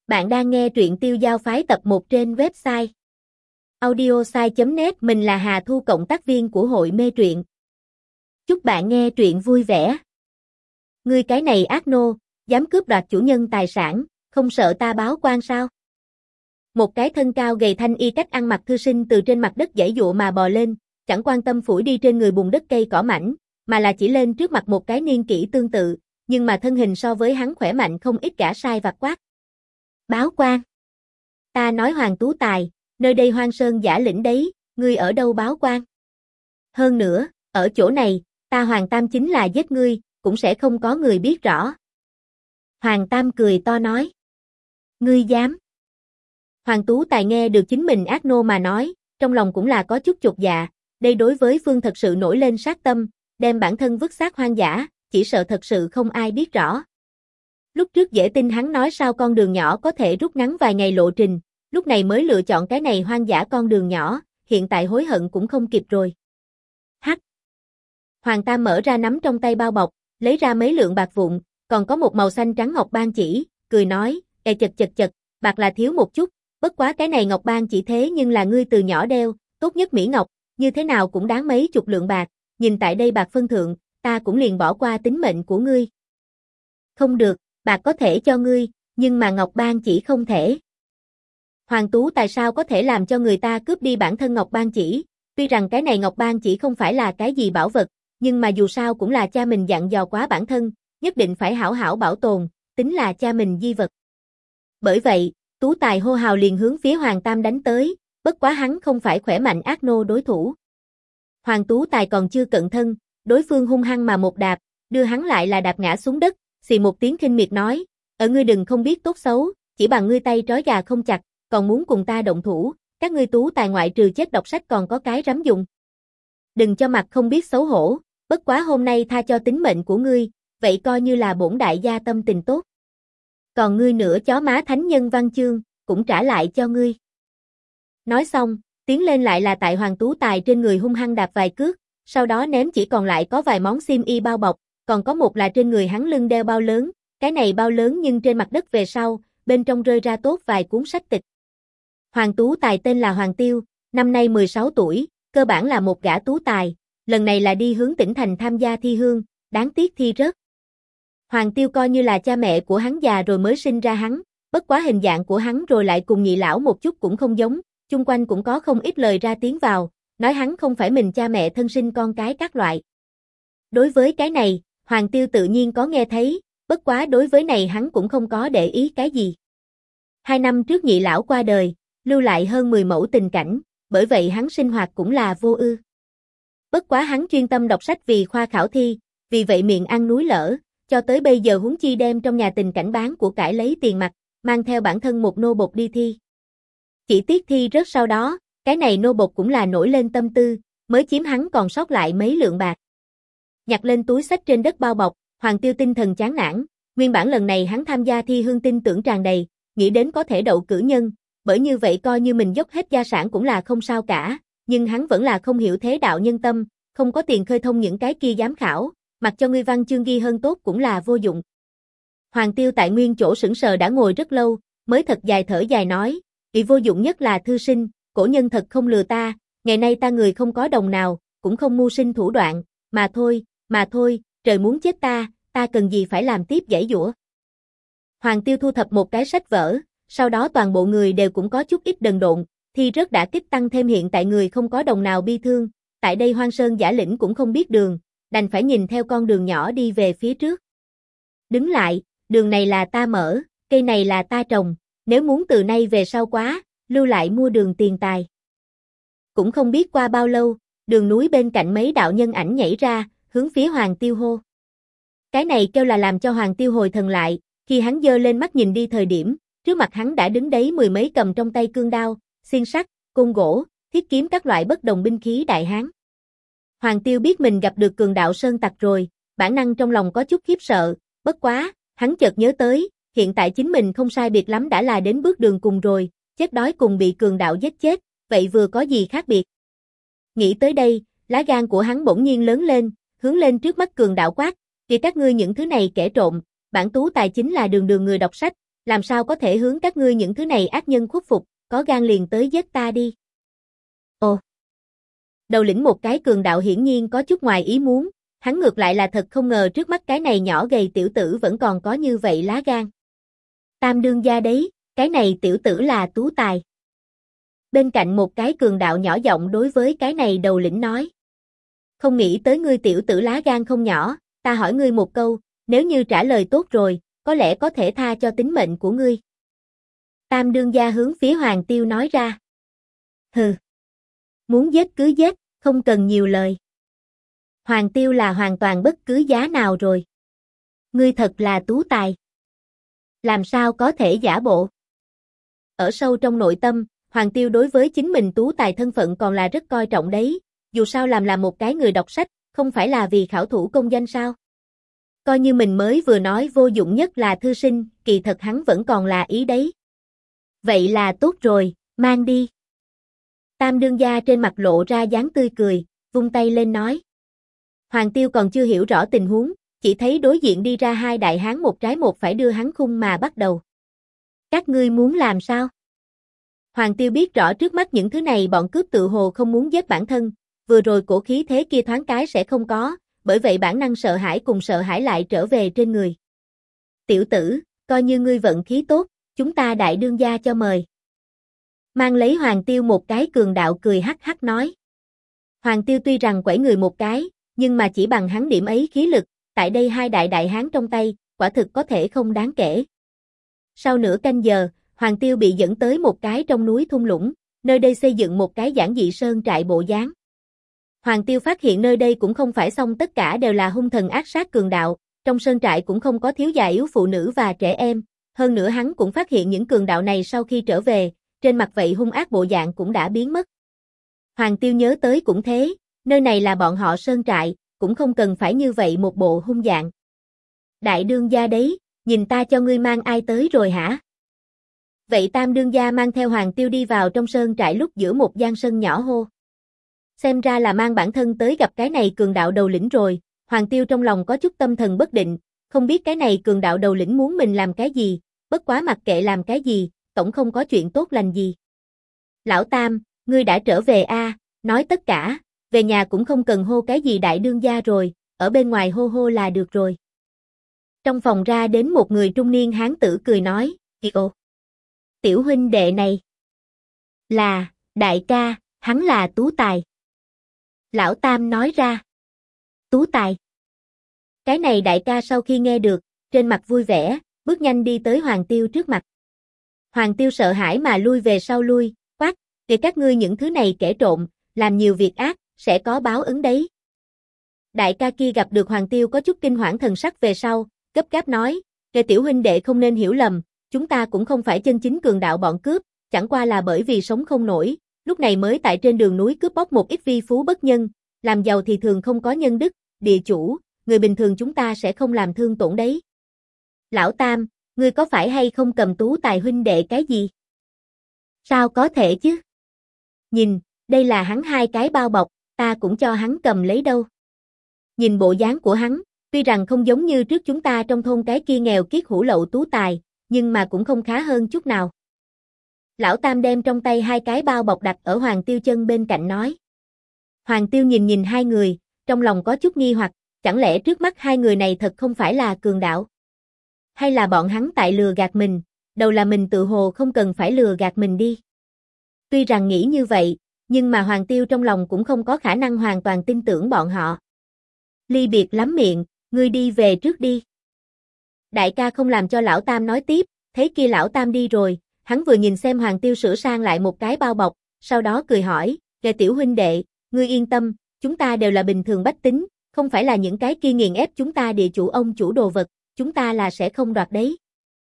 Bạn đang nghe truyện Tiêu Dao Phái tập 1 trên website audiosai.net. Mình là Hà Thu, cộng tác viên của hội mê truyện. Chúc bạn nghe truyện vui vẻ. Ngươi cái này ác nô, dám cướp đoạt chủ nhân tài sản, không sợ ta báo quan sao? Một cái thân cao gầy thanh y cách ăn mặc thư sinh từ trên mặt đất giãy giụa mà bò lên, chẳng quan tâm phủi đi trên người bùn đất cây cỏ mảnh, mà là chỉ lên trước mặt một cái niên kỷ tương tự, nhưng mà thân hình so với hắn khỏe mạnh không ít, gã sai vặt quát. Báo quan. Ta nói Hoàng Tú Tài, nơi đây Hoang Sơn Giả Lĩnh đấy, ngươi ở đâu báo quan? Hơn nữa, ở chỗ này, ta Hoàng Tam chính là giết ngươi, cũng sẽ không có người biết rõ. Hoàng Tam cười to nói. Ngươi dám? Hoàng Tú Tài nghe được chính mình ác nô mà nói, trong lòng cũng là có chút chột dạ, đây đối với Phương thật sự nổi lên sát tâm, đem bản thân vứt xác hoang dã, chỉ sợ thật sự không ai biết rõ. Lúc trước dễ tin hắn nói sao con đường nhỏ có thể rút ngắn vài ngày lộ trình, lúc này mới lựa chọn cái này hoang dã con đường nhỏ, hiện tại hối hận cũng không kịp rồi. Hắc. Hoàng Tam mở ra nắm trong tay bao bọc, lấy ra mấy lượng bạc vụn, còn có một màu xanh trắng ngọc ban chỉ, cười nói, chật, bạc là thiếu một chút, bất quá cái này ngọc ban chỉ thế nhưng là ngươi từ nhỏ đeo, tốt nhất mỹ ngọc, như thế nào cũng đáng mấy chục lượng bạc, nhìn tại đây bạc phân thượng, ta cũng liền bỏ qua tính mệnh của ngươi. Không được, bạc có thể cho ngươi, nhưng mà ngọc ban chỉ không thể. Hoàng Tú tại sao có thể làm cho người ta cướp đi bản thân ngọc ban chỉ, tuy rằng cái này ngọc ban chỉ không phải là cái gì bảo vật, nhưng mà dù sao cũng là cha mình dặn dò quá bản thân, nhất định phải hảo hảo bảo tồn, tính là cha mình di vật. Bởi vậy, Tú Tài hô hào liền hướng phía Hoàng Tam đánh tới, bất quá hắn không phải khỏe mạnh ác nô đối thủ. Hoàng Tú Tài còn chưa cận thân, đối phương hung hăng mà một đạp, đưa hắn lại là đạp ngã xuống đất, xì một tiếng khinh miệt nói, ở ngươi đừng không biết tốt xấu, chỉ bằng ngươi tay trói gà không chặt, còn muốn cùng ta động thủ, các ngươi Tú Tài ngoại trừ chết đọc sách còn có cái rắm dùng. Đừng cho mặt không biết xấu hổ, bất quá hôm nay tha cho tính mệnh của ngươi, vậy coi như là bổn đại gia tâm tình tốt. Còn ngươi nữa chó má thánh nhân văn chương, cũng trả lại cho ngươi. Nói xong, tiến lên lại là tại Hoàng Tú Tài trên người hung hăng đạp vài cước, sau đó ném chỉ còn lại có vài món xiêm y bao bọc, còn có một là trên người hắn lưng đeo bao lớn, cái này bao lớn nhưng trên mặt đất về sau, bên trong rơi ra tốt vài cuốn sách tịch. Hoàng Tú Tài tên là Hoàng Tiêu, năm nay 16 tuổi, cơ bản là một gã tú tài, lần này là đi hướng tỉnh thành tham gia thi hương, đáng tiếc thi rớt. Hoàng Tiêu coi như là cha mẹ của hắn già rồi mới sinh ra hắn, bất quá hình dạng của hắn rồi lại cùng nhị lão một chút cũng không giống, chung quanh cũng có không ít lời ra tiếng vào, nói hắn không phải mình cha mẹ thân sinh con cái các loại. Đối với cái này, Hoàng Tiêu tự nhiên có nghe thấy, bất quá đối với này hắn cũng không có để ý cái gì. 2 năm trước nhị lão qua đời, lưu lại hơn 10 mẫu tình cảnh, bởi vậy hắn sinh hoạt cũng là vô ư. Bất quá hắn chuyên tâm đọc sách vì khoa khảo thi, vì vậy miệng ăn núi lở, cho tới bây giờ huống chi đem trong nhà tình cảnh bán của cải lấy tiền mặt, mang theo bản thân một nô bộc đi thi. Chỉ tiếc thi rớt sau đó, cái này nô bộc cũng là nổi lên tâm tư, mới chiếm hắn còn sót lại mấy lượng bạc. Nhặt lên túi xách trên đất bao bọc, Hoàng Tiêu tinh thần chán nản, nguyên bản lần này hắn tham gia thi hương tin tưởng tràn đầy, nghĩ đến có thể đậu cử nhân, bởi như vậy coi như mình dốc hết gia sản cũng là không sao cả, nhưng hắn vẫn là không hiểu thế đạo nhân tâm, không có tiền khơi thông những cái kia giám khảo, mặc cho ngươi văn chương ghi hơn tốt cũng là vô dụng. Hoàng Tiêu tại nguyên chỗ sững sờ đã ngồi rất lâu, mới thật dài thở dài nói, vị vô dụng nhất là thư sinh, cổ nhân thật không lừa ta, ngày nay ta người không có đồng nào, cũng không mưu sinh thủ đoạn, mà thôi, trời muốn chết ta cần gì phải làm tiếp giãy giũa. Hoàng Tiêu thu thập một cái sách vở, sau đó toàn bộ người đều cũng có chút ít đần độn, thi rớt đã kích tăng thêm hiện tại người không có đồng nào bi thương, tại đây Hoang Sơn Giả Lĩnh cũng không biết đường, đành phải nhìn theo con đường nhỏ đi về phía trước. Đứng lại, đường này là ta mở, cây này là ta trồng, nếu muốn từ nay về sau quá, lưu lại mua đường tiền tài. Cũng không biết qua bao lâu, đường núi bên cạnh mấy đạo nhân ảnh nhảy ra, hướng phía Hoàng Tiêu hô. Cái này kêu là làm cho Hoàng Tiêu hồi thần lại, khi hắn giơ lên mắt nhìn đi thời điểm, trước mặt hắn đã đứng đấy mười mấy cầm trong tay cương đao, xiên sắt, côn gỗ, thiết kiếm các loại bất đồng binh khí đại hán. Hoàng Tiêu biết mình gặp được cường đạo sơn tặc rồi, bản năng trong lòng có chút khiếp sợ, bất quá, hắn chợt nhớ tới, hiện tại chính mình không sai biệt lắm đã là đến bước đường cùng rồi, chết đói cùng bị cường đạo giết chết, vậy vừa có gì khác biệt. Nghĩ tới đây, lá gan của hắn bỗng nhiên lớn lên, hướng lên trước mắt cường đạo quát, vì các ngươi những thứ này kẻ trộm, bản Tú Tài chính là đường đường người đọc sách, làm sao có thể hướng các ngươi những thứ này ác nhân khuất phục, có gan liền tới giết ta đi. Ồ! Đầu lĩnh một cái cường đạo hiển nhiên có chút ngoài ý muốn, hắn ngược lại là thật không ngờ trước mắt cái này nhỏ gầy tiểu tử vẫn còn có như vậy lá gan. Tam đương gia đấy, cái này tiểu tử là tú tài. Bên cạnh một cái cường đạo nhỏ giọng đối với cái này đầu lĩnh nói. Không nghĩ tới ngươi tiểu tử lá gan không nhỏ, ta hỏi ngươi một câu, nếu như trả lời tốt rồi, có lẽ có thể tha cho tính mệnh của ngươi. Tam đương gia hướng phía Hoàng Tiêu nói ra. Hừ. Muốn giết cứ giết, không cần nhiều lời. Hoàng Tiêu là hoàn toàn bất cứ giá nào rồi. Ngươi thật là tú tài. Làm sao có thể giả bộ? Ở sâu trong nội tâm, Hoàng Tiêu đối với chính mình tú tài thân phận còn là rất coi trọng đấy, dù sao làm một cái người đọc sách, không phải là vì khảo thủ công danh sao? Coi như mình mới vừa nói vô dụng nhất là thư sinh, kỳ thật hắn vẫn còn là ý đấy. Vậy là tốt rồi, mang đi. Tam đương gia trên mặt lộ ra dáng tươi cười, vung tay lên nói. Hoàng Tiêu còn chưa hiểu rõ tình huống, chỉ thấy đối diện đi ra hai đại hán một trái một phải đưa hắn khung mà bắt đầu. Các ngươi muốn làm sao? Hoàng Tiêu biết rõ trước mắt những thứ này bọn cướp tự hồ không muốn giết bản thân, vừa rồi cổ khí thế kia thoáng cái sẽ không có, bởi vậy bản năng sợ hãi cùng sợ hãi lại trở về trên người. Tiểu tử, coi như ngươi vận khí tốt, chúng ta đại đương gia cho mời. Mang lấy Hoàng Tiêu một cái cường đạo cười hắc hắc nói. Hoàng Tiêu tuy rằng quẩy người một cái, nhưng mà chỉ bằng hắn điểm ấy khí lực, tại đây hai đại hán trong tay, quả thực có thể không đáng kể. Sau nửa canh giờ, Hoàng Tiêu bị dẫn tới một cái trong núi thung lũng, nơi đây xây dựng một cái giản dị sơn trại bộ dáng. Hoàng Tiêu phát hiện nơi đây cũng không phải xong tất cả đều là hung thần ác sát cường đạo, trong sơn trại cũng không có thiếu già yếu phụ nữ và trẻ em, hơn nữa hắn cũng phát hiện những cường đạo này sau khi trở về, trên mặt vậy hung ác bộ dạng cũng đã biến mất. Hoàng Tiêu nhớ tới cũng thế, nơi này là bọn họ sơn trại, cũng không cần phải như vậy một bộ hung dạng. Đại đương gia đấy, nhìn ta cho ngươi mang ai tới rồi hả? Vậy Tam đương gia mang theo Hoàng Tiêu đi vào trong sơn trại lúc giữa một gian sân nhỏ hô. Xem ra là mang bản thân tới gặp cái này cường đạo đầu lĩnh rồi, Hoàng Tiêu trong lòng có chút tâm thần bất định, không biết cái này cường đạo đầu lĩnh muốn mình làm cái gì, bất quá mặc kệ làm cái gì, tổng không có chuyện tốt lành gì. Lão Tam, ngươi đã trở về a, nói tất cả, về nhà cũng không cần hô cái gì đại đương gia rồi, ở bên ngoài hô hô là được rồi. Trong phòng ra đến một người trung niên hán tử cười nói, ồ, tiểu huynh đệ này là, đại ca, hắn là tú tài. Lão Tam nói ra, tú tài. Cái này đại ca sau khi nghe được, trên mặt vui vẻ, bước nhanh đi tới Hoàng Tiêu trước mặt. Hoàng Tiêu sợ hãi mà lui về sau lui, quát, để các ngươi những thứ này kẻ trộm, làm nhiều việc ác, sẽ có báo ứng đấy. Đại ca kia gặp được Hoàng Tiêu có chút kinh hoảng thần sắc về sau, gấp gáp nói, kẻ tiểu huynh đệ không nên hiểu lầm, chúng ta cũng không phải chân chính cường đạo bọn cướp, chẳng qua là bởi vì sống không nổi, lúc này mới tại trên đường núi cướp bóc một ít vi phú bất nhân, làm giàu thì thường không có nhân đức, địa chủ, người bình thường chúng ta sẽ không làm thương tổn đấy. Lão Tam, ngươi có phải hay không cầm tú tài huynh đệ cái gì? Sao có thể chứ? Nhìn, đây là hắn hai cái bao bọc, ta cũng cho hắn cầm lấy đâu. Nhìn bộ dáng của hắn, tuy rằng không giống như trước chúng ta trong thôn cái kia nghèo kiết hủ lậu tú tài, nhưng mà cũng không khá hơn chút nào. Lão Tam đem trong tay hai cái bao bọc đặt ở Hoàng Tiêu chân bên cạnh nói. Hoàng Tiêu nhìn hai người, trong lòng có chút nghi hoặc, chẳng lẽ trước mắt hai người này thật không phải là cường đạo? Hay là bọn hắn tại lừa gạt mình, đầu là mình tự hồ không cần phải lừa gạt mình đi. Tuy rằng nghĩ như vậy, nhưng mà Hoàng Tiêu trong lòng cũng không có khả năng hoàn toàn tin tưởng bọn họ. Ly biệt lắm miệng, ngươi đi về trước đi. Đại ca không làm cho Lão Tam nói tiếp, thấy kia Lão Tam đi rồi, hắn vừa nhìn xem Hoàng Tiêu sửa sang lại một cái bao bọc, sau đó cười hỏi, kẻ tiểu huynh đệ, ngươi yên tâm, chúng ta đều là bình thường bách tính, không phải là những cái kia nghiền ép chúng ta địa chủ ông chủ đồ vật, chúng ta là sẽ không đoạt đấy.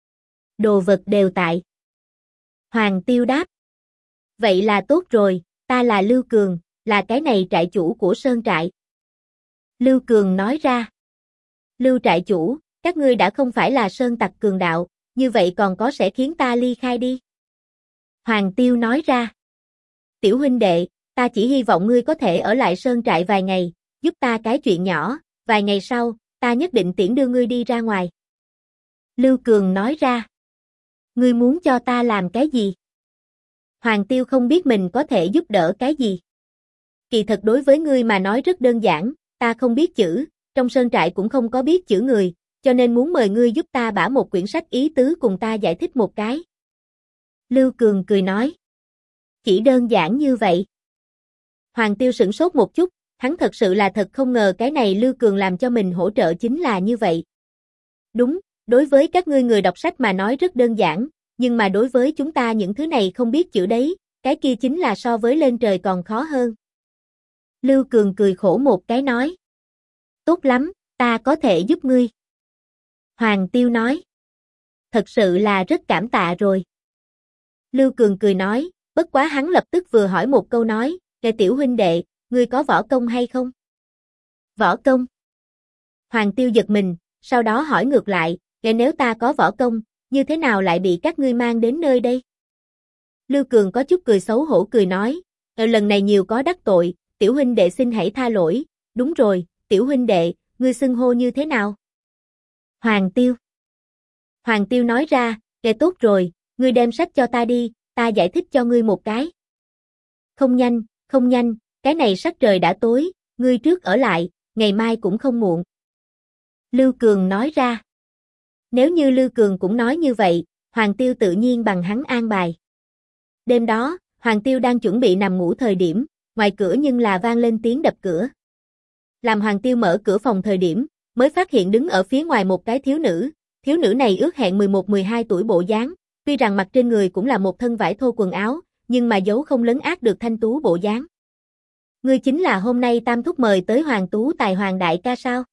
Đồ vật đều tại. Hoàng Tiêu đáp. Vậy là tốt rồi, ta là Lưu Cường, là cái này trại chủ của sơn trại. Lưu Cường nói ra. Lưu trại chủ, các ngươi đã không phải là sơn tặc cường đạo, như vậy còn có sẽ khiến ta ly khai đi. Hoàng Tiêu nói ra. Tiểu huynh đệ, ta chỉ hy vọng ngươi có thể ở lại sơn trại vài ngày, giúp ta cái chuyện nhỏ, vài ngày sau, ta nhất định tiễn đưa ngươi đi ra ngoài. Lưu Cường nói ra. Ngươi muốn cho ta làm cái gì? Hoàng Tiêu không biết mình có thể giúp đỡ cái gì. Kỳ thật đối với ngươi mà nói rất đơn giản, ta không biết chữ, trong sơn trại cũng không có biết chữ người, cho nên muốn mời ngươi giúp ta bả một quyển sách ý tứ cùng ta giải thích một cái. Lưu Cường cười nói. Chỉ đơn giản như vậy. Hoàng Tiêu sửng sốt một chút, hắn thật sự là thật không ngờ cái này Lưu Cường làm cho mình hỗ trợ chính là như vậy. Đúng, đối với các ngươi người đọc sách mà nói rất đơn giản, nhưng mà đối với chúng ta những thứ này không biết chữ đấy, cái kia chính là so với lên trời còn khó hơn. Lưu Cường cười khổ một cái nói. Tốt lắm, ta có thể giúp ngươi. Hoàng Tiêu nói. Thật sự là rất cảm tạ rồi. Lưu Cường cười nói, bất quá hắn lập tức vừa hỏi một câu nói, "Kẻ tiểu huynh đệ, ngươi có võ công hay không?" Võ công? Hoàng Tiêu giật mình, sau đó hỏi ngược lại, "Kẻ nếu ta có võ công, như thế nào lại bị các ngươi mang đến nơi đây?" Lưu Cường có chút cười xấu hổ cười nói, lần này nhiều có đắc tội, tiểu huynh đệ xin hãy tha lỗi." Đúng rồi, tiểu huynh đệ, ngươi xưng hô như thế nào? Hoàng Tiêu. Hoàng Tiêu nói ra, "Kẻ tốt rồi, ngươi đem sách cho ta đi, ta giải thích cho ngươi một cái." Không nhanh, cái này sắc trời đã tối, ngươi trước ở lại, ngày mai cũng không muộn. Lưu Cường nói ra. Nếu như Lưu Cường cũng nói như vậy, Hoàng Tiêu tự nhiên bằng hắn an bài. Đêm đó, Hoàng Tiêu đang chuẩn bị nằm ngủ thời điểm, ngoài cửa nhưng là vang lên tiếng đập cửa. Làm Hoàng Tiêu mở cửa phòng thời điểm, mới phát hiện đứng ở phía ngoài một cái thiếu nữ này ước hẹn 11-12 tuổi bộ dáng, tuy rằng mặc trên người cũng là một thân vải thô quần áo, nhưng mà dấu không lấn át được thanh tú bộ dáng. Ngươi chính là hôm nay Tam thúc mời tới Hoàng Tú Tài Hoàng đại ca sao?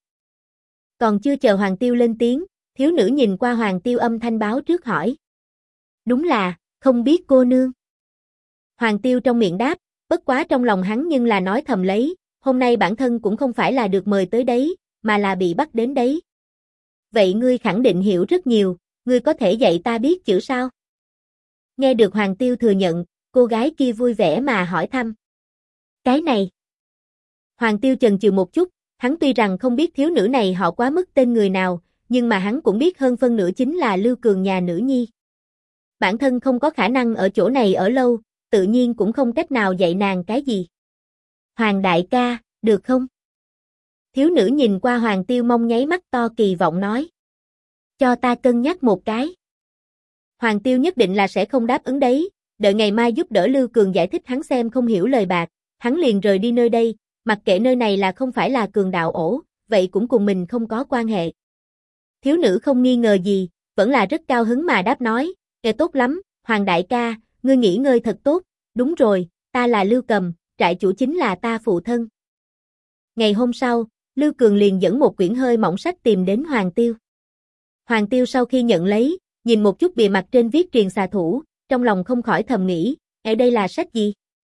Còn chưa chờ Hoàng Tiêu lên tiếng, thiếu nữ nhìn qua Hoàng Tiêu âm thanh báo trước hỏi. Đúng là, không biết cô nương. Hoàng Tiêu trong miệng đáp, bất quá trong lòng hắn nhưng là nói thầm lấy, hôm nay bản thân cũng không phải là được mời tới đấy, mà là bị bắt đến đấy. Vậy ngươi khẳng định hiểu rất nhiều, ngươi có thể dạy ta biết chữ sao? Nghe được Hoàng Tiêu thừa nhận, cô gái kia vui vẻ mà hỏi thăm. Cái này. Hoàng Tiêu chần chừ một chút, hắn tuy rằng không biết thiếu nữ này họ quá mức tên người nào, nhưng mà hắn cũng biết hơn phân nửa chính là Lưu Cường nhà nữ nhi. Bản thân không có khả năng ở chỗ này ở lâu, tự nhiên cũng không cách nào dạy nàng cái gì. Hoàng đại ca, được không? Thiếu nữ nhìn qua Hoàng Tiêu mong nháy mắt to kỳ vọng nói. Cho ta cân nhắc một cái. Hoàng Tiêu nhất định là sẽ không đáp ứng đấy, đợi ngày mai giúp đỡ Lưu Cường giải thích hắn xem không hiểu lời bạc, hắn liền rời đi nơi đây, mặc kệ nơi này là không phải là Cường đạo ổ, vậy cũng cùng mình không có quan hệ. Thiếu nữ không nghi ngờ gì, vẫn là rất cao hứng mà đáp nói, tốt lắm, Hoàng đại ca, ngươi nghỉ ngơi thật tốt, đúng rồi, ta là Lưu Cầm, trại chủ chính là ta phụ thân. Ngày hôm sau, Lưu Cường liền dẫn một quyển hơi mỏng sách tìm đến Hoàng Tiêu. Hoàng Tiêu sau khi nhận lấy, nhìn một chút bìa mặt trên viết Triền xà thủ, trong lòng không khỏi thầm nghĩ, ở đây là sách gì?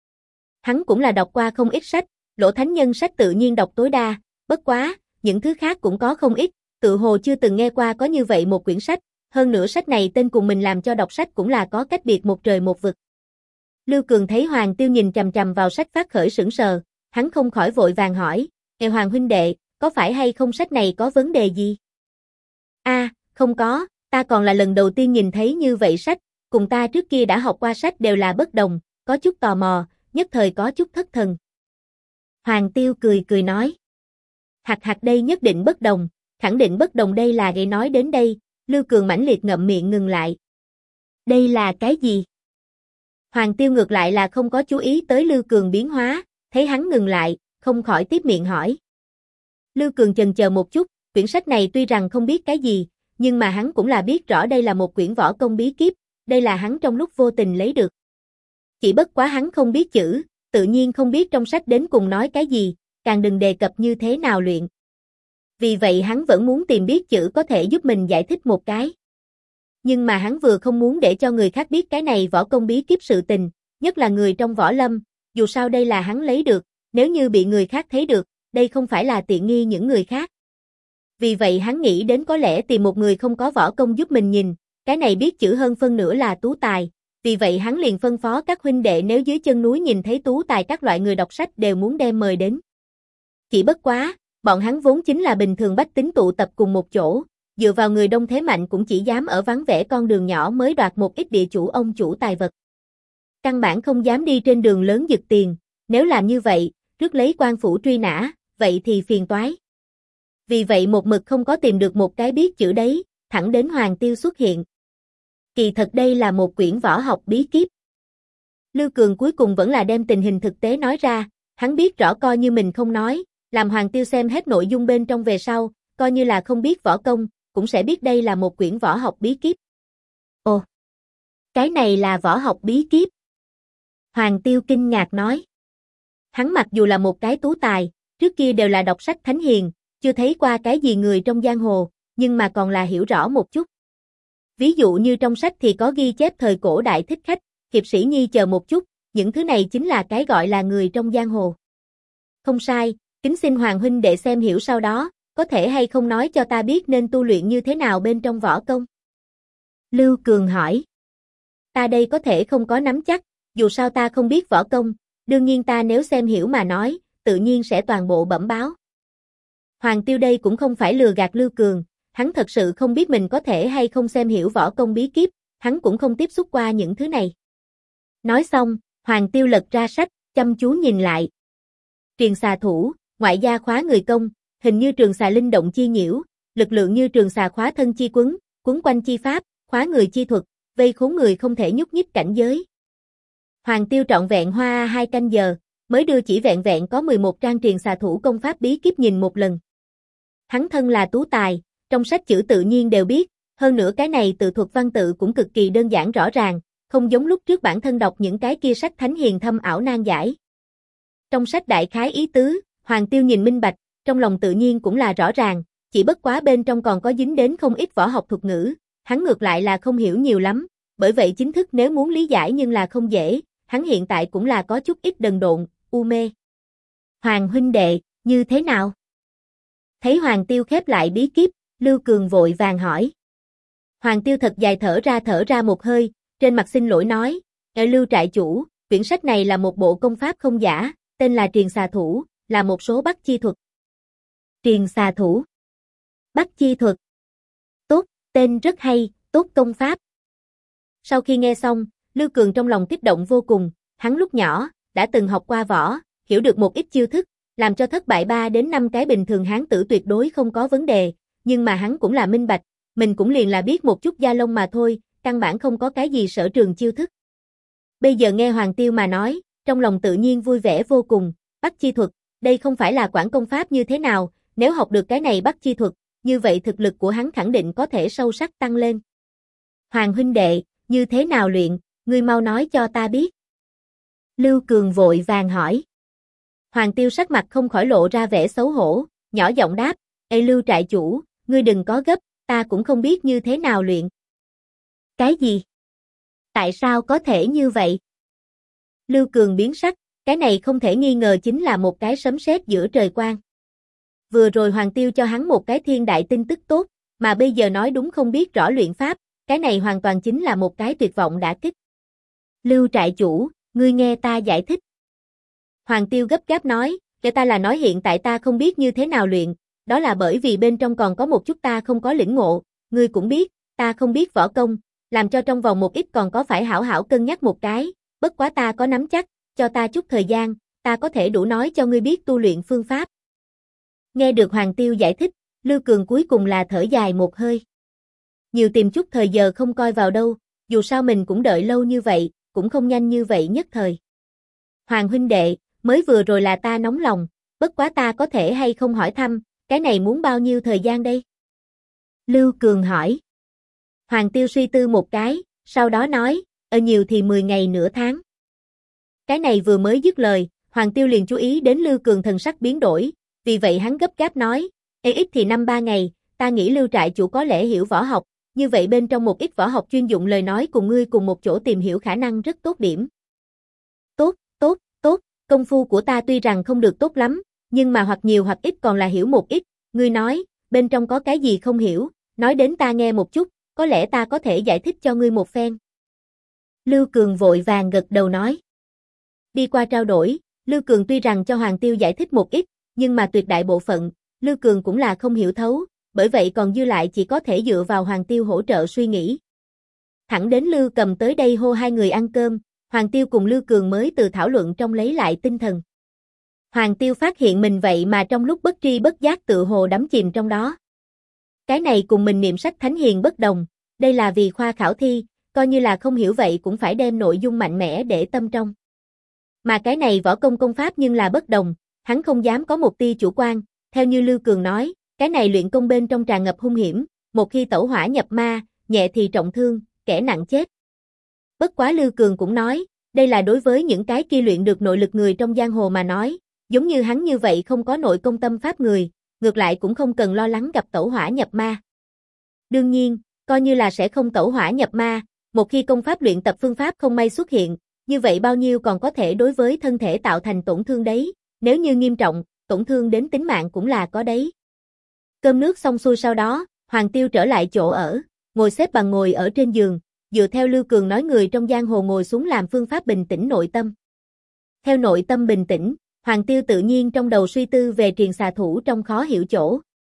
Hắn cũng là đọc qua không ít sách, Lỗ Thánh Nhân sách tự nhiên đọc tối đa, bất quá, những thứ khác cũng có không ít, tự hồ chưa từng nghe qua có như vậy một quyển sách, hơn nữa sách này tên cùng mình làm cho đọc sách cũng là có cách biệt một trời một vực. Lưu Cường thấy Hoàng Tiêu nhìn chằm chằm vào sách phát khởi sững sờ, hắn không khỏi vội vàng hỏi, Hoàng huynh đệ, có phải hay không sách này có vấn đề gì? Không có, ta còn là lần đầu tiên nhìn thấy như vậy sách, cùng ta trước kia đã học qua sách đều là bất đồng, có chút tò mò, nhất thời có chút thất thần. Hoàng Tiêu cười nói. Hạt đây nhất định bất đồng, khẳng định bất đồng đây là gây nói đến đây, Lưu Cường mãnh liệt ngậm miệng ngừng lại. Đây là cái gì? Hoàng Tiêu ngược lại là không có chú ý tới Lưu Cường biến hóa, thấy hắn ngừng lại, không khỏi tiếp miệng hỏi. Lưu Cường chần chờ một chút, quyển sách này tuy rằng không biết cái gì, nhưng mà hắn cũng là biết rõ đây là một quyển võ công bí kíp, đây là hắn trong lúc vô tình lấy được. Chỉ bất quá hắn không biết chữ, tự nhiên không biết trong sách đến cùng nói cái gì, càng đừng đề cập như thế nào luyện. Vì vậy hắn vẫn muốn tìm biết chữ có thể giúp mình giải thích một cái. Nhưng mà hắn vừa không muốn để cho người khác biết cái này võ công bí kíp sự tình, nhất là người trong võ lâm, dù sao đây là hắn lấy được, nếu như bị người khác thấy được, đây không phải là tiện nghi những người khác. Vì vậy hắn nghĩ đến có lẽ tìm một người không có võ công giúp mình nhìn, cái này biết chữ hơn phân nửa là Tú Tài, vì vậy hắn liền phân phó các huynh đệ nếu dưới chân núi nhìn thấy Tú Tài các loại người đọc sách đều muốn đem mời đến. Chỉ bất quá, bọn hắn vốn chính là bình thường bách tính tụ tập cùng một chỗ, dựa vào người đông thế mạnh cũng chỉ dám ở vắng vẻ con đường nhỏ mới đoạt một ít địa chủ ông chủ tài vật. Căn bản không dám đi trên đường lớn giật tiền, nếu làm như vậy, rước lấy quan phủ truy nã, vậy thì phiền toái. Vì vậy một mực không có tìm được một cái biết chữ đấy, thẳng đến Hoàng Tiêu xuất hiện. Kỳ thật đây là một quyển võ học bí kíp. Lưu Cường cuối cùng vẫn là đem tình hình thực tế nói ra, hắn biết rõ coi như mình không nói, làm Hoàng Tiêu xem hết nội dung bên trong về sau, coi như là không biết võ công, cũng sẽ biết đây là một quyển võ học bí kíp. Ồ, cái này là võ học bí kíp. Hoàng Tiêu kinh ngạc nói. Hắn mặc dù là một cái tú tài, trước kia đều là đọc sách thánh hiền, chưa thấy qua cái gì người trong giang hồ, nhưng mà còn là hiểu rõ một chút. Ví dụ như trong sách thì có ghi chép thời cổ đại thích khách, hiệp sĩ nhi chờ một chút, những thứ này chính là cái gọi là người trong giang hồ. Không sai, kính xin Hoàng huynh đệ xem hiểu sau đó, có thể hay không nói cho ta biết nên tu luyện như thế nào bên trong võ công? Lưu Cường hỏi. Ta đây có thể không có nắm chắc, dù sao ta không biết võ công, đương nhiên ta nếu xem hiểu mà nói, tự nhiên sẽ toàn bộ bẩm báo. Hoàng Tiêu đây cũng không phải lừa gạt Lưu Cường, hắn thật sự không biết mình có thể hay không xem hiểu võ công bí kíp, hắn cũng không tiếp xúc qua những thứ này. Nói xong, Hoàng Tiêu lật ra sách, chăm chú nhìn lại. Triền xà thủ, ngoại gia khóa người công, hình như trường xà linh động chi nhiễu, lực lượng như trường xà khóa thân chi quấn quanh chi pháp, khóa người chi thuật, vây khốn người không thể nhúc nhích cảnh giới. Hoàng Tiêu trọn vẹn hoa 2 canh giờ, mới đưa chỉ vẹn vẹn có 11 trang triền xà thủ công pháp bí kíp nhìn một lần. Hắn thân là tú tài, trong sách chữ tự nhiên đều biết, hơn nữa cái này tự thuật văn tự cũng cực kỳ đơn giản rõ ràng, không giống lúc trước bản thân đọc những cái kia sách thánh hiền thâm ảo nan giải. Trong sách đại khái ý tứ, Hoàng Tiêu nhìn minh bạch, trong lòng tự nhiên cũng là rõ ràng, chỉ bất quá bên trong còn có dính đến không ít võ học thuật ngữ, hắn ngược lại là không hiểu nhiều lắm, bởi vậy chính thức nếu muốn lý giải nhưng là không dễ, hắn hiện tại cũng là có chút ít đần độn, u mê. Hoàng huynh đệ, như thế nào? Thấy Hoàng Tiêu khép lại bí kíp, Lưu Cường vội vàng hỏi. Hoàng Tiêu thật dài thở ra một hơi, trên mặt xin lỗi nói, Lưu trại chủ, quyển sách này là một bộ công pháp không giả, tên là Triền xà thủ, là một số bắt chi thuật. Triền xà thủ. Bắt chi thuật. Tốt, tên rất hay, tốt công pháp. Sau khi nghe xong, Lưu Cường trong lòng kích động vô cùng, hắn lúc nhỏ, đã từng học qua võ, hiểu được một ít chiêu thức, làm cho thất bại 3 đến 5 cái bình thường hán tử tuyệt đối không có vấn đề, nhưng mà hắn cũng là minh bạch, mình cũng liền là biết một chút da lông mà thôi, căn bản không có cái gì sở trường chiêu thức. Bây giờ nghe Hoàng Tiêu mà nói, trong lòng tự nhiên vui vẻ vô cùng, bắt chi thuật, đây không phải là quản công pháp như thế nào, nếu học được cái này bắt chi thuật, như vậy thực lực của hắn khẳng định có thể sâu sắc tăng lên. Hoàng huynh đệ, như thế nào luyện, ngươi mau nói cho ta biết. Lưu Cường vội vàng hỏi. Hoàng Tiêu sắc mặt không khỏi lộ ra vẻ xấu hổ, nhỏ giọng đáp, Ê Lưu trại chủ, ngươi đừng có gấp, ta cũng không biết như thế nào luyện. Cái gì? Tại sao có thể như vậy? Lưu Cường biến sắc, cái này không thể nghi ngờ chính là một cái sấm sét giữa trời quang. Vừa rồi Hoàng Tiêu cho hắn một cái thiên đại tin tức tốt, mà bây giờ nói đúng không biết rõ luyện pháp, cái này hoàn toàn chính là một cái tuyệt vọng đả kích. Lưu trại chủ, ngươi nghe ta giải thích. Hoàng Tiêu gấp gáp nói, cho ta là nói hiện tại ta không biết như thế nào luyện, đó là bởi vì bên trong còn có một chút ta không có lĩnh ngộ, ngươi cũng biết, ta không biết võ công, làm cho trong vòng một ít còn có phải hảo hảo cân nhắc một cái, bất quá ta có nắm chắc, cho ta chút thời gian, ta có thể đủ nói cho ngươi biết tu luyện phương pháp. Nghe được Hoàng Tiêu giải thích, Lưu Cường cuối cùng là thở dài một hơi. Nhiều tìm chút thời giờ không coi vào đâu, dù sao mình cũng đợi lâu như vậy, cũng không nhanh như vậy nhất thời. Hoàng huynh đệ, mới vừa rồi là ta nóng lòng, bất quá ta có thể hay không hỏi thăm, cái này muốn bao nhiêu thời gian đây? Lưu Cường hỏi. Hoàng Tiêu suy tư một cái, sau đó nói, nhiều thì 10 ngày nửa tháng. Cái này vừa mới dứt lời, Hoàng Tiêu liền chú ý đến Lưu Cường thần sắc biến đổi, vì vậy hắn gấp gáp nói, ít thì 5-3 ngày, ta nghĩ Lưu trại chủ có lẽ hiểu võ học, như vậy bên trong một ít võ học chuyên dụng lời nói cùng ngươi cùng một chỗ tìm hiểu khả năng rất tốt điểm. Tốt, công phu của ta tuy rằng không được tốt lắm, nhưng mà hoặc nhiều hoặc ít còn là hiểu một ít, ngươi nói, bên trong có cái gì không hiểu, nói đến ta nghe một chút, có lẽ ta có thể giải thích cho ngươi một phen. Lưu Cường vội vàng gật đầu nói. Đi qua trao đổi, Lưu Cường tuy rằng cho Hoàng Tiêu giải thích một ít, nhưng mà tuyệt đại bộ phận, Lưu Cường cũng là không hiểu thấu, bởi vậy còn dư lại chỉ có thể dựa vào Hoàng Tiêu hỗ trợ suy nghĩ. Thẳng đến Lưu Cầm tới đây hô hai người ăn cơm, Hoàng Tiêu cùng Lưu Cường mới từ thảo luận trong lấy lại tinh thần. Hoàng Tiêu phát hiện mình vậy mà trong lúc bất tri bất giác tự hồ đắm chìm trong đó. Cái này cùng mình niệm sách thánh hiền bất đồng, đây là vì khoa khảo thi, coi như là không hiểu vậy cũng phải đem nội dung mạnh mẽ để tâm trong. Mà cái này võ công công pháp nhưng là bất đồng, hắn không dám có một tia chủ quan, theo như Lưu Cường nói, cái này luyện công bên trong tràn ngập hung hiểm, một khi tẩu hỏa nhập ma, nhẹ thì trọng thương, kẻ nặng chết. Bất quá Lưu Cường cũng nói, đây là đối với những cái kia luyện được nội lực người trong giang hồ mà nói, giống như hắn như vậy không có nội công tâm pháp người, ngược lại cũng không cần lo lắng gặp tẩu hỏa nhập ma. Đương nhiên, coi như là sẽ không tẩu hỏa nhập ma, một khi công pháp luyện tập phương pháp không may xuất hiện, như vậy bao nhiêu còn có thể đối với thân thể tạo thành tổn thương đấy, nếu như nghiêm trọng, tổn thương đến tính mạng cũng là có đấy. Cơm nước xong xuôi sau đó, Hoàng Tiêu trở lại chỗ ở, ngồi xếp bằng ngồi ở trên giường, dựa theo Lưu Cường nói người trong giang hồ ngồi xuống làm phương pháp bình tĩnh nội tâm. Theo nội tâm bình tĩnh, Hoàng Tiêu tự nhiên trong đầu suy tư về Triền xà thủ trong khó hiểu chỗ.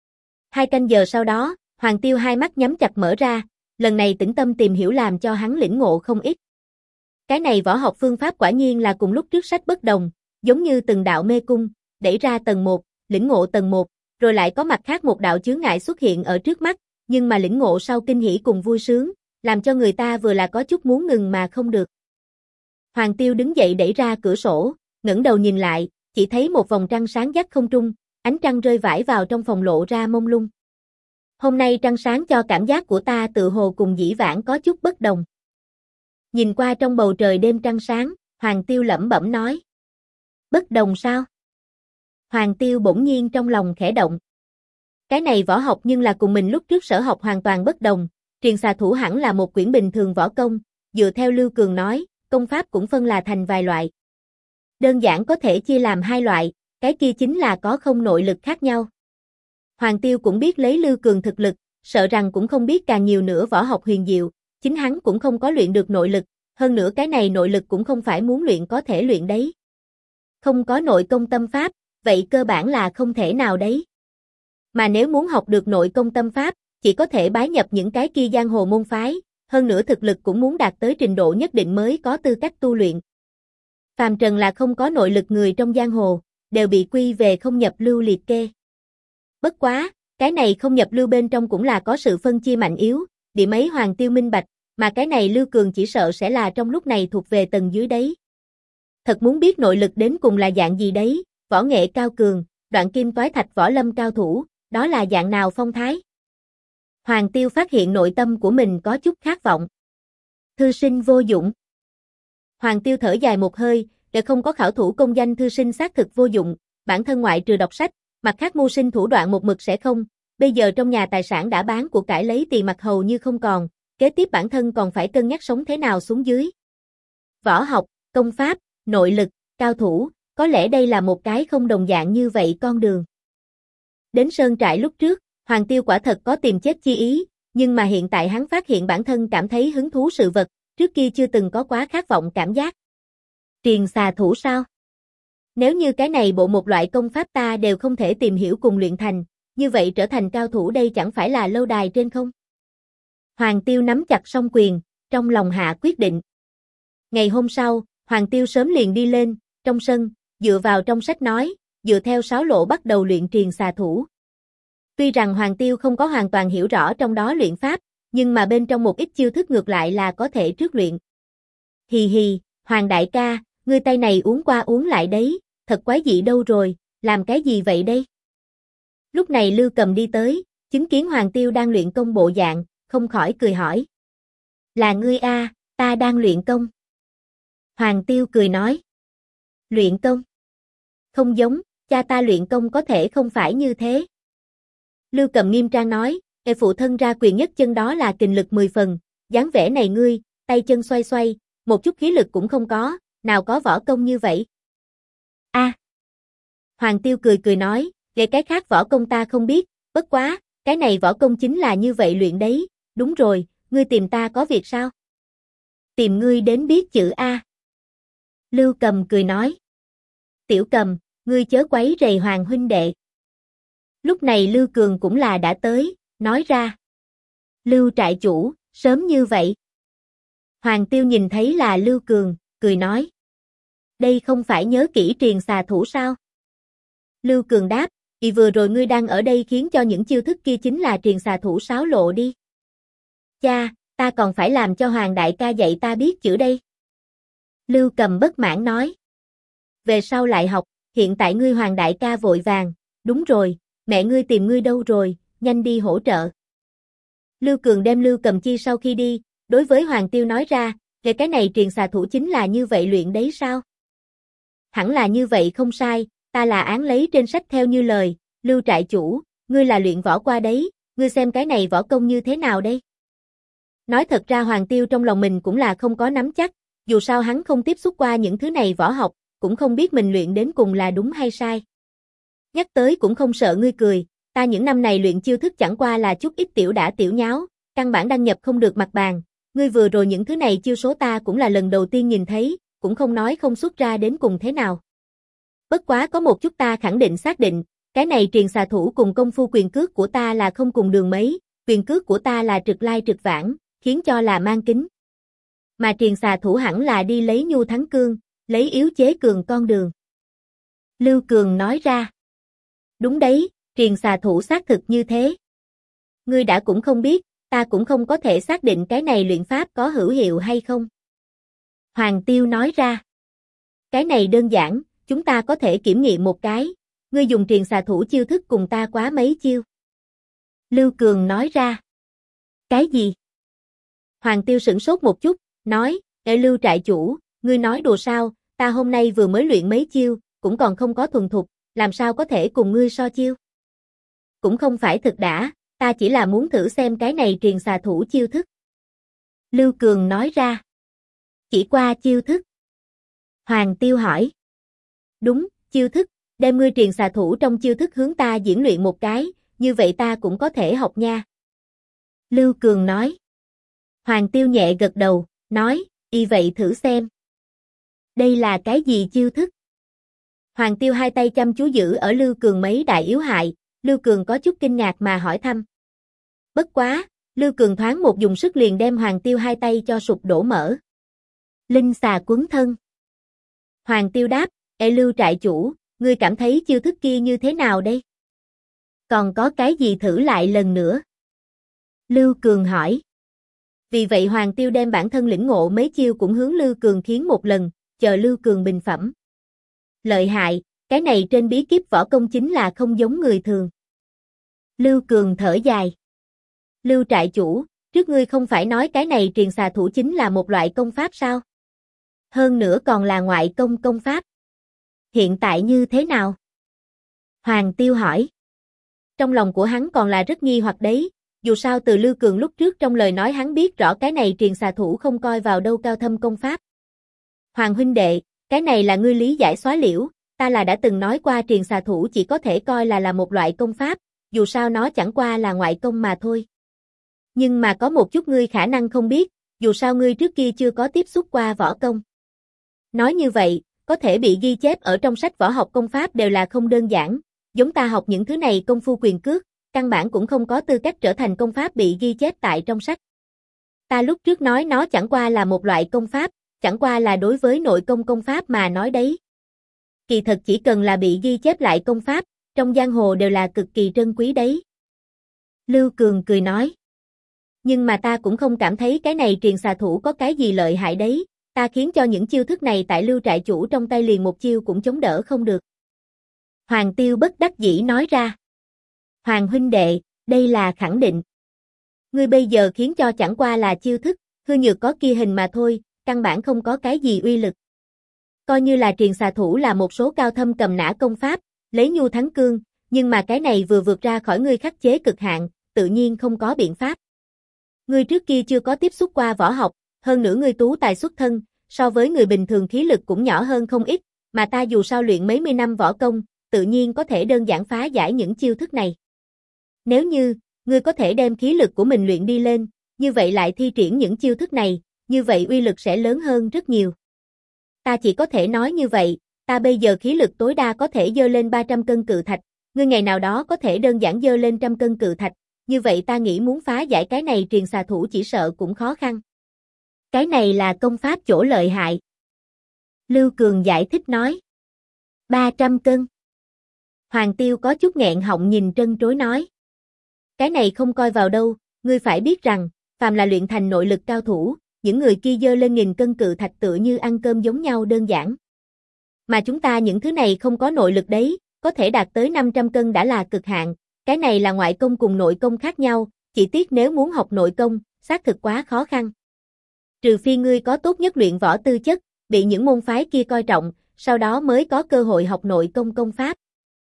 2 canh giờ sau đó, Hoàng Tiêu hai mắt nhắm chặt mở ra, lần này tĩnh tâm tìm hiểu làm cho hắn lĩnh ngộ không ít. Cái này võ học phương pháp quả nhiên là cùng lúc trước sách bất đồng, giống như từng đạo mê cung, đẩy ra tầng 1, lĩnh ngộ tầng 1, rồi lại có mặt khác một đạo chướng ngại xuất hiện ở trước mắt, nhưng mà lĩnh ngộ sau kinh hỉ cùng vui sướng, làm cho người ta vừa là có chút muốn ngừng mà không được. Hoàng Tiêu đứng dậy đẩy ra cửa sổ, ngẩng đầu nhìn lại, chỉ thấy một vòng trăng sáng dắt không trung, ánh trăng rơi vãi vào trong phòng lộ ra mông lung. Hôm nay trăng sáng cho cảm giác của ta tự hồ cùng dĩ vãng có chút bất đồng. Nhìn qua trong bầu trời đêm trăng sáng, Hoàng Tiêu lẩm bẩm nói. Bất đồng sao? Hoàng Tiêu bỗng nhiên trong lòng khẽ động. Cái này võ học nhưng là cùng mình lúc trước sở học hoàn toàn bất đồng, Triền xà thủ hẳn là một quyển bình thường võ công, dựa theo Lưu Cường nói, công pháp cũng phân là thành vài loại. Đơn giản có thể chia làm 2 loại, cái kia chính là có không nội lực khác nhau. Hoàng Tiêu cũng biết lấy Lưu Cường thực lực, sợ rằng cũng không biết càng nhiều nữa võ học huyền diệu, chính hắn cũng không có luyện được nội lực, hơn nữa cái này nội lực cũng không phải muốn luyện có thể luyện đấy. Không có nội công tâm pháp, vậy cơ bản là không thể nào đấy. Mà nếu muốn học được nội công tâm pháp, chỉ có thể bái nhập những cái kia giang hồ môn phái, hơn nữa thực lực cũng muốn đạt tới trình độ nhất định mới có tư cách tu luyện. Phàm trần là không có nội lực người trong giang hồ, đều bị quy về không nhập lưu liệt kê. Bất quá, cái này không nhập lưu bên trong cũng là có sự phân chia mạnh yếu, điểm ấy Hoàng Tiêu minh bạch, mà cái này Lưu Cường chỉ sợ sẽ là trong lúc này thuộc về tầng dưới đấy. Thật muốn biết nội lực đến cùng là dạng gì đấy, võ nghệ cao cường, đoạn kim toái thạch võ lâm cao thủ, đó là dạng nào phong thái? Hoàng Tiêu phát hiện nội tâm của mình có chút khát vọng. Thư sinh vô dụng. Hoàng Tiêu thở dài một hơi, để không có khảo thủ công danh thư sinh xác thực vô dụng, bản thân ngoại trừ đọc sách, mặt khác mưu sinh thủ đoạn một mực sẽ không, bây giờ trong nhà tài sản đã bán của cải lấy tiền mặt hầu như không còn, kế tiếp bản thân còn phải cân nhắc sống thế nào xuống dưới. Võ học, công pháp, nội lực, cao thủ, có lẽ đây là một cái không đồng dạng như vậy con đường. Đến sơn trại lúc trước, Hoàng Tiêu quả thật có tìm chết chi ý, nhưng mà hiện tại hắn phát hiện bản thân cảm thấy hứng thú sự vật, trước kia chưa từng có quá khát vọng cảm giác. Triền xà thủ sao? Nếu như cái này bộ một loại công pháp ta đều không thể tìm hiểu cùng luyện thành, như vậy trở thành cao thủ đây chẳng phải là lâu đài trên không? Hoàng Tiêu nắm chặt song quyền, trong lòng hạ quyết định. Ngày hôm sau, Hoàng Tiêu sớm liền đi lên, trong sân, dựa vào trong sách nói, dựa theo 6 lộ bắt đầu luyện triền xà thủ. Tuy rằng Hoàng Tiêu không có hoàn toàn hiểu rõ trong đó luyện pháp, nhưng mà bên trong một ít chiêu thức ngược lại là có thể trước luyện. Hì hì, Hoàng đại ca, ngươi tay này uống qua uống lại đấy, thật quái dị đâu rồi, làm cái gì vậy đây? Lúc này Lưu Cầm đi tới, chứng kiến Hoàng Tiêu đang luyện công bộ dạng, không khỏi cười hỏi. Là ngươi a, ta đang luyện công. Hoàng Tiêu cười nói. Luyện công? Không giống, cha ta luyện công có thể không phải như thế. Lưu Cầm nghiêm trang nói, phụ thân ra quyền nhất chân đó là kình lực 10 phần, dáng vẻ này ngươi, tay chân xoay xoay, một chút khí lực cũng không có, nào có võ công như vậy. A. Hoàng Tiêu cười cười nói, về cái khác võ công ta không biết, bất quá, cái này võ công chính là như vậy luyện đấy, đúng rồi, ngươi tìm ta có việc sao? Tìm ngươi đến biết chữ A. Lưu Cầm cười nói. Tiểu Cầm, ngươi chớ quấy rầy Hoàng huynh đệ. Lúc này Lưu Cường cũng là đã tới, nói ra. Lưu trại chủ, sớm như vậy. Hoàng Tiêu nhìn thấy là Lưu Cường, cười nói. Đây không phải nhớ kỹ Triền xà thủ sao? Lưu Cường đáp, vừa rồi ngươi đang ở đây khiến cho những chiêu thức kia chính là Triền xà thủ xáo lộ đi. Cha, ta còn phải làm cho Hoàng đại ca dạy ta biết chữ đây. Lưu Cầm bất mãn nói. Về sau lại học, hiện tại ngươi Hoàng đại ca vội vàng, đúng rồi, mẹ ngươi tìm ngươi đâu rồi, nhanh đi hỗ trợ. Lưu Cường đem Lưu Cầm chi sau khi đi, đối với Hoàng Tiêu nói ra, về cái này Triền xà thủ chính là như vậy luyện đấy sao? Hẳn là như vậy không sai, ta là án lấy trên sách theo như lời, Lưu trại chủ, ngươi là luyện võ qua đấy, ngươi xem cái này võ công như thế nào đây? Nói thật ra Hoàng Tiêu trong lòng mình cũng là không có nắm chắc, dù sao hắn không tiếp xúc qua những thứ này võ học, cũng không biết mình luyện đến cùng là đúng hay sai. Nhắc tới cũng không sợ ngươi cười, ta những năm này luyện chiêu thức chẳng qua là chút ít tiểu đả tiểu nháo, căn bản đăng nhập không được mặt bàn, ngươi vừa rồi những thứ này chiêu số ta cũng là lần đầu tiên nhìn thấy, cũng không nói không xuất ra đến cùng thế nào. Bất quá có một chút ta khẳng định xác định, cái này Triền xà thủ cùng công phu quyền cước của ta là không cùng đường mấy, quyền cước của ta là trực lai trực vãng, khiến cho là mang kính. Mà Triền xà thủ hẳn là đi lấy nhu thắng cương, lấy yếu chế cường con đường. Lưu Cường nói ra. Đúng đấy, Triền xà thủ xác thực như thế. Ngươi đã cũng không biết, ta cũng không có thể xác định cái này luyện pháp có hữu hiệu hay không. Hoàng Tiêu nói ra. Cái này đơn giản, chúng ta có thể kiểm nghiệm một cái, ngươi dùng Triền xà thủ chiêu thức cùng ta quá mấy chiêu. Lưu Cường nói ra. Cái gì? Hoàng Tiêu sửng sốt một chút, nói, Lưu trại chủ, ngươi nói đùa sao, ta hôm nay vừa mới luyện mấy chiêu, cũng còn không có thuần thục, làm sao có thể cùng ngươi so chiêu? Cũng không phải thực đã, ta chỉ là muốn thử xem cái này Triền xà thủ chiêu thức. Lưu Cường nói ra. Chỉ qua chiêu thức. Hoàng Tiêu hỏi. Đúng, chiêu thức, đem ngươi Triền xà thủ trong chiêu thức hướng ta diễn luyện một cái, như vậy ta cũng có thể học nha. Lưu Cường nói. Hoàng Tiêu nhẹ gật đầu, nói, vậy thử xem. Đây là cái gì chiêu thức? Hoàng Tiêu hai tay chăm chú giữ ở Lưu Cường mấy đại yếu hại, Lưu Cường có chút kinh ngạc mà hỏi thăm. Bất quá, Lưu Cường thoáng một dùng sức liền đem Hoàng Tiêu hai tay cho sụp đổ mở. Linh xà quấn thân. Hoàng Tiêu đáp, Lưu trại chủ, ngươi cảm thấy chiêu thức kia như thế nào đây? Còn có cái gì thử lại lần nữa? Lưu Cường hỏi. Vì vậy Hoàng Tiêu đem bản thân lĩnh ngộ mấy chiêu cũng hướng Lưu Cường khiến một lần, chờ Lưu Cường bình phẩm. Lợi hại, cái này trên bí kíp võ công chính là không giống người thường. Lưu Cường thở dài. Lưu trại chủ, trước ngươi không phải nói cái này Triền xà thủ chính là một loại công pháp sao? Hơn nữa còn là ngoại công công pháp. Hiện tại như thế nào? Hoàng Tiêu hỏi. Trong lòng của hắn còn là rất nghi hoặc đấy, dù sao từ Lưu Cường lúc trước trong lời nói hắn biết rõ cái này Triền xà thủ không coi vào đâu cao thâm công pháp. Hoàng huynh đệ, cái này là ngươi lý giải xóa liễu, ta là đã từng nói qua Triền xà thủ chỉ có thể coi là một loại công pháp, dù sao nó chẳng qua là ngoại công mà thôi. Nhưng mà có một chút ngươi khả năng không biết, dù sao ngươi trước kia chưa có tiếp xúc qua võ công. Nói như vậy, có thể bị ghi chép ở trong sách võ học công pháp đều là không đơn giản, giống ta học những thứ này công phu quyền cước, căn bản cũng không có tư cách trở thành công pháp bị ghi chép tại trong sách. Ta lúc trước nói nó chẳng qua là một loại công pháp, chẳng qua là đối với nội công công pháp mà nói đấy. Kỳ thật chỉ cần là bị ghi chép lại công pháp, trong giang hồ đều là cực kỳ trân quý đấy. Lưu Cường cười nói. Nhưng mà ta cũng không cảm thấy cái này Triền xà thủ có cái gì lợi hại đấy, ta khiến cho những chiêu thức này tại Lưu trại chủ trong tay liền một chiêu cũng chống đỡ không được. Hoàng Tiêu bất đắc dĩ nói ra. Hoàng huynh đệ, đây là khẳng định. Ngươi bây giờ khiến cho chẳng qua là chiêu thức, hư nhược có kia hình mà thôi, căn bản không có cái gì uy lực. Coi như là Triền xà thủ là một số cao thâm cầm nã công pháp, lấy nhu thắng cương, nhưng mà cái này vừa vượt ra khỏi ngươi khắc chế cực hạn, tự nhiên không có biện pháp. Ngươi trước kia chưa có tiếp xúc qua võ học, hơn nữa ngươi tú tài xuất thân, so với người bình thường khí lực cũng nhỏ hơn không ít, mà ta dù sao luyện mấy mươi năm võ công, tự nhiên có thể đơn giản phá giải những chiêu thức này. Nếu như, ngươi có thể đem khí lực của mình luyện đi lên, như vậy lại thi triển những chiêu thức này, như vậy uy lực sẽ lớn hơn rất nhiều. Ta chỉ có thể nói như vậy, ta bây giờ khí lực tối đa có thể dơ lên 300 cân cự thạch, ngươi ngày nào đó có thể đơn giản dơ lên 100 cân cự thạch, như vậy ta nghĩ muốn phá giải cái này truyền xà thủ chỉ sợ cũng khó khăn. Cái này là công pháp chỗ lợi hại. Lưu Cường giải thích nói. 300 cân. Hoàng Tiêu có chút nghẹn họng nhìn trân trối nói. Cái này không coi vào đâu, ngươi phải biết rằng, phàm là luyện thành nội lực cao thủ, những người kia dơ lên 1000 cân cự thạch tựa như ăn cơm giống nhau đơn giản. Mà chúng ta những thứ này không có nội lực đấy, có thể đạt tới 500 cân đã là cực hạn, cái này là ngoại công cùng nội công khác nhau, chỉ tiếc nếu muốn học nội công, xác thực quá khó khăn. Trừ phi ngươi có tốt nhất luyện võ tư chất, bị những môn phái kia coi trọng, sau đó mới có cơ hội học nội công công pháp.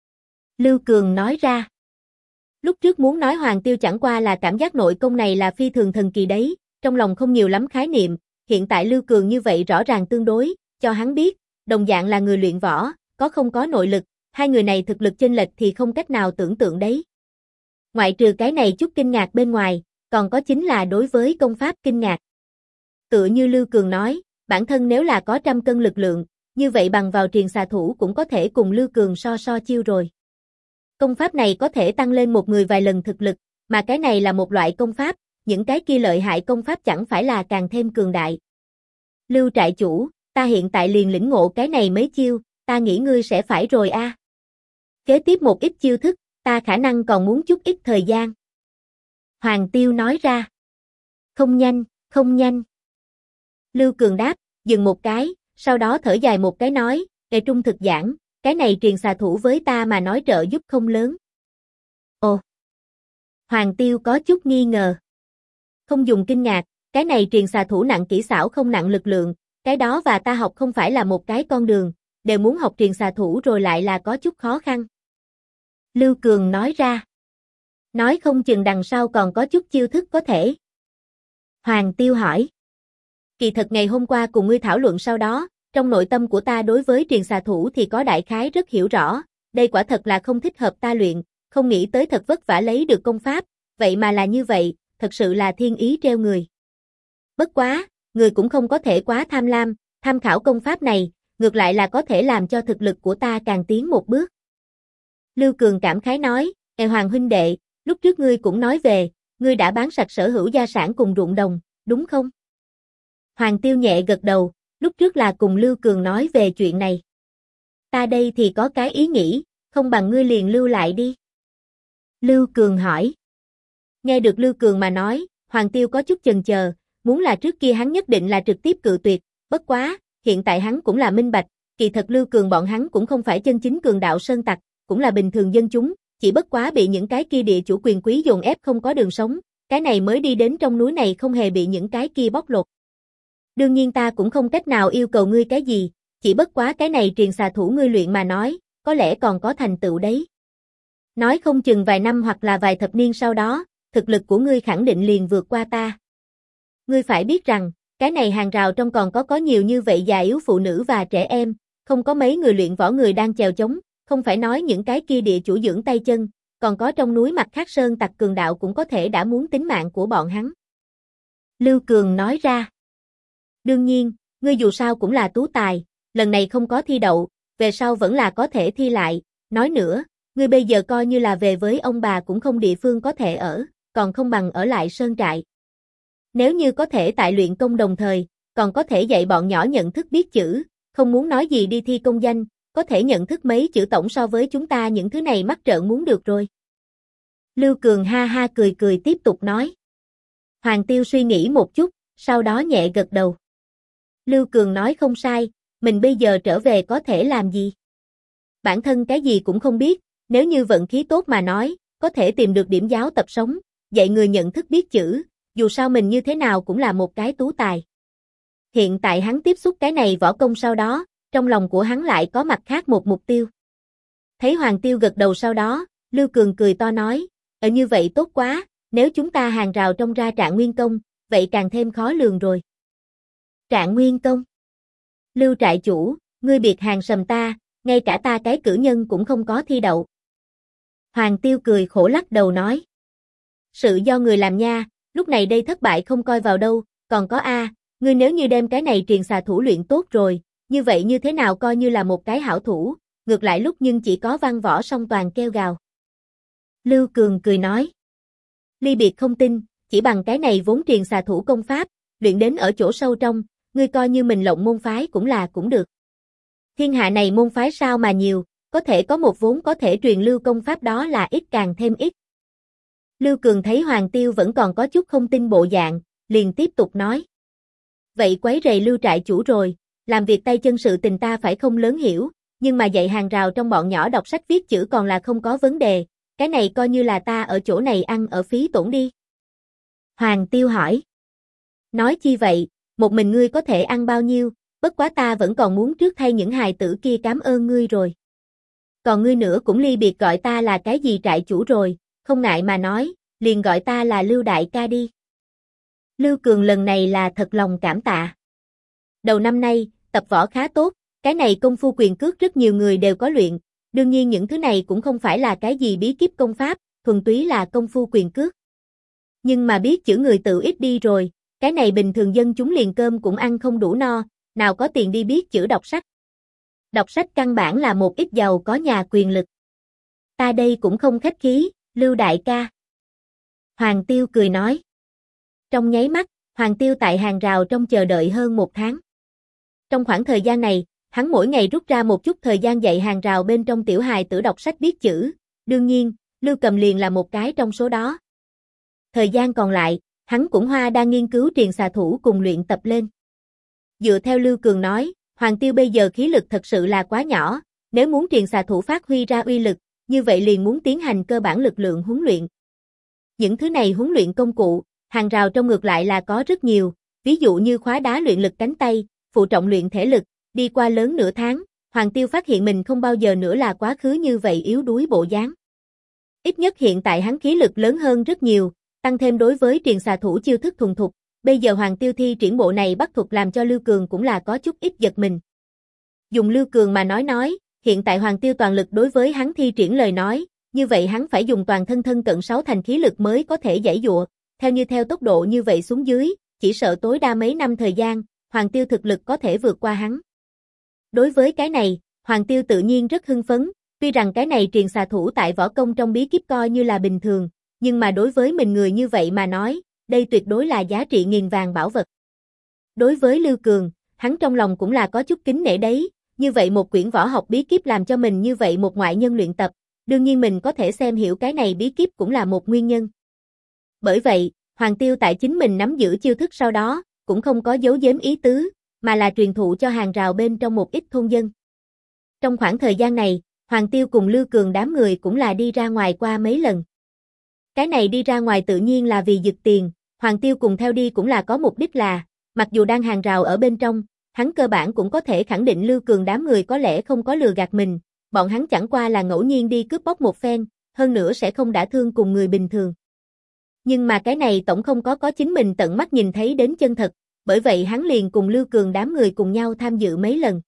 Lưu Cường nói ra. Lúc trước muốn nói Hoàng Tiêu chẳng qua là cảm giác nội công này là phi thường thần kỳ đấy, trong lòng không nhiều lắm khái niệm, hiện tại Lưu Cường như vậy rõ ràng tương đối, cho hắn biết, đồng dạng là người luyện võ, không có nội lực, hai người này thực lực chênh lệch thì không cách nào tưởng tượng đấy. Ngoại trừ cái này chút kinh ngạc bên ngoài, còn có chính là đối với công pháp kinh ngạc. Tựa như Lưu Cường nói, bản thân nếu là có 100 cân lực lượng, như vậy bằng vào truyền xà thủ cũng có thể cùng Lưu Cường so chiêu rồi. Công pháp này có thể tăng lên một người vài lần thực lực, mà cái này là một loại công pháp, những cái kia lợi hại công pháp chẳng phải là càng thêm cường đại. Lưu trại chủ, ta hiện tại liền lĩnh ngộ cái này mấy chiêu, ta nghĩ ngươi sẽ phải rồi a. Kế tiếp một ít chiêu thức, ta khả năng còn muốn chút ít thời gian. Hoàng Tiêu nói ra. Không nhanh, không nhanh. Lưu Cường đáp, dừng một cái, sau đó thở dài một cái nói, để trung thực giảng, cái này truyền xà thủ với ta mà nói trợ giúp không lớn. Ồ! Hoàng Tiêu có chút nghi ngờ. Không dùng kinh ngạc, cái này truyền xà thủ nặng kỹ xảo không nặng lực lượng, cái đó và ta học không phải là một cái con đường, đều muốn học truyền xà thủ rồi lại là có chút khó khăn. Lưu Cường nói ra. Nói không chừng đằng sau còn có chút chiêu thức có thể. Hoàng Tiêu hỏi. Kỳ thật ngày hôm qua cùng ngươi thảo luận sau đó, trong nội tâm của ta đối với truyền xà thủ thì có đại khái rất hiểu rõ, đây quả thật là không thích hợp ta luyện, không nghĩ tới thật vất vả lấy được công pháp, vậy mà là như vậy, thật sự là thiên ý treo người. Bất quá, người cũng không có thể quá tham lam, tham khảo công pháp này, ngược lại là có thể làm cho thực lực của ta càng tiến một bước. Lưu Cường cảm khái nói, Hoàng huynh đệ, lúc trước ngươi cũng nói về, ngươi đã bán sạch sở hữu gia sản cùng ruộng đồng, đúng không? Hoàng Tiêu nhẹ gật đầu, lúc trước là cùng Lưu Cường nói về chuyện này. Ta đây thì có cái ý nghĩ, không bằng ngươi liền lưu lại đi. Lưu Cường hỏi. Nghe được Lưu Cường mà nói, Hoàng Tiêu có chút chần chờ, muốn là trước kia hắn nhất định là trực tiếp cự tuyệt, bất quá, hiện tại hắn cũng là minh bạch, kỳ thật Lưu Cường bọn hắn cũng không phải chân chính cường đạo sơn tặc, cũng là bình thường dân chúng, chỉ bất quá bị những cái kia địa chủ quyền quý dồn ép không có đường sống, cái này mới đi đến trong núi này không hề bị những cái kia bóc lột. Đương nhiên ta cũng không cách nào yêu cầu ngươi cái gì, chỉ bất quá cái này truyền xà thủ ngươi luyện mà nói, có lẽ còn có thành tựu đấy. Nói không chừng vài năm hoặc là vài thập niên sau đó, thực lực của ngươi khẳng định liền vượt qua ta. Ngươi phải biết rằng, cái này hàng rào trong còn có nhiều như vậy già yếu phụ nữ và trẻ em, không có mấy người luyện võ người đang chèo chống, không phải nói những cái kia địa chủ dưỡng tay chân, còn có trong núi mặt khác sơn tặc cường đạo cũng có thể đã muốn tính mạng của bọn hắn. Lưu Cường nói ra. Đương nhiên, ngươi dù sao cũng là tú tài, lần này không có thi đậu, về sau vẫn là có thể thi lại, nói nữa, ngươi bây giờ coi như là về với ông bà cũng không địa phương có thể ở, còn không bằng ở lại sơn trại. Nếu như có thể tại luyện công đồng thời, còn có thể dạy bọn nhỏ nhận thức biết chữ, không muốn nói gì đi thi công danh, có thể nhận thức mấy chữ tổng so với chúng ta những thứ này mắc trợn muốn được rồi. Lưu Cường ha ha cười cười tiếp tục nói. Hoàng Tiêu suy nghĩ một chút, sau đó nhẹ gật đầu. Lưu Cường nói không sai, mình bây giờ trở về có thể làm gì? Bản thân cái gì cũng không biết, nếu như vận khí tốt mà nói, có thể tìm được điểm giáo tập sống, dạy người nhận thức biết chữ, dù sao mình như thế nào cũng là một cái tú tài. Hiện tại hắn tiếp xúc cái này võ công sau đó, trong lòng của hắn lại có mặt khác một mục tiêu. Thấy Hoàng Tiêu gật đầu sau đó, Lưu Cường cười to nói, như vậy tốt quá, nếu chúng ta hàng rào trong ra Trạng Nguyên Công, vậy càng thêm khó lường rồi. Trạng Nguyên Công. Lưu trại chủ, ngươi biệt hàng sầm ta, ngay cả ta cái cử nhân cũng không có thi đậu. Hoàng Tiêu cười khổ lắc đầu nói. Sự do người làm nha, lúc này đây thất bại không coi vào đâu, còn có ngươi nếu như đem cái này truyền xà thủ luyện tốt rồi, như vậy như thế nào coi như là một cái hảo thủ, ngược lại lúc nhưng chỉ có văn võ song toàn kêu gào. Lưu Cường cười nói. Ly Biệt không tin, chỉ bằng cái này vốn truyền xà thủ công pháp, luyện đến ở chỗ sâu trong, ngươi coi như mình lộng môn phái cũng được. Thiên hạ này môn phái sao mà nhiều, có thể có một vốn có thể truyền lưu công pháp đó là ít càng thêm ít. Lưu Cường thấy Hoàng Tiêu vẫn còn có chút không tin bộ dạng, liền tiếp tục nói. Vậy quấy rầy Lưu trại chủ rồi, làm việc tay chân sự tình ta phải không lớn hiểu, nhưng mà dạy hàng rào trong bọn nhỏ đọc sách viết chữ còn là không có vấn đề, cái này coi như là ta ở chỗ này ăn ở phí tổn đi. Hoàng Tiêu hỏi. Nói chi vậy, một mình ngươi có thể ăn bao nhiêu, bất quá ta vẫn còn muốn trước thay những hài tử kia cảm ơn ngươi rồi. Còn ngươi nữa cũng ly biệt gọi ta là cái gì trại chủ rồi, không ngại mà nói, liền gọi ta là Lưu đại ca đi. Lưu Cường lần này là thật lòng cảm tạ. Đầu năm nay, tập võ khá tốt, cái này công phu quyền cước rất nhiều người đều có luyện, đương nhiên những thứ này cũng không phải là cái gì bí kíp công pháp, thuần túy là công phu quyền cước. Nhưng mà biết chữ người tự ít đi rồi, cái này bình thường dân chúng liền cơm cũng ăn không đủ no, nào có tiền đi biết chữ đọc sách. Đọc sách căn bản là một ít giàu có nhà quyền lực. Ta đây cũng không khách khí, Lưu đại ca. Hoàng Tiêu cười nói. Trong nháy mắt, Hoàng Tiêu tại hàng rào trong chờ đợi hơn 1 tháng. Trong khoảng thời gian này, hắn mỗi ngày rút ra một chút thời gian dạy hàng rào bên trong tiểu hài tử đọc sách biết chữ, đương nhiên, Lưu Cầm liền là một cái trong số đó. Thời gian còn lại, hắn cũng hoa đang nghiên cứu truyền xà thủ cùng luyện tập lên. Dựa theo Lưu Cường nói, Hoàng Tiêu bây giờ khí lực thật sự là quá nhỏ, nếu muốn truyền xà thủ phát huy ra uy lực, như vậy liền muốn tiến hành cơ bản lực lượng huấn luyện. Những thứ này huấn luyện công cụ, hàng rào trong ngược lại là có rất nhiều, ví dụ như khóa đá luyện lực cánh tay, phụ trọng luyện thể lực, đi qua lớn nửa tháng, Hoàng Tiêu phát hiện mình không bao giờ nữa là quá khứ như vậy yếu đuối bộ dáng. Ít nhất hiện tại hắn khí lực lớn hơn rất nhiều, tăng thêm đối với truyền xà thủ chiêu thức thuần thục, bây giờ Hoàng Tiêu thi triển bộ này bắt thuật làm cho Lưu Cường cũng là có chút ít giật mình. Dùng Lưu Cường mà nói, hiện tại Hoàng Tiêu toàn lực đối với hắn thi triển lời nói, như vậy hắn phải dùng toàn thân cận 6 thành khí lực mới có thể giãy giụa, theo tốc độ như vậy xuống dưới, chỉ sợ tối đa mấy năm thời gian, Hoàng Tiêu thực lực có thể vượt qua hắn. Đối với cái này, Hoàng Tiêu tự nhiên rất hưng phấn, tuy rằng cái này truyền xà thủ tại võ công trong bí kíp coi như là bình thường, nhưng mà đối với mình người như vậy mà nói, đây tuyệt đối là giá trị nghìn vàng bảo vật. Đối với Lưu Cường, hắn trong lòng cũng là có chút kính nể đấy, như vậy một quyển võ học bí kíp làm cho mình như vậy một ngoại nhân luyện tập, đương nhiên mình có thể xem hiểu cái này bí kíp cũng là một nguyên nhân. Bởi vậy, Hoàng Tiêu tại chính mình nắm giữ chiêu thức sau đó, cũng không có giấu giếm ý tứ, mà là truyền thụ cho hàng rào bên trong một ít thôn dân. Trong khoảng thời gian này, Hoàng Tiêu cùng Lưu Cường đám người cũng là đi ra ngoài qua mấy lần. Cái này đi ra ngoài tự nhiên là vì giật tiền, Hoàng Tiêu cùng theo đi cũng là có mục đích là, mặc dù đang hàng rào ở bên trong, hắn cơ bản cũng có thể khẳng định Lưu Cường đám người có lẽ không có lừa gạt mình, bọn hắn chẳng qua là ngẫu nhiên đi cướp bóc một phen, hơn nữa sẽ không đả thương cùng người bình thường. Nhưng mà cái này tổng không có chính mình tận mắt nhìn thấy đến chân thật, bởi vậy hắn liền cùng Lưu Cường đám người cùng nhau tham dự mấy lần.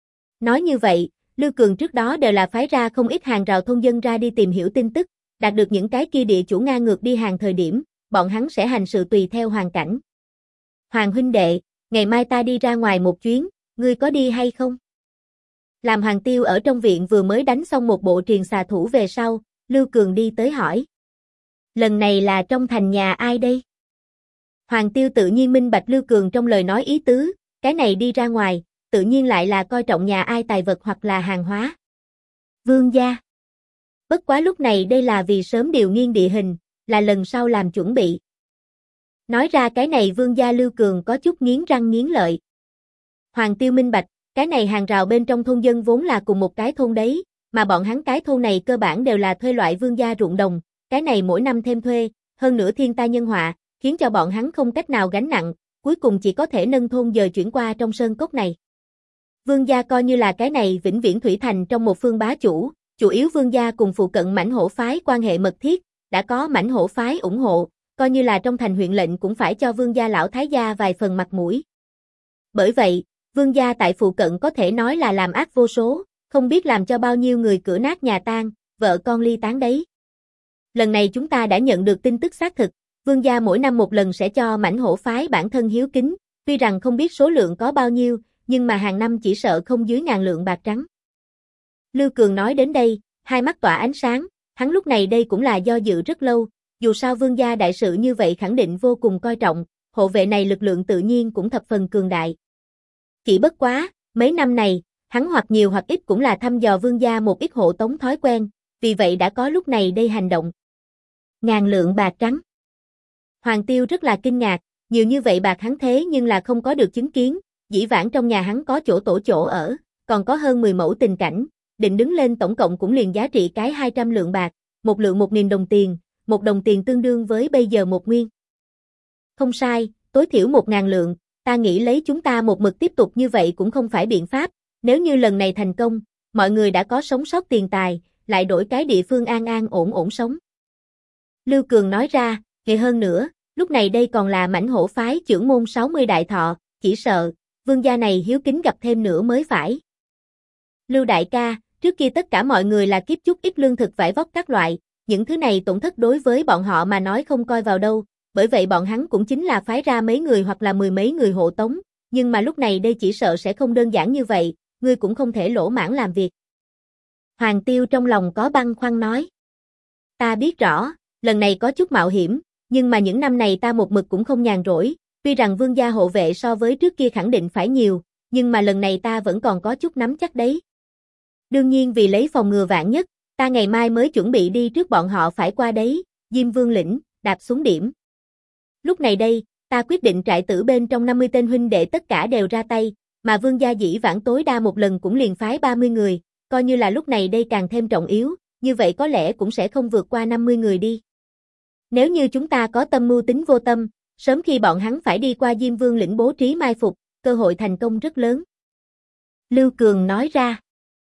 Nói như vậy, Lưu Cường trước đó đều là phái ra không ít hàng rào thôn dân ra đi tìm hiểu tin tức, đạt được những cái kia địa chủ ngang ngược đi hàng thời điểm, bọn hắn sẽ hành sự tùy theo hoàn cảnh. Hoàng huynh đệ, ngày mai ta đi ra ngoài một chuyến, ngươi có đi hay không? Làm Hoàng Tiêu ở trong viện vừa mới đánh xong một bộ truyền xà thủ về sau, Lưu Cường đi tới hỏi. Lần này là trong thành nhà ai đây? Hoàng Tiêu tự nhiên minh bạch Lưu Cường trong lời nói ý tứ, cái này đi ra ngoài, tự nhiên lại là coi trọng nhà ai tài vật hoặc là hàng hóa. Vương gia. Bất quá lúc này đây là vì sớm điều nghiên địa hình, là lần sau làm chuẩn bị. Nói ra cái này vương gia Lưu Cường có chút nghiến răng nghiến lợi. Hoàng Tiêu minh bạch, cái này hàng rào bên trong thôn dân vốn là cùng một cái thôn đấy, mà bọn hắn cái thôn này cơ bản đều là thuê loại vương gia ruộng đồng, cái này mỗi năm thêm thuê, hơn nữa thiên tai nhân họa, khiến cho bọn hắn không cách nào gánh nặng, cuối cùng chỉ có thể nâng thôn dời chuyển qua trong sơn cốc này. Vương gia coi như là cái này vĩnh viễn thủy thành trong một phương bá chủ, chủ yếu vương gia cùng phụ cận mãnh hổ phái quan hệ mật thiết, đã có mãnh hổ phái ủng hộ, coi như là trong thành huyện lệnh cũng phải cho vương gia lão thái gia vài phần mặt mũi. Bởi vậy, vương gia tại phụ cận có thể nói là làm ác vô số, không biết làm cho bao nhiêu người cửa nát nhà tan, vợ con ly tán đấy. Lần này chúng ta đã nhận được tin tức xác thực, vương gia mỗi năm một lần sẽ cho mãnh hổ phái bản thân hiếu kính, tuy rằng không biết số lượng có bao nhiêu, nhưng mà hàng năm chỉ sợ không dưới 1000 lượng bạc trắng. Lưu Cường nói đến đây, hai mắt tỏa ánh sáng, hắn lúc này đây cũng là do dự rất lâu, dù sao vương gia đại sự như vậy khẳng định vô cùng coi trọng, hộ vệ này lực lượng tự nhiên cũng thập phần cường đại. Chỉ bất quá, mấy năm này, hắn hoặc nhiều hoặc ít cũng là thăm dò vương gia một ít hộ tống thói quen, vì vậy đã có lúc này đây hành động. 1000 lượng bạc trắng. Hoàng Tiêu rất là kinh ngạc, nhiều như vậy bạc hắn thế nhưng là không có được chứng kiến, dĩ vãng trong nhà hắn có chỗ tổ chỗ ở, còn có hơn 10 mẫu tình cảnh, định đứng lên tổng cộng cũng liền giá trị cái 200 lượng bạc, một lượng 1000 đồng tiền, một đồng tiền tương đương với bây giờ một nguyên. Không sai, tối thiểu 1000 lượng, ta nghĩ lấy chúng ta một mực tiếp tục như vậy cũng không phải biện pháp, nếu như lần này thành công, mọi người đã có sống sót tiền tài, lại đổi cái địa phương an an ổn ổn sống. Lưu Cường nói ra, nghề hơn nữa, lúc này đây còn là mãnh hổ phái trưởng môn 60 đại thọ, chỉ sợ, vương gia này hiếu kính gặp thêm nữa mới phải. Lưu đại ca, trước kia tất cả mọi người là kiếp chút ít lương thực vải vóc các loại, những thứ này tổn thất đối với bọn họ mà nói không coi vào đâu, bởi vậy bọn hắn cũng chính là phái ra mấy người hoặc là 10 mấy người hộ tống, nhưng mà lúc này đây chỉ sợ sẽ không đơn giản như vậy, ngươi cũng không thể lỗ mãng làm việc. Hoàng Tiêu trong lòng có băn khoăn nói. Ta biết rõ, lần này có chút mạo hiểm, nhưng mà những năm này ta một mực cũng không nhàn rỗi, tuy rằng vương gia hộ vệ so với trước kia khẳng định phải nhiều, nhưng mà lần này ta vẫn còn có chút nắm chắc đấy. Đương nhiên vì lấy phòng ngừa vạn nhất, ta ngày mai mới chuẩn bị đi trước bọn họ phải qua đấy, Diêm Vương lĩnh, đạp xuống điểm. Lúc này đây, ta quyết định trại tử bên trong 50 tên huynh đệ tất cả đều ra tay, mà vương gia dĩ vãng tối đa một lần cũng liền phái 30 người, coi như là lúc này đây càng thêm trọng yếu, như vậy có lẽ cũng sẽ không vượt qua 50 người đi. Nếu như chúng ta có tâm mưu tính vô tâm, sớm khi bọn hắn phải đi qua Diêm Vương lĩnh bố trí mai phục, cơ hội thành công rất lớn. Lưu Cường nói ra.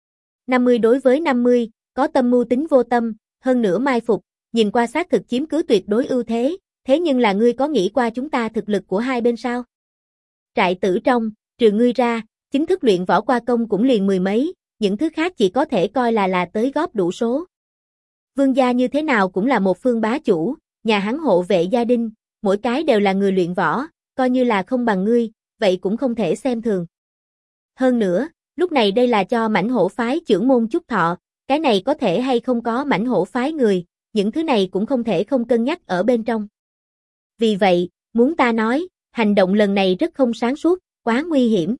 50 đối với 50, có tâm mưu tính vô tâm, hơn nữa mai phục, nhìn qua xác thực chiếm cứ tuyệt đối ưu thế, thế nhưng là ngươi có nghĩ qua chúng ta thực lực của hai bên sao? Trại tử trong, trừ ngươi ra, chính thức luyện võ qua công cũng liền 10 mấy, những thứ khác chỉ có thể coi là tới góp đủ số. Vương gia như thế nào cũng là một phương bá chủ, nhà hắn hộ vệ gia đình, mỗi cái đều là người luyện võ, coi như là không bằng ngươi, vậy cũng không thể xem thường. Hơn nữa, lúc này đây là cho mãnh hổ phái trưởng môn chúc thọ, cái này có thể hay không có mãnh hổ phái người, những thứ này cũng không thể không cân nhắc ở bên trong. Vì vậy, muốn ta nói, hành động lần này rất không sáng suốt, quá nguy hiểm.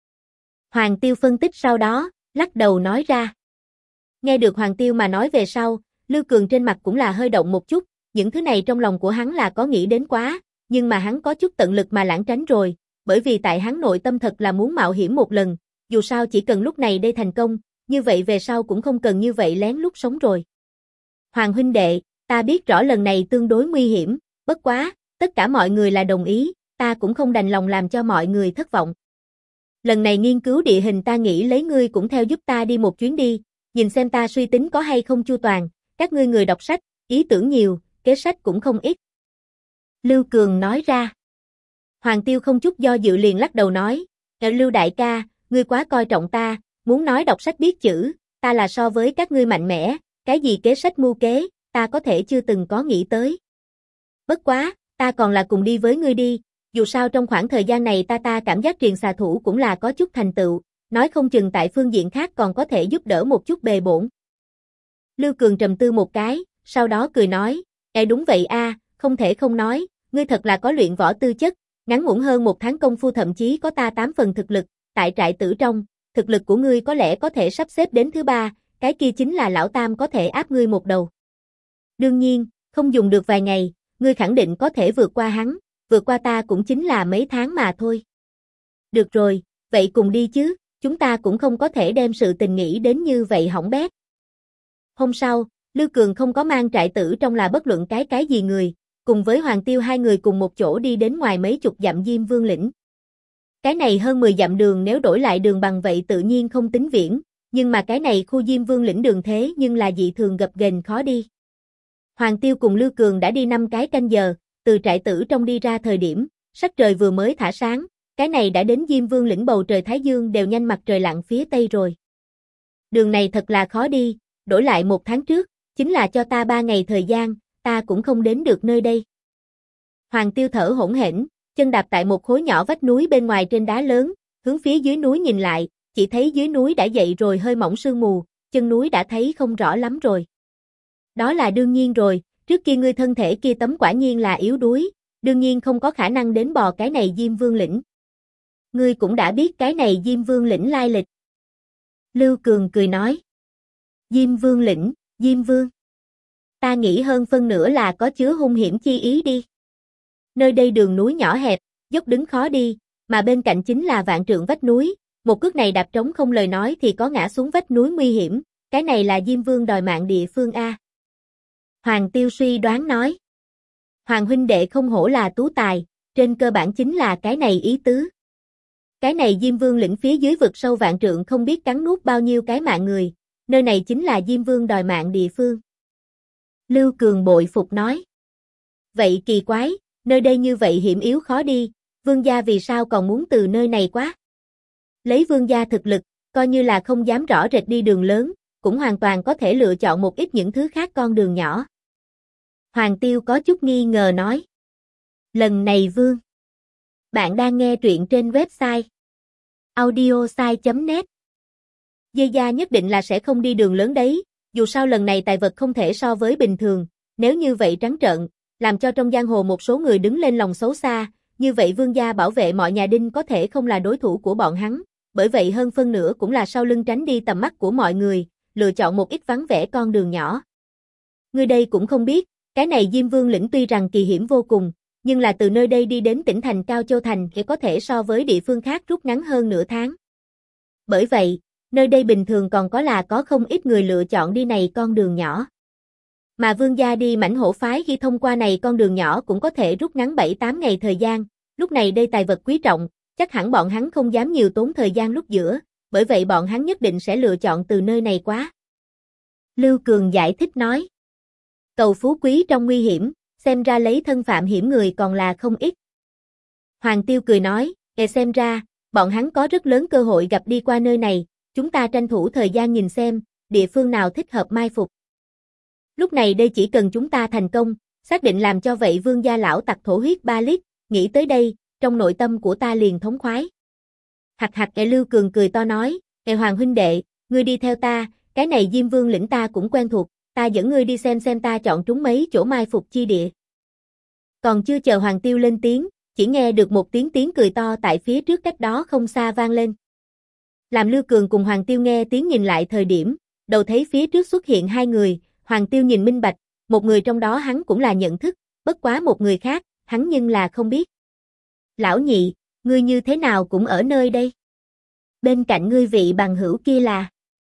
Hoàng Tiêu phân tích sau đó, lắc đầu nói ra. Nghe được Hoàng Tiêu mà nói về sau, Lưu Cường trên mặt cũng là hơi động một chút, những thứ này trong lòng của hắn là có nghĩ đến quá, nhưng mà hắn có chút tận lực mà lãng tránh rồi, bởi vì tại hắn nội tâm thật là muốn mạo hiểm một lần, dù sao chỉ cần lúc này đây thành công, như vậy về sau cũng không cần như vậy lén lút sống rồi. Hoàng huynh đệ, ta biết rõ lần này tương đối nguy hiểm, bất quá, tất cả mọi người là đồng ý, ta cũng không đành lòng làm cho mọi người thất vọng. Lần này nghiên cứu địa hình ta nghĩ lấy ngươi cũng theo giúp ta đi một chuyến đi, nhìn xem ta suy tính có hay không chu toàn, các ngươi người đọc sách, ý tưởng nhiều, kế sách cũng không ít. Lưu Cường nói ra. Hoàng Tiêu không chút do dự liền lắc đầu nói, Lưu đại ca, ngươi quá coi trọng ta, muốn nói đọc sách biết chữ, ta là so với các ngươi mạnh mẽ, cái gì kế sách mưu kế, ta có thể chưa từng có nghĩ tới. Bất quá, ta còn là cùng đi với ngươi đi, dù sao trong khoảng thời gian này ta cảm giác Triền xà thủ cũng là có chút thành tựu, nói không chừng tại phương diện khác còn có thể giúp đỡ một chút bề bổn. Lưu Cường trầm tư một cái, sau đó cười nói, đúng vậy a, không thể không nói, ngươi thật là có luyện võ tư chất, ngắn ngủn hơn 1 tháng công phu thậm chí có ta 8 phần thực lực, tại trại tử trong, thực lực của ngươi có lẽ có thể sắp xếp đến thứ 3, cái kia chính là lão tam có thể áp ngươi một đầu. Đương nhiên, không dùng được vài ngày, ngươi khẳng định có thể vượt qua hắn, vượt qua ta cũng chính là mấy tháng mà thôi. Được rồi, vậy cùng đi chứ, chúng ta cũng không có thể đem sự tình nghĩ đến như vậy hỏng bét. Hôm sau, Lưu Cường không có mang trại tử trong là bất luận cái gì người, cùng với Hoàng Tiêu hai người cùng một chỗ đi đến ngoài mấy chục dặm Diêm Vương lĩnh. Cái này hơn 10 dặm đường nếu đổi lại đường bằng vậy tự nhiên không tính viễn, nhưng mà cái này khu Diêm Vương lĩnh đường thế nhưng là dị thường gập ghềnh khó đi. Hoàng Tiêu cùng Lưu Cường đã đi 5 cái canh giờ, từ trại tử trong đi ra thời điểm, sắc trời vừa mới thả sáng, cái này đã đến Diêm Vương lĩnh bầu trời Thái Dương đều nhanh mặt trời lặn phía tây rồi. Đường này thật là khó đi, đổi lại 1 tháng trước, chính là cho ta 3 ngày thời gian, ta cũng không đến được nơi đây. Hoàng Tiêu thở hổn hển, chân đạp tại một khối nhỏ vách núi bên ngoài trên đá lớn, hướng phía dưới núi nhìn lại, chỉ thấy dưới núi đã dậy rồi hơi mỏng sương mù, chân núi đã thấy không rõ lắm rồi. Đó là đương nhiên rồi, trước kia ngươi thân thể kia tấm quả nhiên là yếu đuối, đương nhiên không có khả năng đến bò cái này Diêm Vương lĩnh. Ngươi cũng đã biết cái này Diêm Vương lĩnh lai lịch. Lưu Cường cười nói. Diêm Vương lĩnh, Diêm Vương. Ta nghĩ hơn phân nửa là có chứa hung hiểm chi ý đi. Nơi đây đường núi nhỏ hẹp, dốc đứng khó đi, mà bên cạnh chính là vạn trượng vách núi, một cước này đạp trống không lời nói thì có ngã xuống vách núi nguy hiểm, cái này là Diêm Vương đòi mạng địa phương a. Hoàng Tiêu suy đoán nói. Hoàng huynh đệ không hổ là tú tài, trên cơ bản chính là cái này ý tứ. Cái này Diêm Vương lĩnh phía dưới vực sâu vạn trượng không biết cắn nuốt bao nhiêu cái mạng người, nơi này chính là Diêm Vương đòi mạng địa phương. Lưu Cường bội phục nói. Vậy kỳ quái, nơi đây như vậy hiểm yếu khó đi, vương gia vì sao còn muốn từ nơi này quá? Lấy vương gia thực lực, coi như là không dám rõ rệt đi đường lớn, cũng hoàn toàn có thể lựa chọn một ít những thứ khác con đường nhỏ. Hoàng Tiêu có chút nghi ngờ nói. Lần này vương. Bạn đang nghe truyện trên website audiosai.net. Dê gia nhất định là sẽ không đi đường lớn đấy, dù sao lần này tài vật không thể so với bình thường, nếu như vậy trắng trợn, làm cho trong giang hồ một số người đứng lên lòng xấu xa, như vậy vương gia bảo vệ mọi nhà đinh có thể không là đối thủ của bọn hắn, bởi vậy hơn phân nửa cũng là sau lưng tránh đi tầm mắt của mọi người, lựa chọn một ít vắng vẻ con đường nhỏ. Người đây cũng không biết, cái này Diêm Vương lĩnh tuy rằng kỳ hiểm vô cùng, nhưng là từ nơi đây đi đến tỉnh thành Cao Châu Thành thì có thể so với địa phương khác rút ngắn hơn nửa tháng. Bởi vậy, nơi đây bình thường còn có không ít người lựa chọn đi này con đường nhỏ. Mà vương gia đi Mãnh Hổ phái khi thông qua này con đường nhỏ cũng có thể rút ngắn 7-8 ngày thời gian, lúc này đây tài vật quý trọng, chắc hẳn bọn hắn không dám nhiều tốn thời gian lúc giữa, bởi vậy bọn hắn nhất định sẽ lựa chọn từ nơi này quá. Lưu Cường giải thích nói. Cầu phú quý trong nguy hiểm, xem ra lấy thân phạm hiểm người còn là không ít. Hoàng Tiêu cười nói, xem ra, bọn hắn có rất lớn cơ hội gặp đi qua nơi này, chúng ta tranh thủ thời gian nhìn xem, địa phương nào thích hợp mai phục. Lúc này đây chỉ cần chúng ta thành công, xác định làm cho vậy vương gia lão tặc thổ huyết 3 lít, nghĩ tới đây, trong nội tâm của ta liền thống khoái. Hạc hạc Lưu Cường cười to nói, Hoàng huynh đệ, ngươi đi theo ta, cái này Diêm Vương lĩnh ta cũng quen thuộc, ta dẫn ngươi đi xem ta chọn trúng mấy chỗ mai phục chi địa. Còn chưa chờ Hoàng Tiêu lên tiếng, chỉ nghe được một tiếng cười to tại phía trước cách đó không xa vang lên. Làm Lưu Cường cùng Hoàng Tiêu nghe tiếng nhìn lại thời điểm, đầu thấy phía trước xuất hiện hai người, Hoàng Tiêu nhìn minh bạch, một người trong đó hắn cũng là nhận thức, bất quá một người khác, hắn nhưng là không biết. Lão nhị, ngươi như thế nào cũng ở nơi đây? Bên cạnh ngươi vị bằng hữu kia là?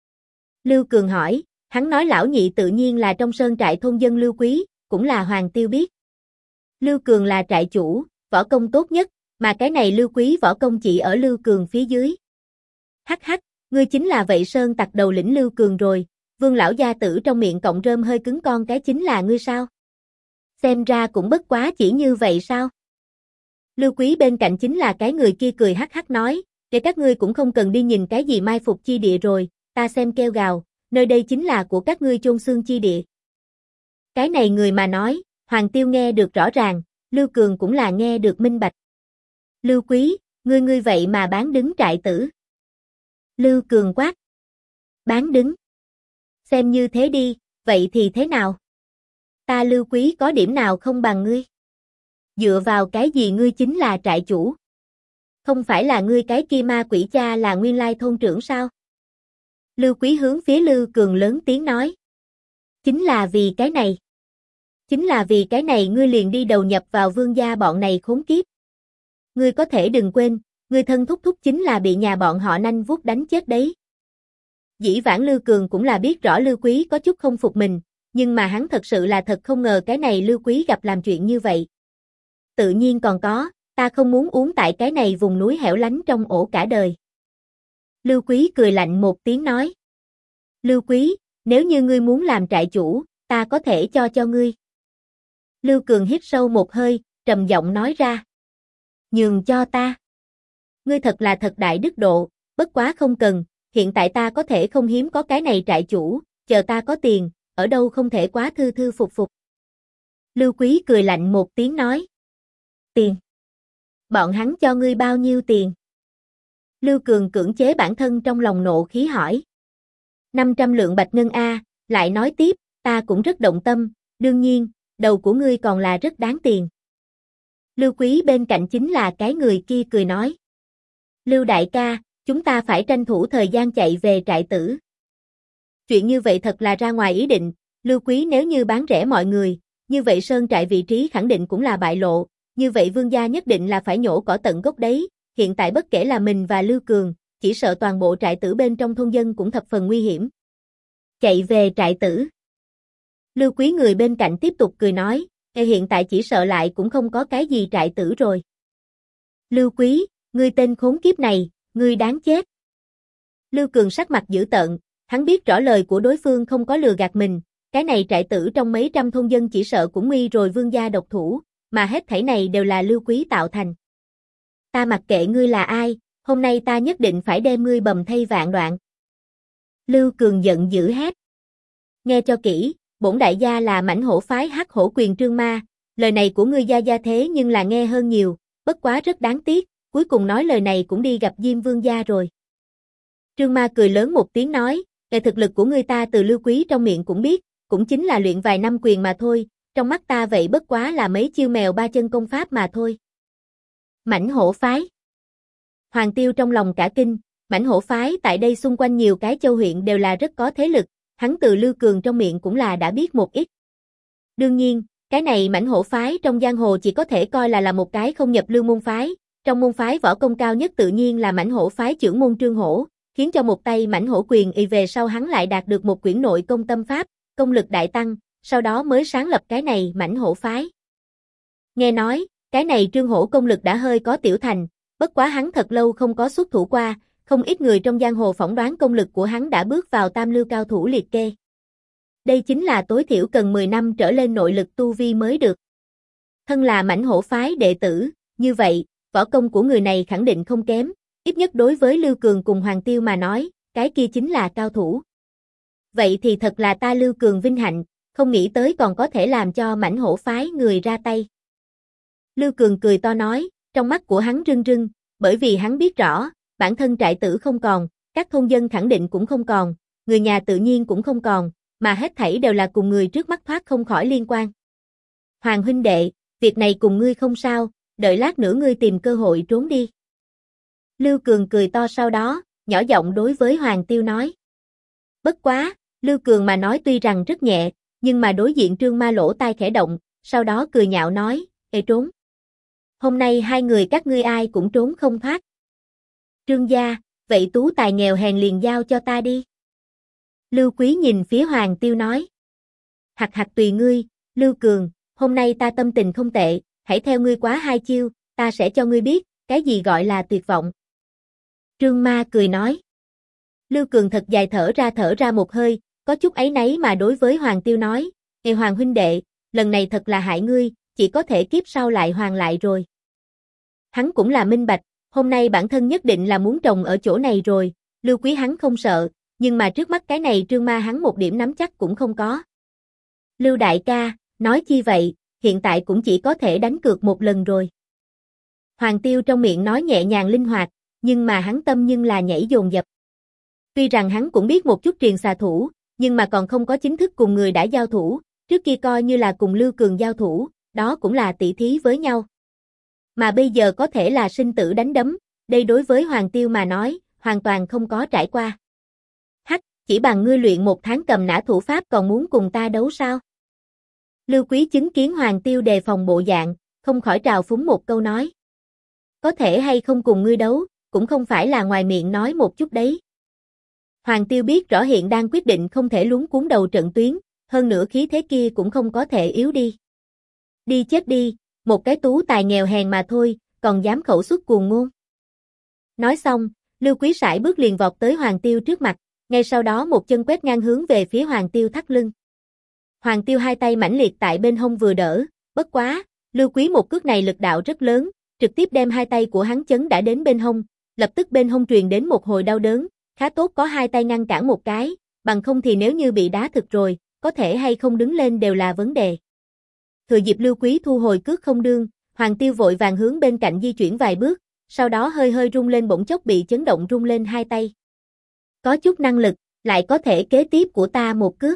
Lưu Cường hỏi, hắn nói lão nhị tự nhiên là trong sơn trại thôn dân Lưu Quý, cũng là Hoàng Tiêu biết. Lưu Cường là trại chủ, võ công tốt nhất, mà cái này Lưu Quý võ công chỉ ở Lưu Cường phía dưới. Hắc hắc, ngươi chính là vậy sơn tặc đầu lĩnh Lưu Cường rồi, Vương lão gia tử trong miệng cọng rơm hơi cứng con cái chính là ngươi sao? Xem ra cũng bất quá chỉ như vậy sao? Lưu Quý bên cạnh chính là cái người kia cười hắc hắc nói, để các ngươi cũng không cần đi nhìn cái gì mai phục chi địa rồi, ta xem kêu gào, nơi đây chính là của các ngươi chôn xương chi địa. Cái này người mà nói, Hoàng Tiêu nghe được rõ ràng, Lưu Cường cũng là nghe được minh bạch. Lưu Quý, ngươi vậy mà bán đứng trại tử. Lưu Cường quát. Bán đứng. Xem như thế đi, vậy thì thế nào? Ta Lưu Quý có điểm nào không bằng ngươi? Dựa vào cái gì ngươi chính là trại chủ? Không phải là ngươi cái kia ma quỷ cha là nguyên lai thôn trưởng sao? Lưu Quý hướng phía Lưu Cường lớn tiếng nói. Chính là vì cái này. Chính là vì cái này ngươi liền đi đầu nhập vào vương gia bọn này khốn kiếp. Ngươi có thể đừng quên, ngươi thân thúc thúc chính là bị nhà bọn họ nanh vuốt đánh chết đấy. Dĩ vãng Lưu Cường cũng là biết rõ Lưu Quý có chút không phục mình, nhưng mà hắn thật sự là thật không ngờ cái này Lưu Quý gặp làm chuyện như vậy. Tự nhiên còn có, ta không muốn uống tại cái này vùng núi hẻo lánh trong ổ cả đời. Lưu Quý cười lạnh một tiếng nói. Lưu Quý, nếu như ngươi muốn làm trại chủ, ta có thể cho ngươi. Lưu Cường hít sâu một hơi, trầm giọng nói ra. Nhường cho ta. Ngươi thật là thật đại đức độ, bất quá không cần, hiện tại ta có thể không hiếm có cái này trại chủ, chờ ta có tiền, ở đâu không thể quá thư thư phục phục. Lưu Quý cười lạnh một tiếng nói. Tiền. Bọn hắn cho ngươi bao nhiêu tiền? Lưu Cường cưỡng chế bản thân trong lòng nộ khí hỏi. 500 lượng bạch ngân a, lại nói tiếp, ta cũng rất động tâm, đương nhiên, đầu của ngươi còn là rất đáng tiền. Lưu Quý bên cạnh chính là cái người kia cười nói. Lưu đại ca, chúng ta phải tranh thủ thời gian chạy về trại tử. Chuyện như vậy thật là ra ngoài ý định, Lưu Quý nếu như bán rẻ mọi người, như vậy sơn trại vị trí khẳng định cũng là bại lộ, như vậy vương gia nhất định là phải nhổ cỏ tận gốc đấy, hiện tại bất kể là mình và Lưu Cường, chỉ sợ toàn bộ trại tử bên trong thôn dân cũng thập phần nguy hiểm. Chạy về trại tử. Lưu Quý người bên cạnh tiếp tục cười nói, hiện tại chỉ sợ lại cũng không có cái gì trại tử rồi. Lưu Quý, ngươi tên khốn kiếp này, ngươi đáng chết. Lưu Cường sắc mặt dữ tợn, hắn biết rõ lời của đối phương không có lừa gạt mình, cái này trại tử trong mấy trăm thôn dân chỉ sợ cũng nguy rồi vương gia độc thủ, mà hết thảy này đều là Lưu Quý tạo thành. Ta mặc kệ ngươi là ai, hôm nay ta nhất định phải đem ngươi bầm thây vạn đoạn. Lưu Cường giận dữ hét. Nghe cho kỹ, bổn đại gia là mãnh hổ phái Hắc Hổ Quyền Trương Ma, lời này của ngươi gia thế nhưng là nghe hơn nhiều, bất quá rất đáng tiếc, cuối cùng nói lời này cũng đi gặp Diêm Vương gia rồi. Trương Ma cười lớn một tiếng nói, về thực lực của ngươi ta từ Lưu Quý trong miệng cũng biết, cũng chính là luyện vài năm quyền mà thôi, trong mắt ta vậy bất quá là mấy chiêu mèo ba chân công pháp mà thôi. Mãnh hổ phái. Hoàng Tiêu trong lòng cả kinh, mãnh hổ phái tại đây xung quanh nhiều cái châu huyện đều là rất có thế lực, hắn từ Lưu Cường trong miệng cũng là đã biết một ít. Đương nhiên, cái này mãnh hổ phái trong giang hồ chỉ có thể coi là một cái không nhập lưu môn phái, trong môn phái võ công cao nhất tự nhiên là mãnh hổ phái trưởng môn Trương Hổ, khiến cho một tay mãnh hổ quyền y về sau hắn lại đạt được một quyển nội công tâm pháp, công lực đại tăng, sau đó mới sáng lập cái này mãnh hổ phái. Nghe nói, cái này Trương Hổ công lực đã hơi có tiểu thành, bất quá hắn thật lâu không có xuất thủ qua, không ít người trong giang hồ phỏng đoán công lực của hắn đã bước vào tam lưu cao thủ liệt kê. Đây chính là tối thiểu cần 10 năm trở lên nội lực tu vi mới được. Thân là mãnh hổ phái đệ tử, như vậy, võ công của người này khẳng định không kém, ít nhất đối với Lưu Cường cùng Hoàng Tiêu mà nói, cái kia chính là cao thủ. Vậy thì thật là ta Lưu Cường vinh hạnh, không nghĩ tới còn có thể làm cho mãnh hổ phái người ra tay. Lưu Cường cười to nói, trong mắt của hắn rưng rưng, bởi vì hắn biết rõ, bản thân trại tử không còn, các thôn dân khẳng định cũng không còn, người nhà tự nhiên cũng không còn, mà hết thảy đều là cùng người trước mắt thoát không khỏi liên quan. Hoàng huynh đệ, việc này cùng ngươi không sao, đợi lát nữa ngươi tìm cơ hội trốn đi. Lưu Cường cười to sau đó, nhỏ giọng đối với Hoàng Tiêu nói. Bất quá, Lưu Cường mà nói tuy rằng rất nhẹ, nhưng mà đối diện Trương Ma lỗ tai khẽ động, sau đó cười nhạo nói, ê trốn. Hôm nay hai người các ngươi ai cũng trốn không thoát. Trương gia, vậy tú tài nghèo hèn liền giao cho ta đi. Lưu Quý nhìn phía Hoàng Tiêu nói. Hặc hặc tùy ngươi, Lưu Cường, hôm nay ta tâm tình không tệ, hãy theo ngươi quá hai chiêu, ta sẽ cho ngươi biết, cái gì gọi là tuyệt vọng. Trương Ma cười nói. Lưu Cường thật dài thở ra một hơi, có chút áy náy mà đối với Hoàng Tiêu nói, ê Hoàng huynh đệ, lần này thật là hại ngươi, chỉ có thể kiếp sau lại hoàn lại rồi. Hắn cũng là minh bạch, hôm nay bản thân nhất định là muốn trồng ở chỗ này rồi, Lưu Quý hắn không sợ, nhưng mà trước mắt cái này Trương Ma hắn một điểm nắm chắc cũng không có. Lưu đại ca, nói chi vậy, hiện tại cũng chỉ có thể đánh cược một lần rồi. Hoàng Tiêu trong miệng nói nhẹ nhàng linh hoạt, nhưng mà hắn tâm nhưng là nhảy dồn dập. Tuy rằng hắn cũng biết một chút truyền xà thủ, nhưng mà còn không có chính thức cùng người đã giao thủ, trước kia coi như là cùng Lưu Cường giao thủ, đó cũng là tỷ thí với nhau. Mà bây giờ có thể là sinh tử đánh đấm, đây đối với Hoàng Tiêu mà nói, hoàn toàn không có trải qua. Hắc, chỉ bằng ngươi luyện một tháng cầm nã thủ pháp còn muốn cùng ta đấu sao? Lưu Quý chứng kiến Hoàng Tiêu đề phòng bộ dạng, không khỏi trào phúng một câu nói. Có thể hay không cùng ngươi đấu, cũng không phải là ngoài miệng nói một chút đấy. Hoàng Tiêu biết rõ hiện đang quyết định không thể luống cuống đầu trận tuyến, hơn nữa khí thế kia cũng không có thể yếu đi. Đi chết đi, một cái tú tài nghèo hèn mà thôi, còn dám khẩu xuất cuồng ngôn. Nói xong, Lưu Quý sải bước liền vọt tới Hoàng Tiêu trước mặt, ngay sau đó một chân quét ngang hướng về phía Hoàng Tiêu thắt lưng. Hoàng Tiêu hai tay mãnh liệt tại bên hông vừa đỡ, bất quá, Lưu Quý một cước này lực đạo rất lớn, trực tiếp đem hai tay của hắn chấn đã đến bên hông, lập tức bên hông truyền đến một hồi đau đớn, khá tốt có hai tay ngăn cản một cái, bằng không thì nếu như bị đá thực rồi, có thể hay không đứng lên đều là vấn đề. Thừa dịp Lưu Quý thu hồi cước không đương, Hoàng Tiêu vội vàng hướng bên cạnh di chuyển vài bước, sau đó hơi hơi rung lên bỗng chốc bị chấn động rung lên hai tay. Có chút năng lực, lại có thể kế tiếp của ta một cước.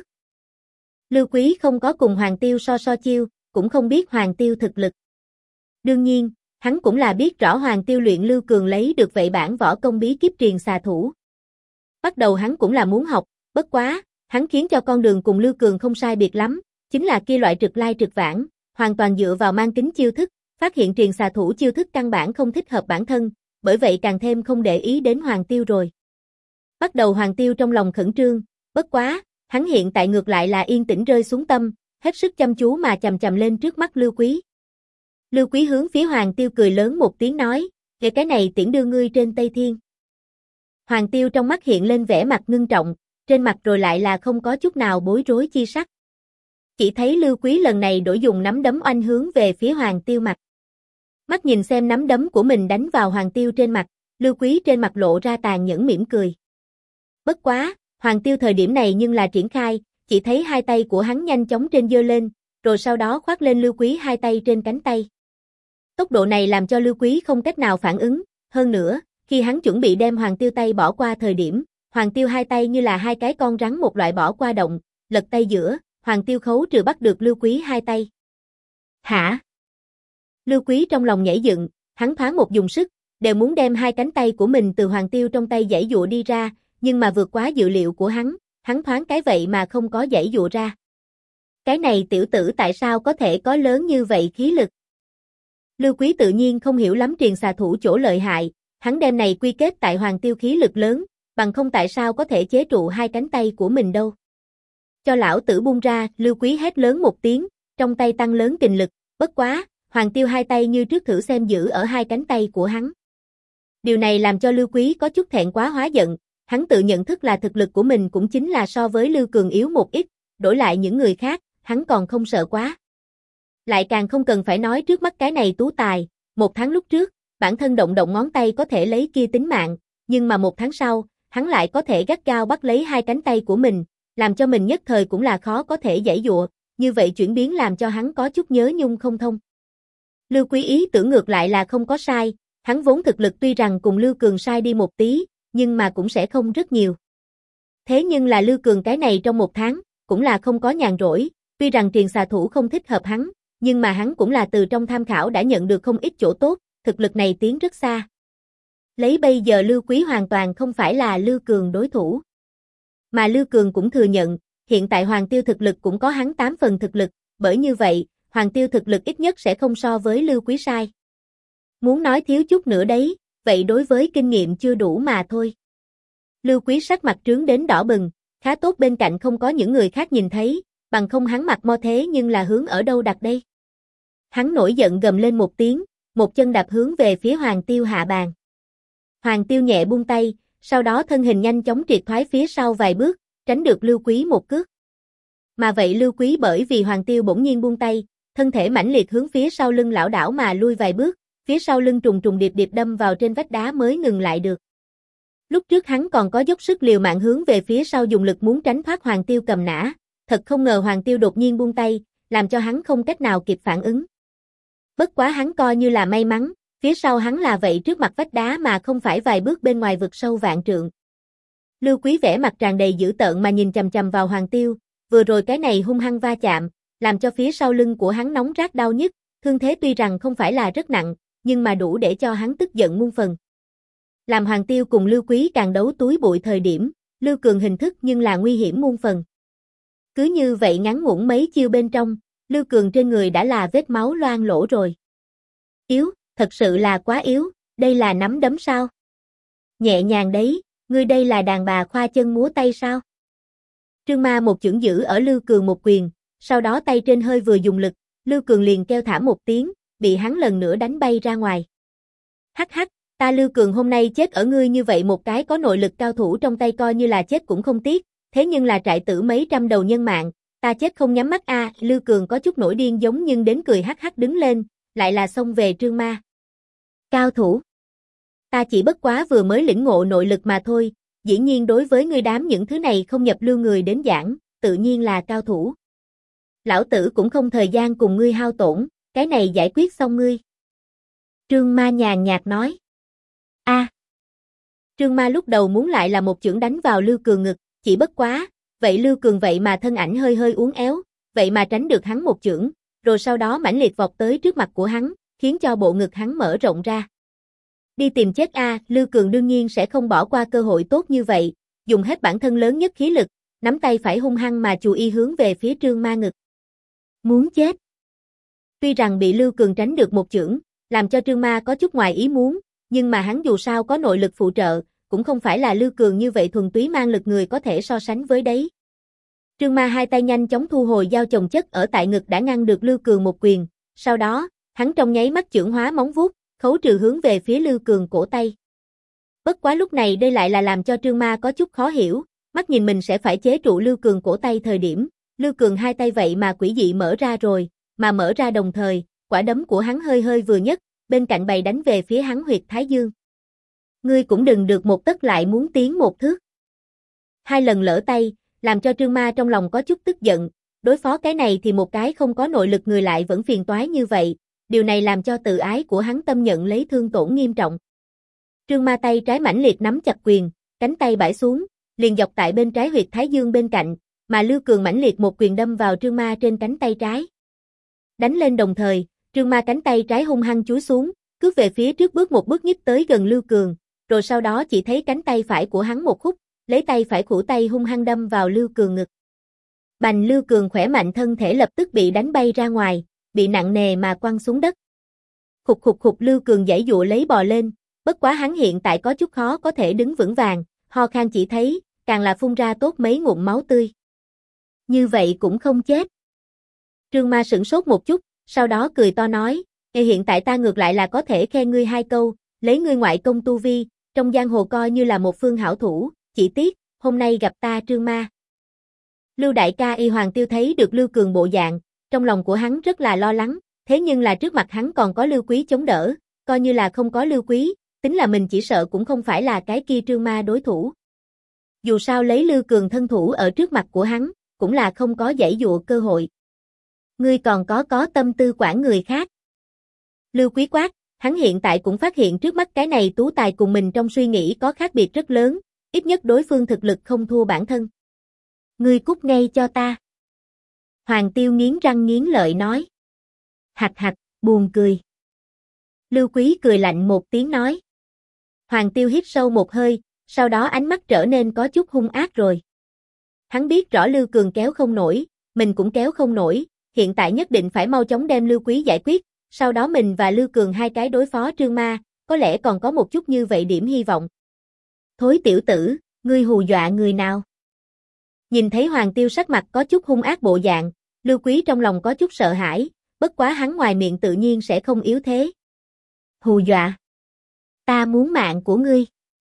Lưu Quý không có cùng Hoàng Tiêu so chiêu, cũng không biết Hoàng Tiêu thực lực. Đương nhiên, hắn cũng là biết rõ Hoàng Tiêu luyện Lưu Cường lấy được vậy bản võ công bí kíp truyền xà thủ. Bắt đầu hắn cũng là muốn học, bất quá, hắn khiến cho con đường cùng Lưu Cường không sai biệt lắm, chính là kia loại trực lai trực vãng, hoàn toàn dựa vào mang kính chiêu thức, phát hiện truyền xà thủ chiêu thức căn bản không thích hợp bản thân, bởi vậy càng thêm không để ý đến Hoàng Tiêu rồi. Bắt đầu Hoàng Tiêu trong lòng khẩn trương, bất quá, hắn hiện tại ngược lại là yên tĩnh rơi xuống tâm, hết sức chăm chú mà chầm chầm lên trước mắt Lưu Quý. Lưu Quý hướng phía Hoàng Tiêu cười lớn một tiếng nói, "Về cái này tiễn đưa ngươi trên Tây Thiên." Hoàng Tiêu trong mắt hiện lên vẻ mặt ngưng trọng, trên mặt rồi lại là không có chút nào bối rối chi sắc. Chỉ thấy Lưu Quý lần này đổi dùng nắm đấm oanh hướng về phía Hoàng Tiêu mặt. Mắt nhìn xem nắm đấm của mình đánh vào Hoàng Tiêu trên mặt, Lưu Quý trên mặt lộ ra tàn nhẫn mỉm cười. Bất quá, Hoàng Tiêu thời điểm này nhưng là triển khai, chỉ thấy hai tay của hắn nhanh chóng trên giơ lên, rồi sau đó khoác lên Lưu Quý hai tay trên cánh tay. Tốc độ này làm cho Lưu Quý không cách nào phản ứng, hơn nữa, khi hắn chuẩn bị đem Hoàng Tiêu tay bỏ qua thời điểm, Hoàng Tiêu hai tay như là hai cái con rắn một loại bỏ qua động, lật tay giữa, Hoàng Tiêu khấu trừ bắt được Lưu Quý hai tay. Hả? Lưu Quý trong lòng nhảy dựng, hắn thoáng một dùng sức, đều muốn đem hai cánh tay của mình từ Hoàng Tiêu trong tay giãy giụa đi ra, nhưng mà vượt quá dự liệu của hắn thoáng cái vậy mà không có giãy giụa ra. Cái này tiểu tử tại sao có thể có lớn như vậy khí lực? Lưu Quý tự nhiên không hiểu lắm truyền xà thủ chỗ lợi hại, hắn đem này quy kết tại Hoàng Tiêu khí lực lớn, bằng không tại sao có thể chế trụ hai cánh tay của mình đâu. Cho lão tử buông ra, Lưu Quý hét lớn một tiếng, trong tay tăng lớn kình lực, bất quá, Hoàng Tiêu hai tay như trước thử xem giữ ở hai cánh tay của hắn. Điều này làm cho Lưu Quý có chút thẹn quá hóa giận, hắn tự nhận thức là thực lực của mình cũng chính là so với Lưu Cường yếu một ít, đổi lại những người khác, hắn còn không sợ quá. Lại càng không cần phải nói trước mắt cái này tú tài, một tháng lúc trước, bản thân động động ngón tay có thể lấy kia tính mạng, nhưng mà một tháng sau, hắn lại có thể gắt gao bắt lấy hai cánh tay của mình, làm cho mình nhất thời cũng là khó có thể giãy giụa, như vậy chuyển biến làm cho hắn có chút nhớ nhung không thông. Lưu Quý ý tưởng ngược lại là không có sai, hắn vốn thực lực tuy rằng cùng Lưu Cường sai đi một tí, nhưng mà cũng sẽ không rất nhiều. Thế nhưng là Lưu Cường cái này trong một tháng, cũng là không có nhàn rỗi, tuy rằng truyền xà thủ không thích hợp hắn, nhưng mà hắn cũng là từ trong tham khảo đã nhận được không ít chỗ tốt, thực lực này tiến rất xa. Lấy bây giờ Lưu Quý hoàn toàn không phải là Lưu Cường đối thủ. Mà Lưu Cường cũng thừa nhận, hiện tại Hoàng Tiêu thực lực cũng có hắn 8 phần thực lực, bởi như vậy, Hoàng Tiêu thực lực ít nhất sẽ không so với Lưu Quý sai. Muốn nói thiếu chút nữa đấy, vậy đối với kinh nghiệm chưa đủ mà thôi. Lưu Quý sắc mặt trướng đến đỏ bừng, khá tốt bên cạnh không có những người khác nhìn thấy, bằng không hắn mặt mo thế nhưng là hướng ở đâu đặt đây. Hắn nổi giận gầm lên một tiếng, một chân đạp hướng về phía Hoàng Tiêu hạ bàn. Hoàng Tiêu nhẹ buông tay, sau đó thân hình nhanh chóng triệt thoái phía sau vài bước, tránh được Lưu Quý một cước. Mà vậy Lưu Quý bởi vì Hoàng Tiêu bỗng nhiên buông tay, thân thể mãnh liệt hướng phía sau lưng lảo đảo mà lui vài bước, phía sau lưng trùng trùng điệp điệp đâm vào trên vách đá mới ngừng lại được. Lúc trước hắn còn có dốc sức liều mạng hướng về phía sau dùng lực muốn tránh thoát Hoàng Tiêu cầm nã, thật không ngờ Hoàng Tiêu đột nhiên buông tay, làm cho hắn không cách nào kịp phản ứng. Bất quá hắn coi như là may mắn, phía sau hắn là vậy trước mặt vách đá mà không phải vài bước bên ngoài vực sâu vạn trượng. Lưu Quý vẻ mặt tràn đầy dữ tợn mà nhìn chằm chằm vào Hoàng Tiêu, vừa rồi cái này hung hăng va chạm, làm cho phía sau lưng của hắn nóng rát đau nhức, thương thế tuy rằng không phải là rất nặng, nhưng mà đủ để cho hắn tức giận muôn phần. Làm Hoàng Tiêu cùng Lưu Quý càng đấu túi bụi thời điểm, Lưu Cường hình thức nhưng là nguy hiểm muôn phần. Cứ như vậy ngắn ngủn mấy chiêu bên trong, Lưu Cường trên người đã là vết máu loang lỗ rồi. Yếu, thật sự là quá yếu, đây là nắm đấm sao? Nhẹ nhàng đấy, ngươi đây là đàn bà khoa chân múa tay sao? Trương Ma một chưởng giữ ở Lưu Cường một quyền, sau đó tay trên hơi vừa dùng lực, Lưu Cường liền kêu thảm một tiếng, bị hắn lần nữa đánh bay ra ngoài. Hắc hắc, ta Lưu Cường hôm nay chết ở ngươi như vậy một cái có nội lực cao thủ trong tay coi như là chết cũng không tiếc, thế nhưng là trại tử mấy trăm đầu nhân mạng, ta chết không nhắm mắt a. Lưu Cường có chút nổi điên giống nhưng đến cười hắc hắc đứng lên, lại là xông về Trương Ma. Cao thủ. Ta chỉ bất quá vừa mới lĩnh ngộ nội lực mà thôi, dĩ nhiên đối với ngươi đám những thứ này không nhập lưu người đến giảng, tự nhiên là cao thủ. Lão tử cũng không thời gian cùng ngươi hao tổn, cái này giải quyết xong ngươi. Trương Ma nhàn nhạt nói. A. Trương Ma lúc đầu muốn lại là một chưởng đánh vào Lưu Cường ngực, chỉ bất quá, vậy Lưu Cường vậy mà thân ảnh hơi hơi uốn éo, vậy mà tránh được hắn một chưởng, rồi sau đó mãnh liệt vọt tới trước mặt của hắn, khiến cho bộ ngực hắn mở rộng ra. Đi tìm chết a, Lưu Cường đương nhiên sẽ không bỏ qua cơ hội tốt như vậy, dùng hết bản thân lớn nhất khí lực, nắm tay phải hung hăng mà chù y hướng về phía Trương Ma ngực. Muốn chết. Tuy rằng bị Lưu Cường tránh được một chưởng, làm cho Trương Ma có chút ngoài ý muốn, nhưng mà hắn dù sao có nội lực phụ trợ, cũng không phải là Lưu Cường như vậy thuần túy mang lực người có thể so sánh với đấy. Trương Ma hai tay nhanh chóng thu hồi dao chồng chất ở tại ngực đã ngăn được Lưu Cường một quyền, sau đó, hắn trong nháy mắt chưởng hóa móng vuốt, khấu trừ hướng về phía Lưu Cường cổ tay. Bất quá lúc này đây lại là làm cho Trương Ma có chút khó hiểu, mắt nhìn mình sẽ phải chế trụ Lưu Cường cổ tay thời điểm, Lưu Cường hai tay vậy mà quỷ dị mở ra rồi, mà mở ra đồng thời, quả đấm của hắn hơi hơi vừa nhấc, bên cạnh bày đánh về phía hắn huyệt thái dương. Ngươi cũng đừng được một tấc lại muốn tiến một thước. Hai lần lỡ tay, làm cho Trương Ma trong lòng có chút tức giận, đối phó cái này thì một cái không có nội lực người lại vẫn phiền toái như vậy, điều này làm cho tự ái của hắn tâm nhận lấy thương tổn nghiêm trọng. Trương Ma tay trái mãnh liệt nắm chặt quyền, cánh tay bãi xuống, liền dọc tại bên trái huyệt thái dương bên cạnh, mà Lưu Cường mãnh liệt một quyền đâm vào Trương Ma trên cánh tay trái. Đánh lên đồng thời, Trương Ma cánh tay trái hung hăng chúi xuống, cướp về phía trước bước một bước nhích tới gần Lưu Cường, rồi sau đó chỉ thấy cánh tay phải của hắn một khúc, lấy tay phải khuỷu tay hung hăng đâm vào Lưu Cường ngực. Bành, Lưu Cường khỏe mạnh thân thể lập tức bị đánh bay ra ngoài, bị nặng nề mà quăng xuống đất. Khục khục khục, Lưu Cường giãy giụa lấy bò lên, bất quá hắn hiện tại có chút khó có thể đứng vững vàng, ho khan chỉ thấy, càng là phun ra tốt mấy ngụm máu tươi. Như vậy cũng không chết. Trương Ma sửng sốt một chút, sau đó cười to nói, hiện tại ta ngược lại là có thể khen ngươi hai câu, lấy ngươi ngoại công tu vi, trong giang hồ coi như là một phương hảo thủ, chỉ tiếc, hôm nay gặp ta Trương Ma. Lưu đại ca y Hoàng Tiêu thấy được Lưu Cường bộ dạng, trong lòng của hắn rất là lo lắng, thế nhưng là trước mặt hắn còn có Lưu Quý chống đỡ, coi như là không có Lưu Quý, tính là mình chỉ sợ cũng không phải là cái kia Trương Ma đối thủ. Dù sao lấy Lưu Cường thân thủ ở trước mặt của hắn, cũng là không có giãy dụa cơ hội. Ngươi còn có tâm tư quản người khác. Lưu Quý quát, hắn hiện tại cũng phát hiện trước mắt cái này tú tài cùng mình trong suy nghĩ có khác biệt rất lớn, ít nhất đối phương thực lực không thua bản thân. Ngươi cút ngay cho ta. Hoàng Tiêu nghiến răng nghiến lợi nói. Hạch hạch, buồn cười. Lưu Quý cười lạnh một tiếng nói. Hoàng Tiêu hít sâu một hơi, sau đó ánh mắt trở nên có chút hung ác rồi. Hắn biết rõ Lưu Cường kéo không nổi, mình cũng kéo không nổi, hiện tại nhất định phải mau chóng đem Lưu Quý giải quyết, sau đó mình và Lưu Cường hai cái đối phó Trương Ma, có lẽ còn có một chút như vậy điểm hy vọng. Thối tiểu tử, ngươi hù dọa người nào? Nhìn thấy Hoàng Tiêu sắc mặt có chút hung ác bộ dạng, Lưu Quý trong lòng có chút sợ hãi, bất quá hắn ngoài miệng tự nhiên sẽ không yếu thế. Hù dọa? Ta muốn mạng của ngươi.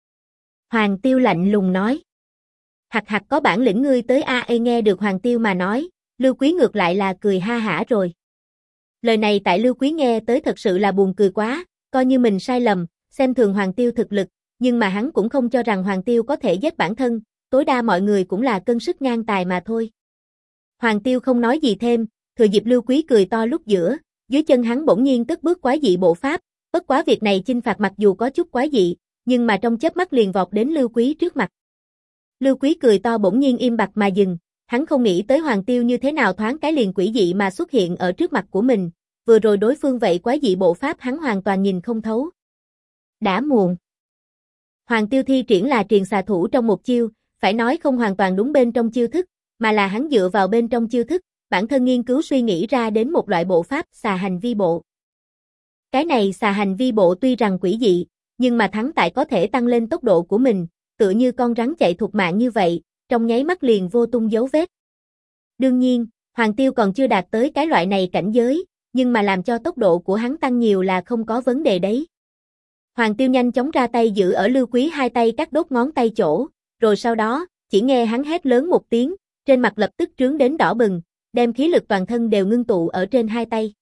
Hoàng Tiêu lạnh lùng nói. Hạch hạch, có bản lĩnh ngươi tới nghe được Hoàng Tiêu mà nói, Lưu Quý ngược lại là cười ha hả rồi. Lời này tại Lưu Quý nghe tới thật sự là buồn cười quá, coi như mình sai lầm, xem thường Hoàng Tiêu thực lực, nhưng mà hắn cũng không cho rằng Hoàng Tiêu có thể giết bản thân, tối đa mọi người cũng là cân sức ngang tài mà thôi. Hoàng Tiêu không nói gì thêm, thừa dịp Lưu Quý cười to lúc giữa, dưới chân hắn bỗng nhiên cất bước quái dị bộ pháp, bất quá việc này chinh phạt mặc dù có chút quái dị, nhưng mà trong chớp mắt liền vọt đến Lưu Quý trước mặt. Lưu Quý cười to bỗng nhiên im bặt mà dừng, hắn không nghĩ tới Hoàng Tiêu như thế nào thoáng cái liền quỷ dị mà xuất hiện ở trước mặt của mình, vừa rồi đối phương vậy quái dị bộ pháp hắn hoàn toàn nhìn không thấu. Đã muộn. Hoàng Tiêu thi triển là truyền xà thủ trong một chiêu, phải nói không hoàn toàn đúng bên trong chiêu thức, mà là hắn dựa vào bên trong chiêu thức, bản thân nghiên cứu suy nghĩ ra đến một loại bộ pháp xà hành vi bộ. Cái này xà hành vi bộ tuy rằng quỷ dị, nhưng mà thắng tại có thể tăng lên tốc độ của mình, tựa như con rắn chạy thục mạng như vậy, trong nháy mắt liền vô tung dấu vết. Đương nhiên, Hoàng Tiêu còn chưa đạt tới cái loại này cảnh giới, nhưng mà làm cho tốc độ của hắn tăng nhiều là không có vấn đề đấy. Hoàng Tiêu nhanh chóng ra tay giữ ở Lưu Quý hai tay cắt đốt ngón tay chỗ, rồi sau đó, chỉ nghe hắn hét lớn một tiếng, trên mặt lập tức trướng đến đỏ bừng, đem khí lực toàn thân đều ngưng tụ ở trên hai tay.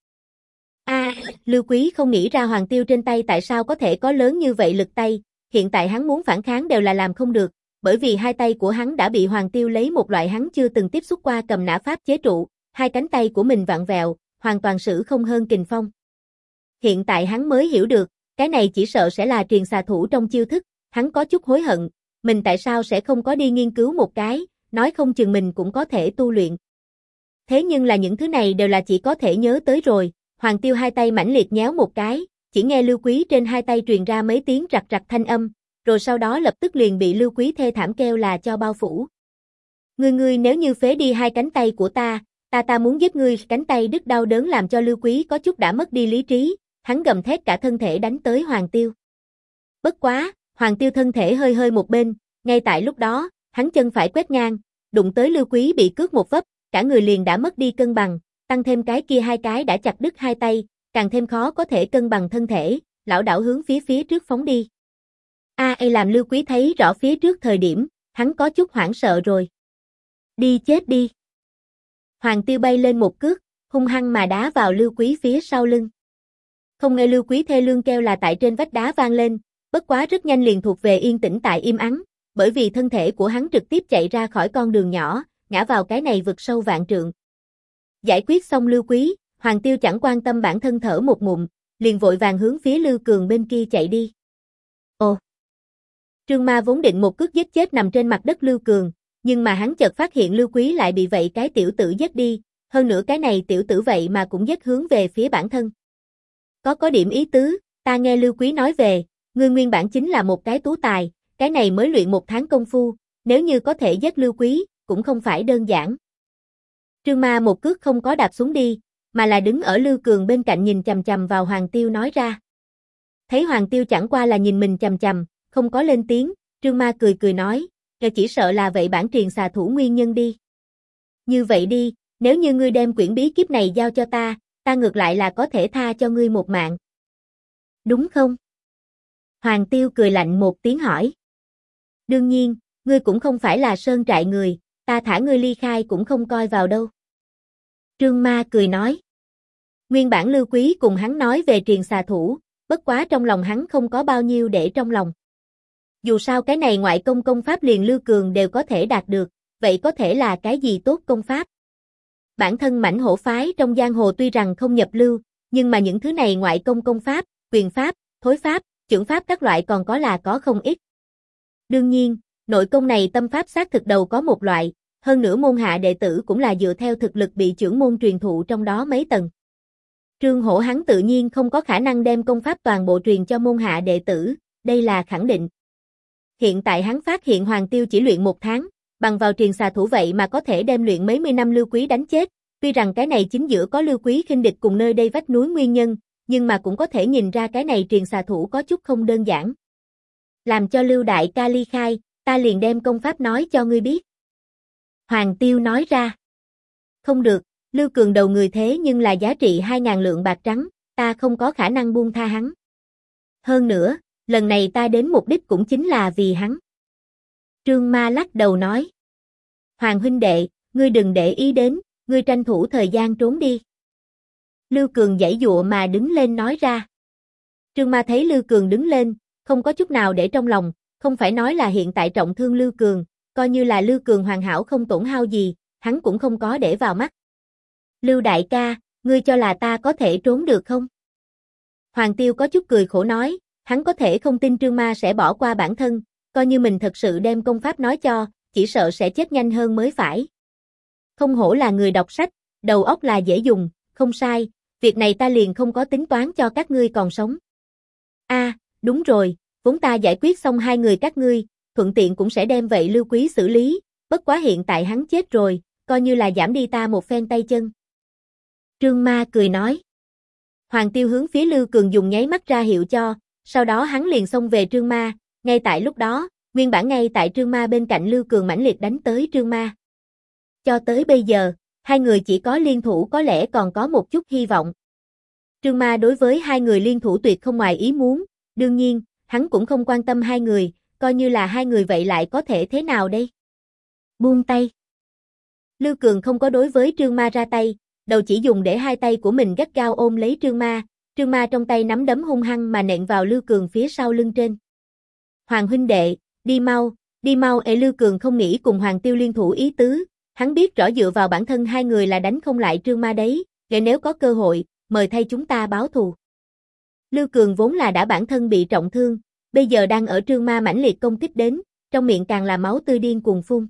Lưu Quý không nghĩ ra Hoàng Tiêu trên tay tại sao có thể có lớn như vậy lực tay, hiện tại hắn muốn phản kháng đều là làm không được, bởi vì hai tay của hắn đã bị Hoàng Tiêu lấy một loại hắn chưa từng tiếp xúc qua cầm nã pháp chế trụ, hai cánh tay của mình vặn vẹo, hoàn toàn sử không hơn kình phong. Hiện tại hắn mới hiểu được, cái này chỉ sợ sẽ là truyền xà thủ trong chiêu thức, hắn có chút hối hận, mình tại sao sẽ không có đi nghiên cứu một cái, nói không chừng mình cũng có thể tu luyện. Thế nhưng là những thứ này đều là chỉ có thể nhớ tới rồi, Hoàng Tiêu hai tay mãnh liệt nhéo một cái, chỉ nghe Lưu Quý trên hai tay truyền ra mấy tiếng rặt rặt thanh âm, rồi sau đó lập tức liền bị Lưu Quý thê thảm kêu là cho bao phủ. Ngươi nếu như phế đi hai cánh tay của ta muốn giết ngươi, cánh tay đứt đau đớn làm cho Lưu Quý có chút đã mất đi lý trí, hắn gầm thét cả thân thể đánh tới Hoàng Tiêu. Bất quá, Hoàng Tiêu thân thể hơi hơi một bên, ngay tại lúc đó, hắn chân phải quét ngang, đụng tới Lưu Quý bị cước một vấp, cả người liền đã mất đi cân bằng, tăng thêm cái kia hai cái đã chặt đứt hai tay, càng thêm khó có thể cân bằng thân thể, lảo đảo hướng phía trước phóng đi. Làm Lưu Quý thấy rõ phía trước thời điểm, hắn có chút hoảng sợ rồi. Đi chết đi. Hoàng Tiêu bay lên một cước, hung hăng mà đá vào Lưu Quý phía sau lưng. Không nghe Lưu Quý thê lương kêu là tại trên vách đá vang lên, bất quá rất nhanh liền thuộc về yên tĩnh tại im ắng, bởi vì thân thể của hắn trực tiếp chạy ra khỏi con đường nhỏ, ngã vào cái này vực sâu vạn trượng. Giải quyết xong Lưu Quý, Hoàng Tiêu chẳng quan tâm bản thân thở một ngụm, liền vội vàng hướng phía Lưu Cường bên kia chạy đi. Ồ! Trương Ma vốn định một cước giết chết nằm trên mặt đất Lưu Cường, nhưng mà hắn chợt phát hiện Lưu Quý lại bị vậy cái tiểu tử giết đi, hơn nữa cái này tiểu tử vậy mà cũng giết hướng về phía bản thân. Có điểm ý tứ, ta nghe Lưu Quý nói về, ngươi nguyên bản chính là một cái tú tài, cái này mới luyện một tháng công phu, nếu như có thể giết Lưu Quý, cũng không phải đơn giản. Trương Ma một cước không có đạp xuống đi, mà là đứng ở Lưu Cường bên cạnh nhìn chằm chằm vào Hoàng Tiêu nói ra. Thấy Hoàng Tiêu chẳng qua là nhìn mình chằm chằm, không có lên tiếng, Trương Ma cười nói, chỉ sợ là vậy bản triền xà thủ nguyên nhân đi. Như vậy đi, nếu như ngươi đem quyển bí kíp này giao cho ta ngược lại là có thể tha cho ngươi một mạng. Đúng không? Hoàng Tiêu cười lạnh một tiếng hỏi. Đương nhiên, ngươi cũng không phải là sơn trại người, ta thả ngươi ly khai cũng không coi vào đâu. Trương Ma cười nói. Nguyên bản Lưu Quý cùng hắn nói về triền xà thủ, bất quá trong lòng hắn không có bao nhiêu để trong lòng. Dù sao cái này ngoại công pháp liền Lưu Cường đều có thể đạt được, vậy có thể là cái gì tốt công pháp? Bản thân mãnh hổ phái trong giang hồ tuy rằng không nhập lưu, nhưng mà những thứ này ngoại công pháp, quyền pháp, thối pháp, chưởng pháp các loại còn có không ít. Đương nhiên, nội công này tâm pháp xác thực đầu có một loại, hơn nữa môn hạ đệ tử cũng là dựa theo thực lực bị trưởng môn truyền thụ trong đó mấy tầng. Trương Hổ hắn tự nhiên không có khả năng đem công pháp toàn bộ truyền cho môn hạ đệ tử, đây là khẳng định. Hiện tại hắn phát hiện Hoàng Tiêu chỉ luyện một tháng, bằng vào triền xà thủ vậy mà có thể đem luyện mấy mươi năm Lưu Quý đánh chết, tuy rằng cái này chính giữa có Lưu Quý khinh địch cùng nơi đây vách núi nguyên nhân, nhưng mà cũng có thể nhìn ra cái này triền xà thủ có chút không đơn giản. Làm cho Lưu đại ca ly khai, ta liền đem công pháp nói cho ngươi biết. Hoàng Tiêu nói ra. Không được, Lưu Cường đầu người thế nhưng là giá trị 2.000 lượng bạc trắng, ta không có khả năng buông tha hắn. Hơn nữa, lần này ta đến mục đích cũng chính là vì hắn. Trương Ma lắc đầu nói. Hoàng huynh đệ, ngươi đừng để ý đến, ngươi tranh thủ thời gian trốn đi. Lưu Cường giãy giụa mà đứng lên nói ra. Trương Ma thấy Lưu Cường đứng lên, không có chút nào để trong lòng, không phải nói là hiện tại trọng thương Lưu Cường, coi như là Lưu Cường hoàn hảo không tổn hao gì, hắn cũng không có để vào mắt. Lưu đại ca, ngươi cho là ta có thể trốn được không? Hoàng Tiêu có chút cười khổ nói, hắn có thể không tin Trương Ma sẽ bỏ qua bản thân, coi như mình thật sự đem công pháp nói cho, chỉ sợ sẽ chết nhanh hơn mới phải. Không hổ là người đọc sách, đầu óc là dễ dùng, không sai, việc này ta liền không có tính toán cho các ngươi còn sống. Đúng rồi, vốn ta giải quyết xong hai người các ngươi, thuận tiện cũng sẽ đem vậy Lưu Quý xử lý, bất quá hiện tại hắn chết rồi, coi như là giảm đi ta một phen tay chân. Trương Ma cười nói. Hoàng Tiêu hướng phía Lưu Cường dùng nháy mắt ra hiệu cho, sau đó hắn liền xông về Trương Ma, ngay tại lúc đó, nguyên bản ngay tại Trương Ma bên cạnh Lưu Cường mãnh liệt đánh tới Trương Ma. Cho tới bây giờ, hai người chỉ có liên thủ có lẽ còn có một chút hy vọng. Trương Ma đối với hai người liên thủ tuyệt không ngoài ý muốn, đương nhiên, hắn cũng không quan tâm hai người, coi như là hai người vậy lại có thể thế nào đây? Buông tay. Lưu Cường không có đối với Trương Ma ra tay, đầu chỉ dùng để hai tay của mình gắt gao ôm lấy Trương Ma trong tay nắm đấm hung hăng mà nện vào Lưu Cường phía sau lưng trên. Hoàng huynh đệ, đi mau, Lưu Cường không nghĩ cùng Hoàng Tiêu liên thủ ý tứ, hắn biết rõ dựa vào bản thân hai người là đánh không lại Trương Ma đấy, nếu có cơ hội, mời thay chúng ta báo thù. Lưu Cường vốn là đã bản thân bị trọng thương, bây giờ đang ở Trương Ma mãnh liệt công kích đến, trong miệng càng là máu tươi điên cuồng phun.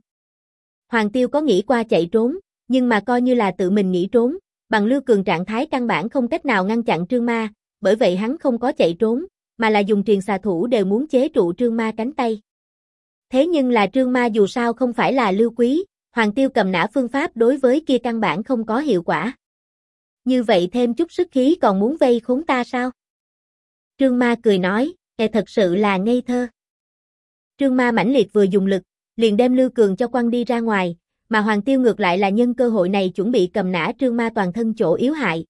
Hoàng Tiêu có nghĩ qua chạy trốn, nhưng mà coi như là tự mình nghĩ trốn, bằng Lưu Cường trạng thái căn bản không cách nào ngăn chặn Trương Ma, bởi vậy hắn không có chạy trốn, mà là dùng truyền xà thủ đều muốn chế trụ Trương Ma cánh tay. Thế nhưng là Trương Ma dù sao không phải là Lưu Quý, Hoàng Tiêu cầm nã phương pháp đối với kia căn bản không có hiệu quả. Như vậy thêm chút sức khí còn muốn vây khốn ta sao? Trương Ma cười nói, thật sự là ngây thơ. Trương Ma mãnh liệt vừa dùng lực, liền đem Lưu Cường cho quăng đi ra ngoài, mà Hoàng Tiêu ngược lại là nhân cơ hội này chuẩn bị cầm nã Trương Ma toàn thân chỗ yếu hại.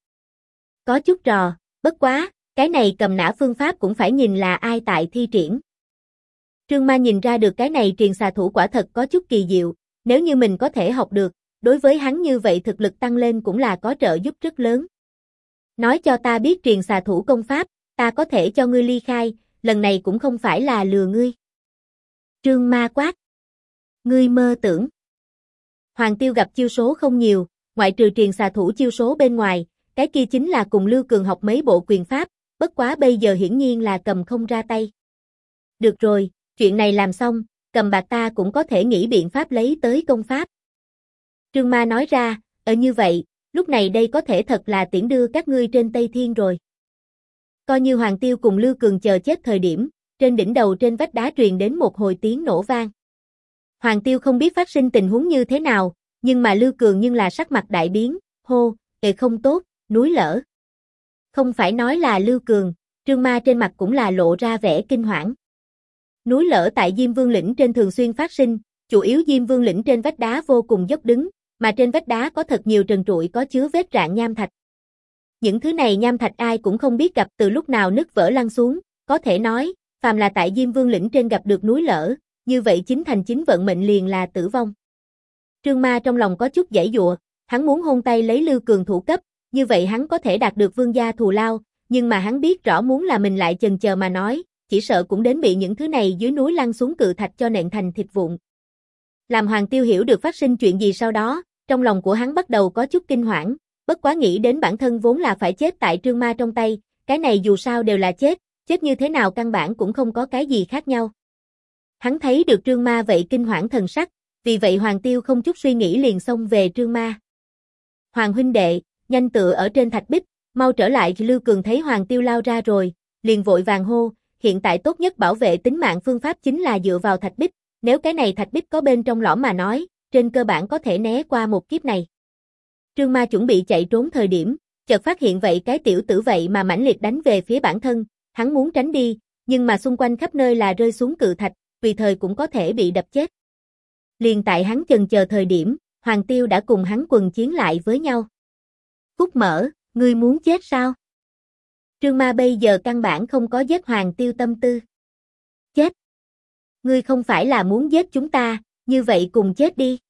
Có chút trò, bất quá, cái này cầm nã phương pháp cũng phải nhìn là ai tại thi triển. Trương Ma nhìn ra được cái này truyền xà thủ quả thật có chút kỳ diệu, nếu như mình có thể học được, đối với hắn như vậy thực lực tăng lên cũng là có trợ giúp rất lớn. Nói cho ta biết truyền xà thủ công pháp, ta có thể cho ngươi ly khai, lần này cũng không phải là lừa ngươi. Trương Ma quát. Ngươi mơ tưởng. Hoàng Tiêu gặp chiêu số không nhiều, ngoại trừ truyền xà thủ chiêu số bên ngoài, cái kia chính là cùng Lưu Cường học mấy bộ quyền pháp, bất quá bây giờ hiển nhiên là cầm không ra tay. Được rồi, chuyện này làm xong, cầm bạc ta cũng có thể nghĩ biện pháp lấy tới công pháp. Trương Ma nói ra, như vậy, lúc này đây có thể thật là tiễn đưa các ngươi trên Tây Thiên rồi. Coi như Hoàng Tiêu cùng Lưu Cường chờ chết thời điểm, trên đỉnh đầu trên vách đá truyền đến một hồi tiếng nổ vang. Hoàng Tiêu không biết phát sinh tình huống như thế nào, nhưng mà Lưu Cường nhưng là sắc mặt đại biến, hô, không tốt, núi lở. Không phải nói là Lưu Cường, Trương Ma trên mặt cũng là lộ ra vẻ kinh hoảng. Núi lở tại Diêm Vương lĩnh trên thường xuyên phát sinh, chủ yếu Diêm Vương lĩnh trên vách đá vô cùng dốc đứng, mà trên vách đá có thật nhiều trần trụi có chứa vết rạn nham thạch. Những thứ này nham thạch ai cũng không biết gặp từ lúc nào nứt vỡ lăn xuống, có thể nói, phàm là tại Diêm Vương lĩnh trên gặp được núi lở, như vậy chính thành chính vận mệnh liền là tử vong. Trương Ma trong lòng có chút giãy giụa, hắn muốn hôn tay lấy Lưu Cường thủ cấp, như vậy hắn có thể đạt được vương gia thù lao, nhưng mà hắn biết rõ muốn là mình lại chần chờ mà nói, chỉ sợ cũng đến bị những thứ này dưới núi lăn xuống cự thạch cho nện thành thịt vụn. Làm Hoàng Tiêu hiểu được phát sinh chuyện gì sau đó, trong lòng của hắn bắt đầu có chút kinh hoảng, bất quá nghĩ đến bản thân vốn là phải chết tại Trương Ma trong tay, cái này dù sao đều là chết, chết như thế nào căn bản cũng không có cái gì khác nhau. Hắn thấy được Trương Ma vậy kinh hoảng thần sắc, vì vậy Hoàng Tiêu không chút suy nghĩ liền xông về Trương Ma. Hoàng huynh đệ, nhanh tựa ở trên thạch bích, mau trở lại. Lưu Cường thấy Hoàng Tiêu lao ra rồi, liền vội vàng hô, hiện tại tốt nhất bảo vệ tính mạng phương pháp chính là dựa vào thạch bích, nếu cái này thạch bích có bên trong lõm mà nói, trên cơ bản có thể né qua một kiếp này. Trương Ma chuẩn bị chạy trốn thời điểm, chợt phát hiện vậy cái tiểu tử vậy mà mãnh liệt đánh về phía bản thân, hắn muốn tránh đi, nhưng mà xung quanh khắp nơi là rơi xuống cự thạch, tùy thời cũng có thể bị đập chết. Liền tại hắn chần chờ thời điểm, Hoàng Tiêu đã cùng hắn quần chiến lại với nhau. Cút mở, ngươi muốn chết sao? Trương Ma bây giờ căn bản không có giết Hoàng Tiêu tâm tư. Chết? Ngươi không phải là muốn giết chúng ta, như vậy cùng chết đi.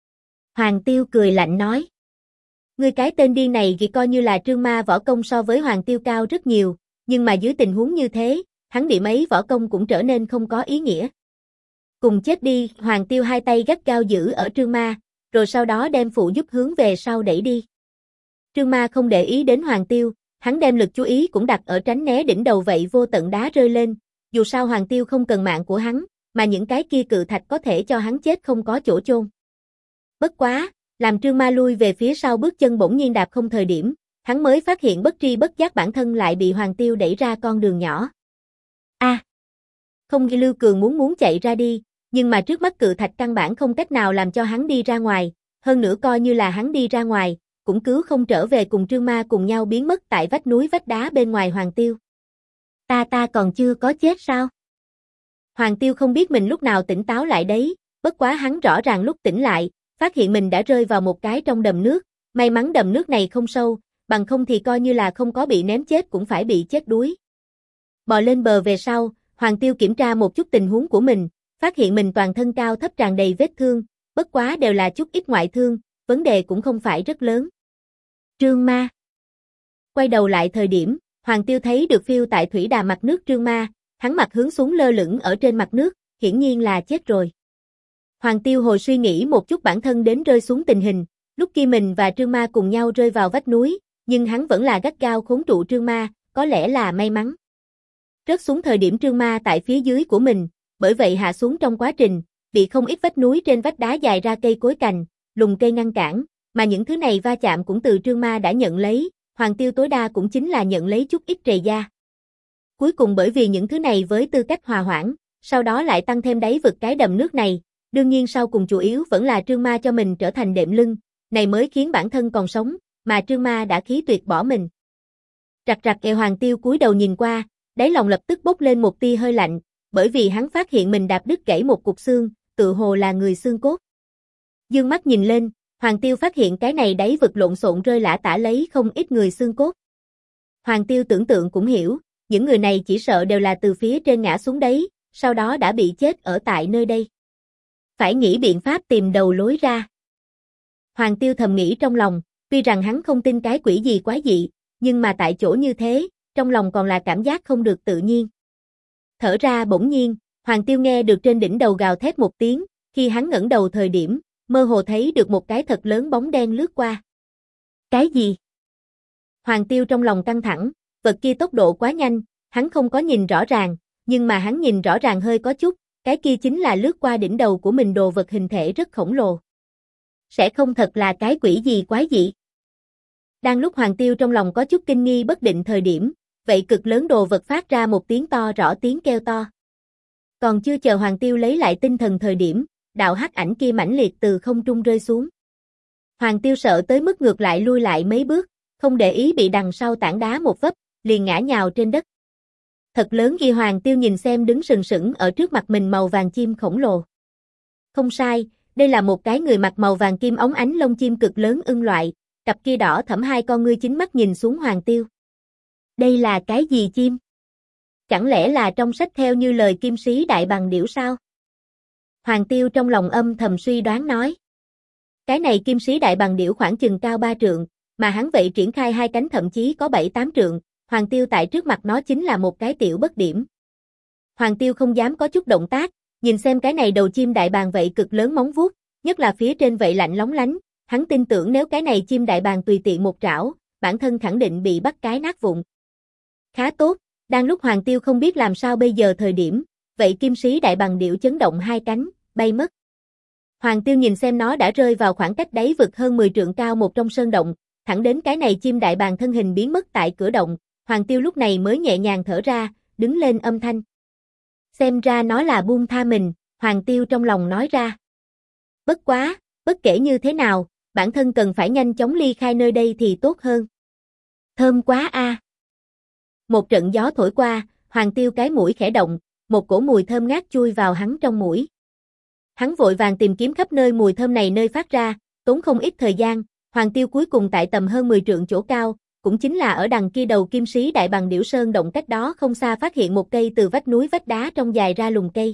Hoàng Tiêu cười lạnh nói. Ngươi cái tên điên này thì coi như là Trương Ma võ công so với Hoàng Tiêu cao rất nhiều, nhưng mà dưới tình huống như thế, hắn điểm ấy võ công cũng trở nên không có ý nghĩa. Cùng chết đi, Hoàng Tiêu hai tay gắt gao giữ ở Trương Ma, rồi sau đó đem phụ giúp hướng về sau đẩy đi. Trương Ma không để ý đến Hoàng Tiêu, hắn đem lực chú ý cũng đặt ở tránh né đỉnh đầu vậy vô tận đá rơi lên, dù sao Hoàng Tiêu không cần mạng của hắn, mà những cái kia cự thạch có thể cho hắn chết không có chỗ chôn. Bất quá, làm Trương Ma lui về phía sau bước chân bỗng nhiên đạp không thời điểm, hắn mới phát hiện bất tri bất giác bản thân lại bị Hoàng Tiêu đẩy ra con đường nhỏ. Không, Lưu Cường muốn chạy ra đi, nhưng mà trước mắt cự thạch căn bản không cách nào làm cho hắn đi ra ngoài, hơn nữa coi như là hắn đi ra ngoài, cũng cứu không trở về cùng Trương Ma cùng nhau biến mất tại vách núi vách đá bên ngoài Hoàng Tiêu. Ta còn chưa có chết sao? Hoàng Tiêu không biết mình lúc nào tỉnh táo lại đấy, bất quá hắn rõ ràng lúc tỉnh lại, phát hiện mình đã rơi vào một cái trong đầm nước, may mắn đầm nước này không sâu, bằng không thì coi như là không có bị ném chết cũng phải bị chết đuối. Bò lên bờ về sau, Hoàng Tiêu kiểm tra một chút tình huống của mình, phát hiện mình toàn thân cao thấp tràn đầy vết thương, bất quá đều là chút ít ngoại thương, vấn đề cũng không phải rất lớn. Trương Ma. Quay đầu lại thời điểm, Hoàng Tiêu thấy được phiêu tại thủy đà mặt nước Trương Ma, hắn mặt hướng xuống lơ lửng ở trên mặt nước, hiển nhiên là chết rồi. Hoàng Tiêu hồi suy nghĩ một chút bản thân đến rơi xuống tình hình, lúc kia mình và Trương Ma cùng nhau rơi vào vách núi, nhưng hắn vẫn là gắt gao khốn trụ Trương Ma, có lẽ là may mắn. Rớt xuống thời điểm Trương Ma tại phía dưới của mình, bởi vậy hạ xuống trong quá trình, bị không ít vách núi trên vách đá dài ra cây cối cành, lùm cây ngăn cản, mà những thứ này va chạm cũng từ Trương Ma đã nhận lấy, Hoàng Tiêu tối đa cũng chính là nhận lấy chút ít trầy da. Cuối cùng bởi vì những thứ này với tư cách hòa hoãn, sau đó lại tăng thêm đáy vực cái đầm nước này, đương nhiên sau cùng chủ yếu vẫn là Trương Ma cho mình trở thành đệm lưng, này mới khiến bản thân còn sống, mà Trương Ma đã khí tuyệt bỏ mình. Rặt rặt eo Hoàng Tiêu cúi đầu nhìn qua, đáy lòng lập tức bốc lên một tia hơi lạnh, bởi vì hắn phát hiện mình đạp đứt gãy một cục xương, tự hồ là người xương cốt. Dương mắt nhìn lên, Hoàng Tiêu phát hiện cái này đáy vực lộn xộn rơi lả tả lấy không ít người xương cốt. Hoàng Tiêu tưởng tượng cũng hiểu, những người này chỉ sợ đều là từ phía trên ngã xuống đấy, sau đó đã bị chết ở tại nơi đây. Phải nghĩ biện pháp tìm đầu lối ra. Hoàng Tiêu thầm nghĩ trong lòng, tuy rằng hắn không tin cái quỷ gì quái dị, nhưng mà tại chỗ như thế, trong lòng còn là cảm giác không được tự nhiên. Thở ra bỗng nhiên, Hoàng Tiêu nghe được trên đỉnh đầu gào thét một tiếng, khi hắn ngẩng đầu thời điểm, mơ hồ thấy được một cái thật lớn bóng đen lướt qua. Cái gì? Hoàng Tiêu trong lòng căng thẳng, vật kia tốc độ quá nhanh, hắn không có nhìn rõ ràng, nhưng mà hắn nhìn rõ ràng hơi có chút, cái kia chính là lướt qua đỉnh đầu của mình đồ vật hình thể rất khổng lồ. Sẽ không thật là cái quỷ gì quái dị? Đang lúc Hoàng Tiêu trong lòng có chút kinh nghi bất định thời điểm, vậy cực lớn đồ vật phát ra một tiếng to rõ tiếng kêu to. Còn chưa chờ Hoàng Tiêu lấy lại tinh thần thời điểm, đạo hắc ảnh kia mãnh liệt từ không trung rơi xuống. Hoàng Tiêu sợ tới mức ngược lại lui lại mấy bước, không để ý bị đằng sau tảng đá một vấp, liền ngã nhào trên đất. Thật lớn ghi Hoàng Tiêu nhìn xem đứng sừng sững ở trước mặt mình màu vàng chim khổng lồ. Không sai, đây là một cái người mặc màu vàng kim óng ánh lông chim cực lớn ưng loại, cặp kia đỏ thẫm hai con ngươi chính mắt nhìn xuống Hoàng Tiêu. Đây là cái gì chim? Chẳng lẽ là trong sách theo như lời Kim Sĩ Đại Bàng Điểu sao? Hoàng Tiêu trong lòng âm thầm suy đoán nói. Cái này Kim Sĩ Đại Bàng Điểu khoảng chừng cao 3 trượng, mà hắn vậy triển khai hai cánh thậm chí có 7-8 trượng, Hoàng Tiêu tại trước mặt nó chính là một cái tiểu bất điểm. Hoàng Tiêu không dám có chút động tác, nhìn xem cái này đầu chim đại bàng vậy cực lớn móng vuốt, nhất là phía trên vậy lạnh lóng lánh, hắn tin tưởng nếu cái này chim đại bàng tùy tiện một trảo, bản thân khẳng định bị bắt cái nát vụn. Khá tốt, đang lúc Hoàng Tiêu không biết làm sao bây giờ thời điểm, vậy Kim Sĩ Đại Bàng Điểu chấn động hai cánh, bay mất. Hoàng Tiêu nhìn xem nó đã rơi vào khoảng cách đáy vực hơn 10 trượng cao một trong sơn động, thẳng đến cái này chim đại bàng thân hình biến mất tại cửa động, Hoàng Tiêu lúc này mới nhẹ nhàng thở ra, đứng lên âm thanh. Xem ra nó là buông tha mình, Hoàng Tiêu trong lòng nói ra. Bất quá, bất kể như thế nào, bản thân cần phải nhanh chóng ly khai nơi đây thì tốt hơn. Thơm quá a. Một trận gió thổi qua, Hoàng Tiêu cái mũi khẽ động, một cổ mùi thơm ngát chui vào hắn trong mũi. Hắn vội vàng tìm kiếm khắp nơi mùi thơm này nơi phát ra, tốn không ít thời gian, Hoàng Tiêu cuối cùng tại tầm hơn 10 trượng chỗ cao, cũng chính là ở đằng kia đầu Kim Sĩ Đại Bàng Điểu Sơn động cách đó không xa phát hiện một cây từ vách núi vách đá trong dài ra lùm cây.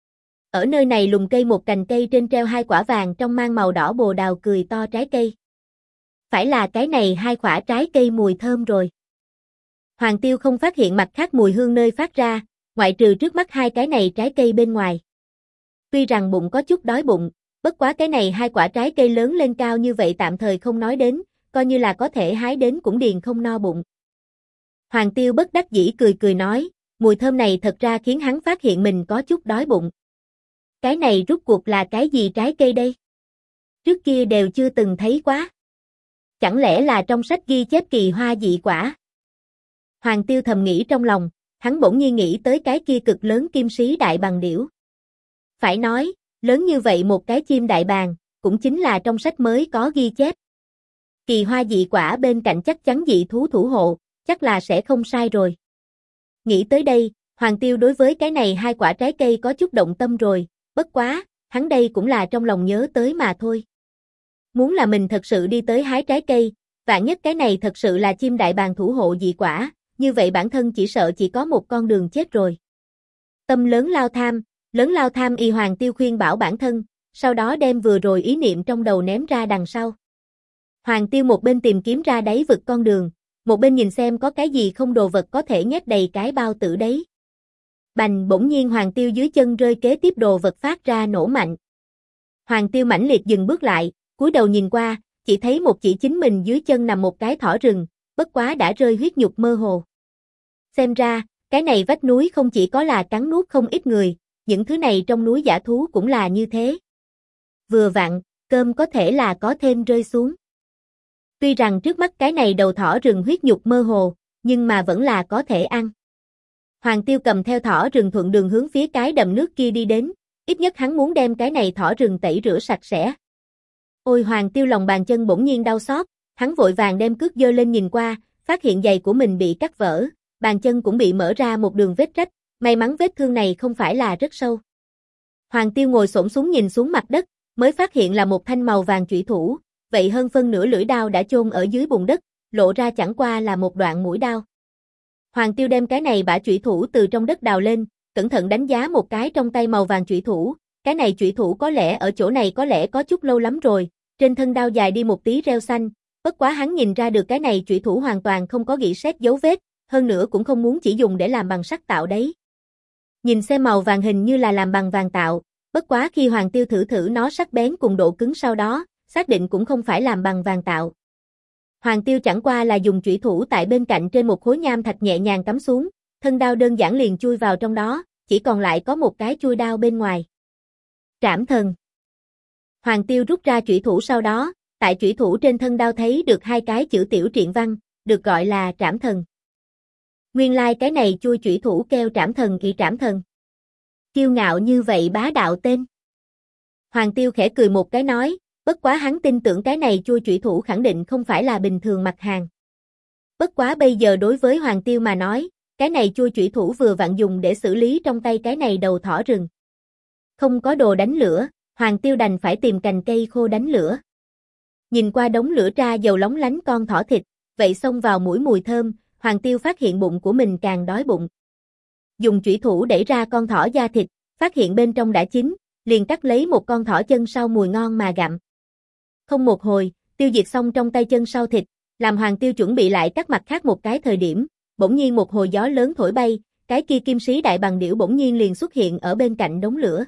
Ở nơi này lùm cây một cành cây trên treo hai quả vàng trong mang màu đỏ bồ đào cười to trái cây. Phải là cái này hai quả trái cây mùi thơm rồi. Hoàng Tiêu không phát hiện mặt khác mùi hương nơi phát ra, ngoại trừ trước mắt hai cái này trái cây bên ngoài. Tuy rằng bụng có chút đói bụng, bất quá cái này hai quả trái cây lớn lên cao như vậy tạm thời không nói đến, coi như là có thể hái đến cũng điền không no bụng. Hoàng Tiêu bất đắc dĩ cười cười nói, mùi thơm này thật ra khiến hắn phát hiện mình có chút đói bụng. Cái này rút cuộc là cái gì trái cây đây? Trước kia đều chưa từng thấy quá. Chẳng lẽ là trong sách ghi chép kỳ hoa dị quả? Hoàng Tiêu thầm nghĩ trong lòng, hắn bỗng nhiên nghĩ tới cái kia cực lớn Kim Sĩ Đại Bàng Điểu. Phải nói, lớn như vậy một cái chim đại bàng, cũng chính là trong sách mới có ghi chép. Kỳ hoa dị quả bên cạnh chắc chắn dị thú thủ hộ, chắc là sẽ không sai rồi. Nghĩ tới đây, Hoàng Tiêu đối với cái này hai quả trái cây có chút động tâm rồi, bất quá, hắn đây cũng là trong lòng nhớ tới mà thôi. Muốn là mình thật sự đi tới hái trái cây, vạn nhất cái này thật sự là chim đại bàng thủ hộ dị quả, như vậy bản thân chỉ sợ chỉ có một con đường chết rồi. Tâm lớn lao tham y Hoàng Tiêu khuyên bảo bản thân, sau đó đem vừa rồi ý niệm trong đầu ném ra đằng sau. Hoàng Tiêu một bên tìm kiếm ra đáy vực con đường, một bên nhìn xem có cái gì không đồ vật có thể nhét đầy cái bao tử đấy. Bành bỗng nhiên Hoàng Tiêu dưới chân rơi kế tiếp đồ vật phát ra nổ mạnh. Hoàng Tiêu mãnh liệt dừng bước lại, cúi đầu nhìn qua, chỉ thấy một chỉ chính mình dưới chân nằm một cái thỏ rừng, bất quá đã rơi huyết nhục mơ hồ. Xem ra, cái này vách núi không chỉ có là cắn nuốt không ít người, những thứ này trong núi dã thú cũng là như thế. Vừa vặn, cơm có thể là có thêm rơi xuống. Tuy rằng trước mắt cái này đầu thỏ rừng huyết nhục mơ hồ, nhưng mà vẫn là có thể ăn. Hoàng Tiêu cầm theo thỏ rừng thuận đường hướng phía cái đầm nước kia đi đến, ít nhất hắn muốn đem cái này thỏ rừng tẩy rửa sạch sẽ. Ôi Hoàng Tiêu lòng bàn chân bỗng nhiên đau xót, hắn vội vàng đem cước giơ lên nhìn qua, phát hiện giày của mình bị cắt vỡ, bàn chân cũng bị mở ra một đường vết rách, may mắn vết thương này không phải là rất sâu. Hoàng Tiêu ngồi xổm xuống nhìn xuống mặt đất, mới phát hiện là một thanh màu vàng chủy thủ, vậy hơn phân nửa lưỡi đao đã chôn ở dưới bùn đất, lộ ra chẳng qua là một đoạn mũi đao. Hoàng Tiêu đem cái này bả chủy thủ từ trong đất đào lên, cẩn thận đánh giá một cái trong tay màu vàng chủy thủ, cái này chủy thủ có lẽ ở chỗ này có lẽ có chút lâu lắm rồi, trên thân đao dài đi một tí rêu xanh, bất quá hắn nhìn ra được cái này chủy thủ hoàn toàn không có gỉ sét dấu vết, hơn nữa cũng không muốn chỉ dùng để làm bằng sắt tạo đấy. Nhìn xem màu vàng hình như là làm bằng vàng tạo, bất quá khi Hoàng Tiêu thử nó sắc bén cùng độ cứng sau đó, xác định cũng không phải làm bằng vàng tạo. Hoàng Tiêu chẳng qua là dùng chủy thủ tại bên cạnh trên một khối nham thạch nhẹ nhàng cắm xuống, thân đao đơn giản liền chui vào trong đó, chỉ còn lại có một cái chui đao bên ngoài. Trảm thần. Hoàng Tiêu rút ra chủy thủ sau đó, tại chủy thủ trên thân đao thấy được hai cái chữ tiểu triện văn, được gọi là trảm thần. Nguyên lai cái này chui chủy thủ kêu trảm thần kỳ trảm thần. Kiêu ngạo như vậy bá đạo tên. Hoàng Tiêu khẽ cười một cái nói, bất quá hắn tin tưởng cái này chui chủy thủ khẳng định không phải là bình thường mặt hàng. Bất quá bây giờ đối với Hoàng Tiêu mà nói, cái này chui chủy thủ vừa vặn dùng để xử lý trong tay cái này đầu thỏ rừng. Không có đồ đánh lửa, Hoàng Tiêu đành phải tìm cành cây khô đánh lửa. Nhìn qua đống lửa ra dầu lóng lánh con thỏ thịt, vậy xông vào mũi mùi thơm, Hoàng Tiêu phát hiện bụng của mình càng đói bụng. Dùng chủy thủ đẩy ra con thỏ da thịt, phát hiện bên trong đã chín, liền cắt lấy một con thỏ chân sau mùi ngon mà gặm. Không một hồi, tiêu diệt xong trong tay chân sau thịt, làm Hoàng Tiêu chuẩn bị lại cắt mặt khác một cái thời điểm, bỗng nhiên một hồi gió lớn thổi bay, cái kia kim sĩ đại bàng điểu bỗng nhiên liền xuất hiện ở bên cạnh đống lửa.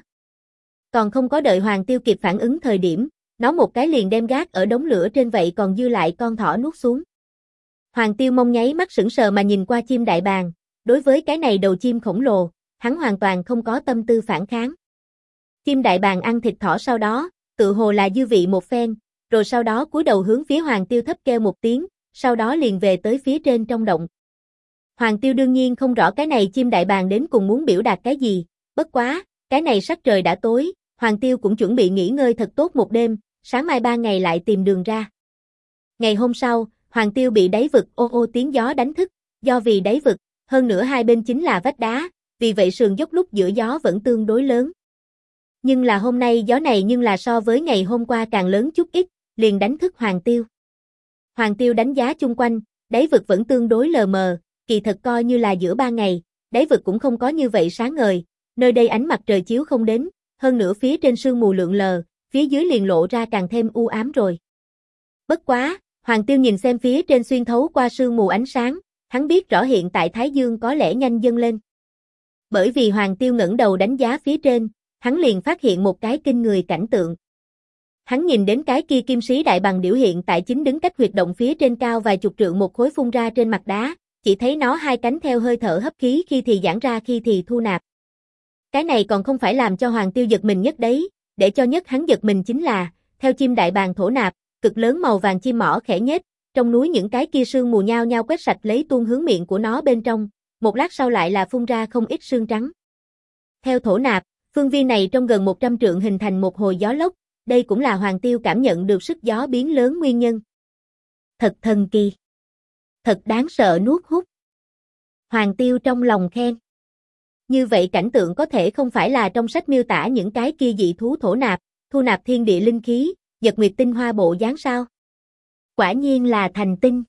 Còn không có đợi Hoàng Tiêu kịp phản ứng thời điểm, nó một cái liền đem gác ở đống lửa trên vậy còn dư lại con thỏ nuốt xuống. Hoàng Tiêu mông nháy mắt sững sờ mà nhìn qua chim đại bàng, đối với cái này đầu chim khổng lồ, hắn hoàn toàn không có tâm tư phản kháng. Chim đại bàng ăn thịt thỏ sau đó, tự hồ là dư vị một phen, rồi sau đó cúi đầu hướng phía Hoàng Tiêu thấp kêu một tiếng, sau đó liền về tới phía trên trong động. Hoàng Tiêu đương nhiên không rõ cái này chim đại bàng đến cùng muốn biểu đạt cái gì, bất quá, cái này sắc trời đã tối, Hoàng Tiêu cũng chuẩn bị nghỉ ngơi thật tốt một đêm, sáng mai 3 ngày lại tìm đường ra. Ngày hôm sau, Hoàng Tiêu bị đáy vực ô ô tiếng gió đánh thức, do vì đáy vực, hơn nữa hai bên chính là vách đá, vì vậy sườn dốc lúc giữa gió vẫn tương đối lớn. Nhưng là hôm nay gió này nhưng là so với ngày hôm qua càng lớn chút ít, liền đánh thức Hoàng Tiêu. Hoàng Tiêu đánh giá chung quanh, đáy vực vẫn tương đối lờ mờ, kỳ thật coi như là giữa 3 ngày, đáy vực cũng không có như vậy sáng ngời, nơi đây ánh mặt trời chiếu không đến, hơn nữa phía trên sương mù lượn lờ, phía dưới liền lộ ra càng thêm u ám rồi. Bất quá, Hoàng Tiêu nhìn xem phía trên xuyên thấu qua sương mù ánh sáng, hắn biết rõ hiện tại Thái Dương có lẽ nhanh dâng lên. Bởi vì Hoàng Tiêu ngẩng đầu đánh giá phía trên, hắn liền phát hiện một cái kinh người cảnh tượng. Hắn nhìn đến cái kia kim sĩ đại bàng điểu hiện tại chính đứng cách huyệt động phía trên cao vài chục trượng một khối phun ra trên mặt đá, chỉ thấy nó hai cánh theo hơi thở hấp khí khi thì giãn ra khi thì thu nạp. Cái này còn không phải làm cho Hoàng Tiêu giật mình nhất đấy, để cho nhất hắn giật mình chính là, theo chim đại bàng thổ nạp, cực lớn màu vàng chim mỏ khẽ nhếch, trong núi những cái kia sương mù nhao nhao quét sạch lấy tuôn hướng miệng của nó bên trong, một lát sau lại là phun ra không ít sương trắng. Theo thổ nạp, phương viên này trong gần 100 trượng hình thành một hồi gió lốc, đây cũng là Hoàng Tiêu cảm nhận được sức gió biến lớn nguyên nhân. Thật thần kỳ. Thật đáng sợ nuốt hút. Hoàng Tiêu trong lòng khen. Như vậy cảnh tượng có thể không phải là trong sách miêu tả những cái kia dị thú thổ nạp, thu nạp thiên địa linh khí, nhật nguyệt tinh hoa bộ dáng sao? Quả nhiên là thành tinh.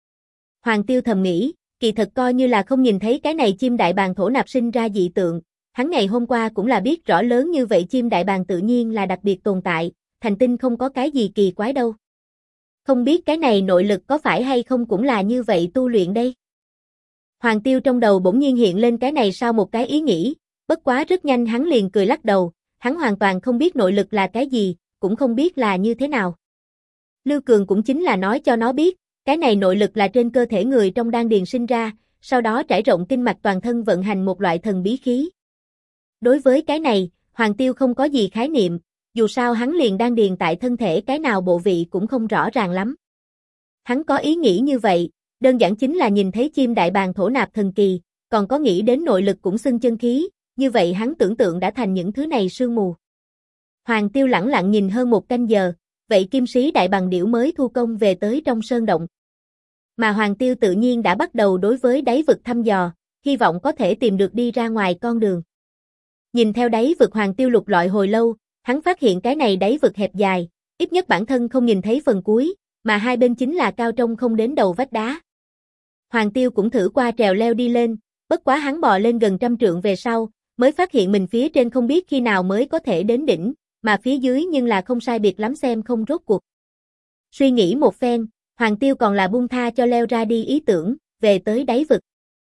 Hoàng Tiêu thầm nghĩ, kỳ thật coi như là không nhìn thấy cái này chim đại bàng thổ nạp sinh ra dị tượng, hắn ngày hôm qua cũng là biết rõ lớn như vậy chim đại bàng tự nhiên là đặc biệt tồn tại, thành tinh không có cái gì kỳ quái đâu. Không biết cái này nội lực có phải hay không cũng là như vậy tu luyện đây. Hoàng Tiêu trong đầu bỗng nhiên hiện lên cái này sau một cái ý nghĩ, bất quá rất nhanh hắn liền cười lắc đầu, hắn hoàn toàn không biết nội lực là cái gì, cũng không biết là như thế nào. Lưu Cường cũng chính là nói cho nó biết, cái này nội lực là trên cơ thể người trong đan điền sinh ra, sau đó trải rộng kinh mạch toàn thân vận hành một loại thần bí khí. Đối với cái này, Hoàng Tiêu không có gì khái niệm, dù sao hắn liền đang điền tại thân thể cái nào bộ vị cũng không rõ ràng lắm. Hắn có ý nghĩ như vậy, đơn giản chính là nhìn thấy chim đại bàng thổ nạp thần kỳ, còn có nghĩ đến nội lực cũng xưng chân khí, như vậy hắn tưởng tượng đã thành những thứ này sương mù. Hoàng Tiêu lẳng lặng nhìn hơn một canh giờ, vậy kim sĩ đại bàng điểu mới thu công về tới trong sơn động. Mà Hoàng Tiêu tự nhiên đã bắt đầu đối với đáy vực thăm dò, hy vọng có thể tìm được đi ra ngoài con đường. Nhìn theo đáy vực Hoàng Tiêu lục lọi hồi lâu, hắn phát hiện cái này đáy vực hẹp dài, ít nhất bản thân không nhìn thấy phần cuối, mà hai bên chính là cao trông không đến đầu vách đá. Hoàng Tiêu cũng thử qua trèo leo đi lên, bất quá hắn bò lên gần 100 trượng về sau, mới phát hiện mình phía trên không biết khi nào mới có thể đến đỉnh, mà phía dưới nhưng là không sai biệt lắm xem không rốt cuộc. Suy nghĩ một phen, Hoàng Tiêu còn là buông tha cho leo ra đi ý tưởng, về tới đáy vực.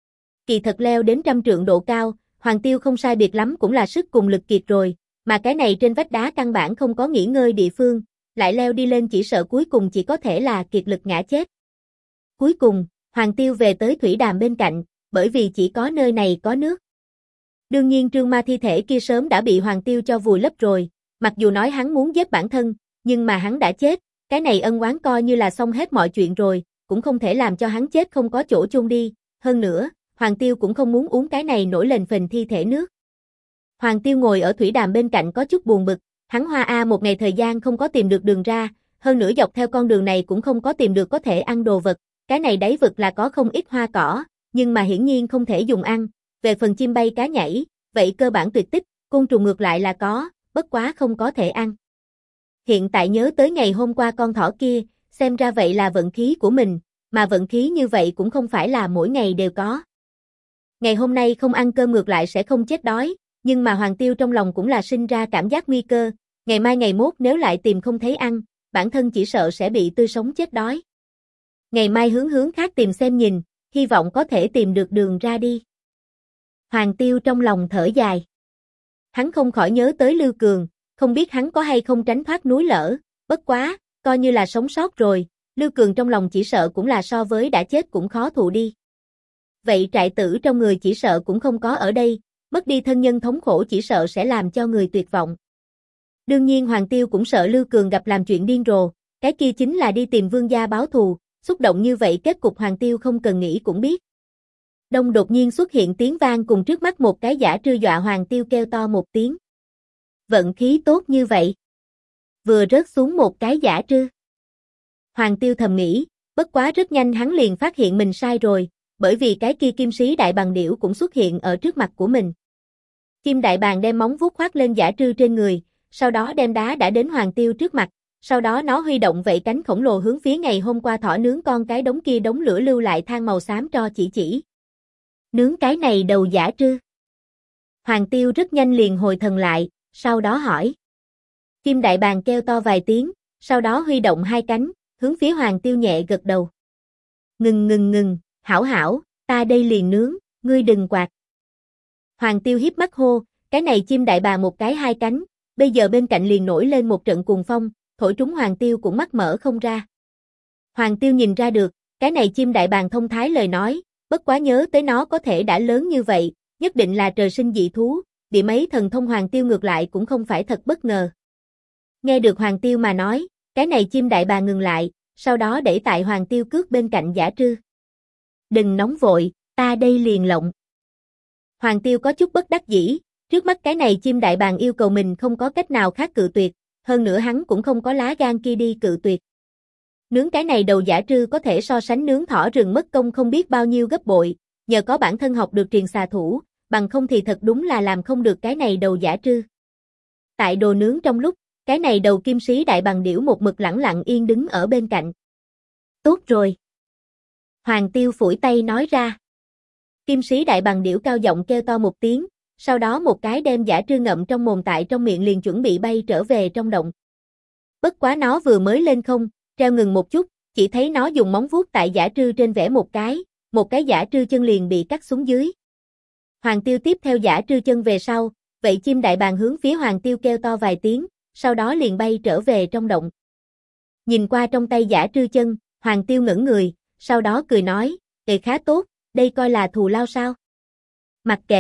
Kỳ thật leo đến 100 trượng độ cao, Hoàng Tiêu không sai biệt lắm cũng là sức cùng lực kiệt rồi, mà cái này trên vách đá căn bản không có nghỉ ngơi địa phương, lại leo đi lên chỉ sợ cuối cùng chỉ có thể là kiệt lực ngã chết. Cuối cùng, Hoàng Tiêu về tới thủy đàm bên cạnh, bởi vì chỉ có nơi này có nước. Đương nhiên trương ma thi thể kia sớm đã bị Hoàng Tiêu cho vùi lấp rồi, mặc dù nói hắn muốn giết bản thân, nhưng mà hắn đã chết, cái này ân oán coi như là xong hết mọi chuyện rồi, cũng không thể làm cho hắn chết không có chỗ chôn đi, hơn nữa, Hoàng Tiêu cũng không muốn uống cái này nổi lên phình thi thể nước. Hoàng Tiêu ngồi ở thủy đàm bên cạnh có chút buồn bực, hắn hoa một ngày thời gian không có tìm được đường ra, hơn nữa dọc theo con đường này cũng không có tìm được có thể ăn đồ vật, cái này đáy vực là có không ít hoa cỏ, nhưng mà hiển nhiên không thể dùng ăn, về phần chim bay cá nhảy, vậy cơ bản tuyệt tích, côn trùng ngược lại là có, bất quá không có thể ăn. Hiện tại nhớ tới ngày hôm qua con thỏ kia, xem ra vậy là vận khí của mình, mà vận khí như vậy cũng không phải là mỗi ngày đều có. Ngày hôm nay không ăn cơm ngược lại sẽ không chết đói, nhưng mà Hoàng Tiêu trong lòng cũng là sinh ra cảm giác nguy cơ, ngày mai ngày mốt nếu lại tìm không thấy ăn, bản thân chỉ sợ sẽ bị tươi sống chết đói. Ngày mai hướng khác tìm xem nhìn, hy vọng có thể tìm được đường ra đi. Hoàng Tiêu trong lòng thở dài. Hắn không khỏi nhớ tới Lưu Cường, không biết hắn có hay không tránh thoát núi lở, bất quá, coi như là sống sót rồi, Lưu Cường trong lòng chỉ sợ cũng là so với đã chết cũng khó thụ đi. Vậy trại tử trong người chỉ sợ cũng không có ở đây, mất đi thân nhân thống khổ chỉ sợ sẽ làm cho người tuyệt vọng. Đương nhiên Hoàng Tiêu cũng sợ Lưu Cường gặp làm chuyện điên rồ, cái kia chính là đi tìm vương gia báo thù, xúc động như vậy kết cục Hoàng Tiêu không cần nghĩ cũng biết. Đông đột nhiên xuất hiện tiếng vang cùng trước mắt một cái giả trư dọa Hoàng Tiêu kêu to một tiếng. Vận khí tốt như vậy. Vừa rớt xuống một cái giả trư. Hoàng Tiêu thầm nghĩ, bất quá rất nhanh hắn liền phát hiện mình sai rồi, bởi vì cái kia kim sĩ đại bàng điểu cũng xuất hiện ở trước mặt của mình. Kim đại bàng đem móng vuốt khoác lên giả trư trên người, sau đó đem đá đã đến Hoàng Tiêu trước mặt, sau đó nó huy động vậy cánh khổng lồ hướng phía ngày hôm qua thỏ nướng con cái đống kia đống lửa lưu lại than màu xám tro chỉ. Nướng cái này đầu giả trư. Hoàng Tiêu rất nhanh liền hồi thần lại, sau đó hỏi. Kim đại bàng kêu to vài tiếng, sau đó huy động hai cánh, hướng phía Hoàng Tiêu nhẹ gật đầu. Ngừng, hảo, ta đây liền nướng, ngươi đừng quạt. Hoàng Tiêu hiếp mắt hô, cái này chim đại bàng một cái hai cánh, bây giờ bên cạnh liền nổi lên một trận cuồng phong, thổi trúng Hoàng Tiêu cũng mắt mở không ra. Hoàng Tiêu nhìn ra được, cái này chim đại bàng thông thái lời nói, bất quá nhớ tới nó có thể đã lớn như vậy, nhất định là trời sinh dị thú, điểm ấy thần thông Hoàng Tiêu ngược lại cũng không phải thật bất ngờ. Nghe được Hoàng Tiêu mà nói, cái này chim đại bàng ngừng lại, sau đó đẩy tại Hoàng Tiêu cước bên cạnh giả trư. Đừng nóng vội, ta đây liền lộng. Hoàng Tiêu có chút bất đắc dĩ, trước mắt cái này chim đại bàng yêu cầu mình không có cách nào khác cự tuyệt, hơn nữa hắn cũng không có lá gan kia đi cự tuyệt. Nướng cái này đầu giả trư có thể so sánh nướng thỏ rừng mất công không biết bao nhiêu gấp bội, nhờ có bản thân học được truyền xà thủ, bằng không thì thật đúng là làm không được cái này đầu giả trư. Tại đồ nướng trong lúc, cái này đầu kim sĩ đại bàng điểu một mực lẳng lặng yên đứng ở bên cạnh. Tốt rồi. Hoàng Tiêu phủi tay nói ra. Kim sĩ đại bàng điểu cao giọng kêu to một tiếng, sau đó một cái đem giả trư ngậm trong mồm tại trong miệng liền chuẩn bị bay trở về trong động. Bất quá nó vừa mới lên không, treo ngừng một chút, chỉ thấy nó dùng móng vuốt tại giả trư trên vẽ một cái giả trư chân liền bị cắt xuống dưới. Hoàng Tiêu tiếp theo giả trư chân về sau, vậy chim đại bàng hướng phía Hoàng Tiêu kêu to vài tiếng, sau đó liền bay trở về trong động. Nhìn qua trong tay giả trư chân, Hoàng Tiêu ngẩn người, sau đó cười nói, khá tốt, đây coi là thù lao sao? Mặc kệ,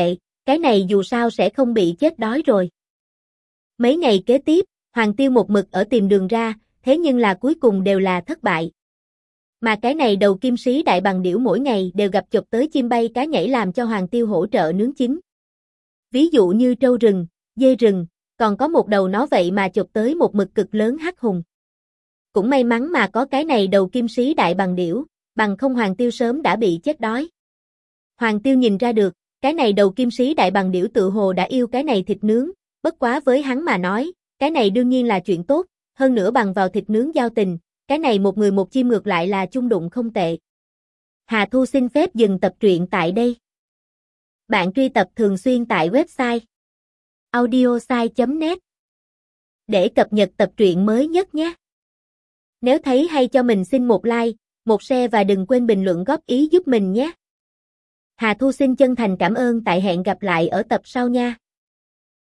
Cái này dù sao sẽ không bị chết đói rồi. Mấy ngày kế tiếp, Hoàng Tiêu một mực ở tìm đường ra, thế nhưng là cuối cùng đều là thất bại. Mà cái này đầu kim sĩ đại bằng điểu mỗi ngày đều gặp chộp tới chim bay cá nhảy làm cho Hoàng Tiêu hỗ trợ nướng chín. Ví dụ như trâu rừng, dê rừng, còn có một đầu nó vậy mà chộp tới một mực cực lớn hắc hùng. Cũng may mắn mà có cái này đầu kim sĩ đại bằng điểu, bằng không Hoàng Tiêu sớm đã bị chết đói. Hoàng Tiêu nhìn ra được, cái này đầu kim sĩ đại bằng điểu tự hồ đã yêu cái này thịt nướng, bất quá với hắn mà nói, cái này đương nhiên là chuyện tốt, hơn nữa bằng vào thịt nướng giao tình, cái này một người một chim ngược lại là chung đụng không tệ. Hà Thu xin phép dừng tập truyện tại đây. Bạn truy tập thường xuyên tại website audiosai.net để cập nhật tập truyện mới nhất nhé. Nếu thấy hay cho mình xin một like, một share và đừng quên bình luận góp ý giúp mình nhé. Hà Thu xin chân thành cảm ơn, tại hẹn gặp lại ở tập sau nha.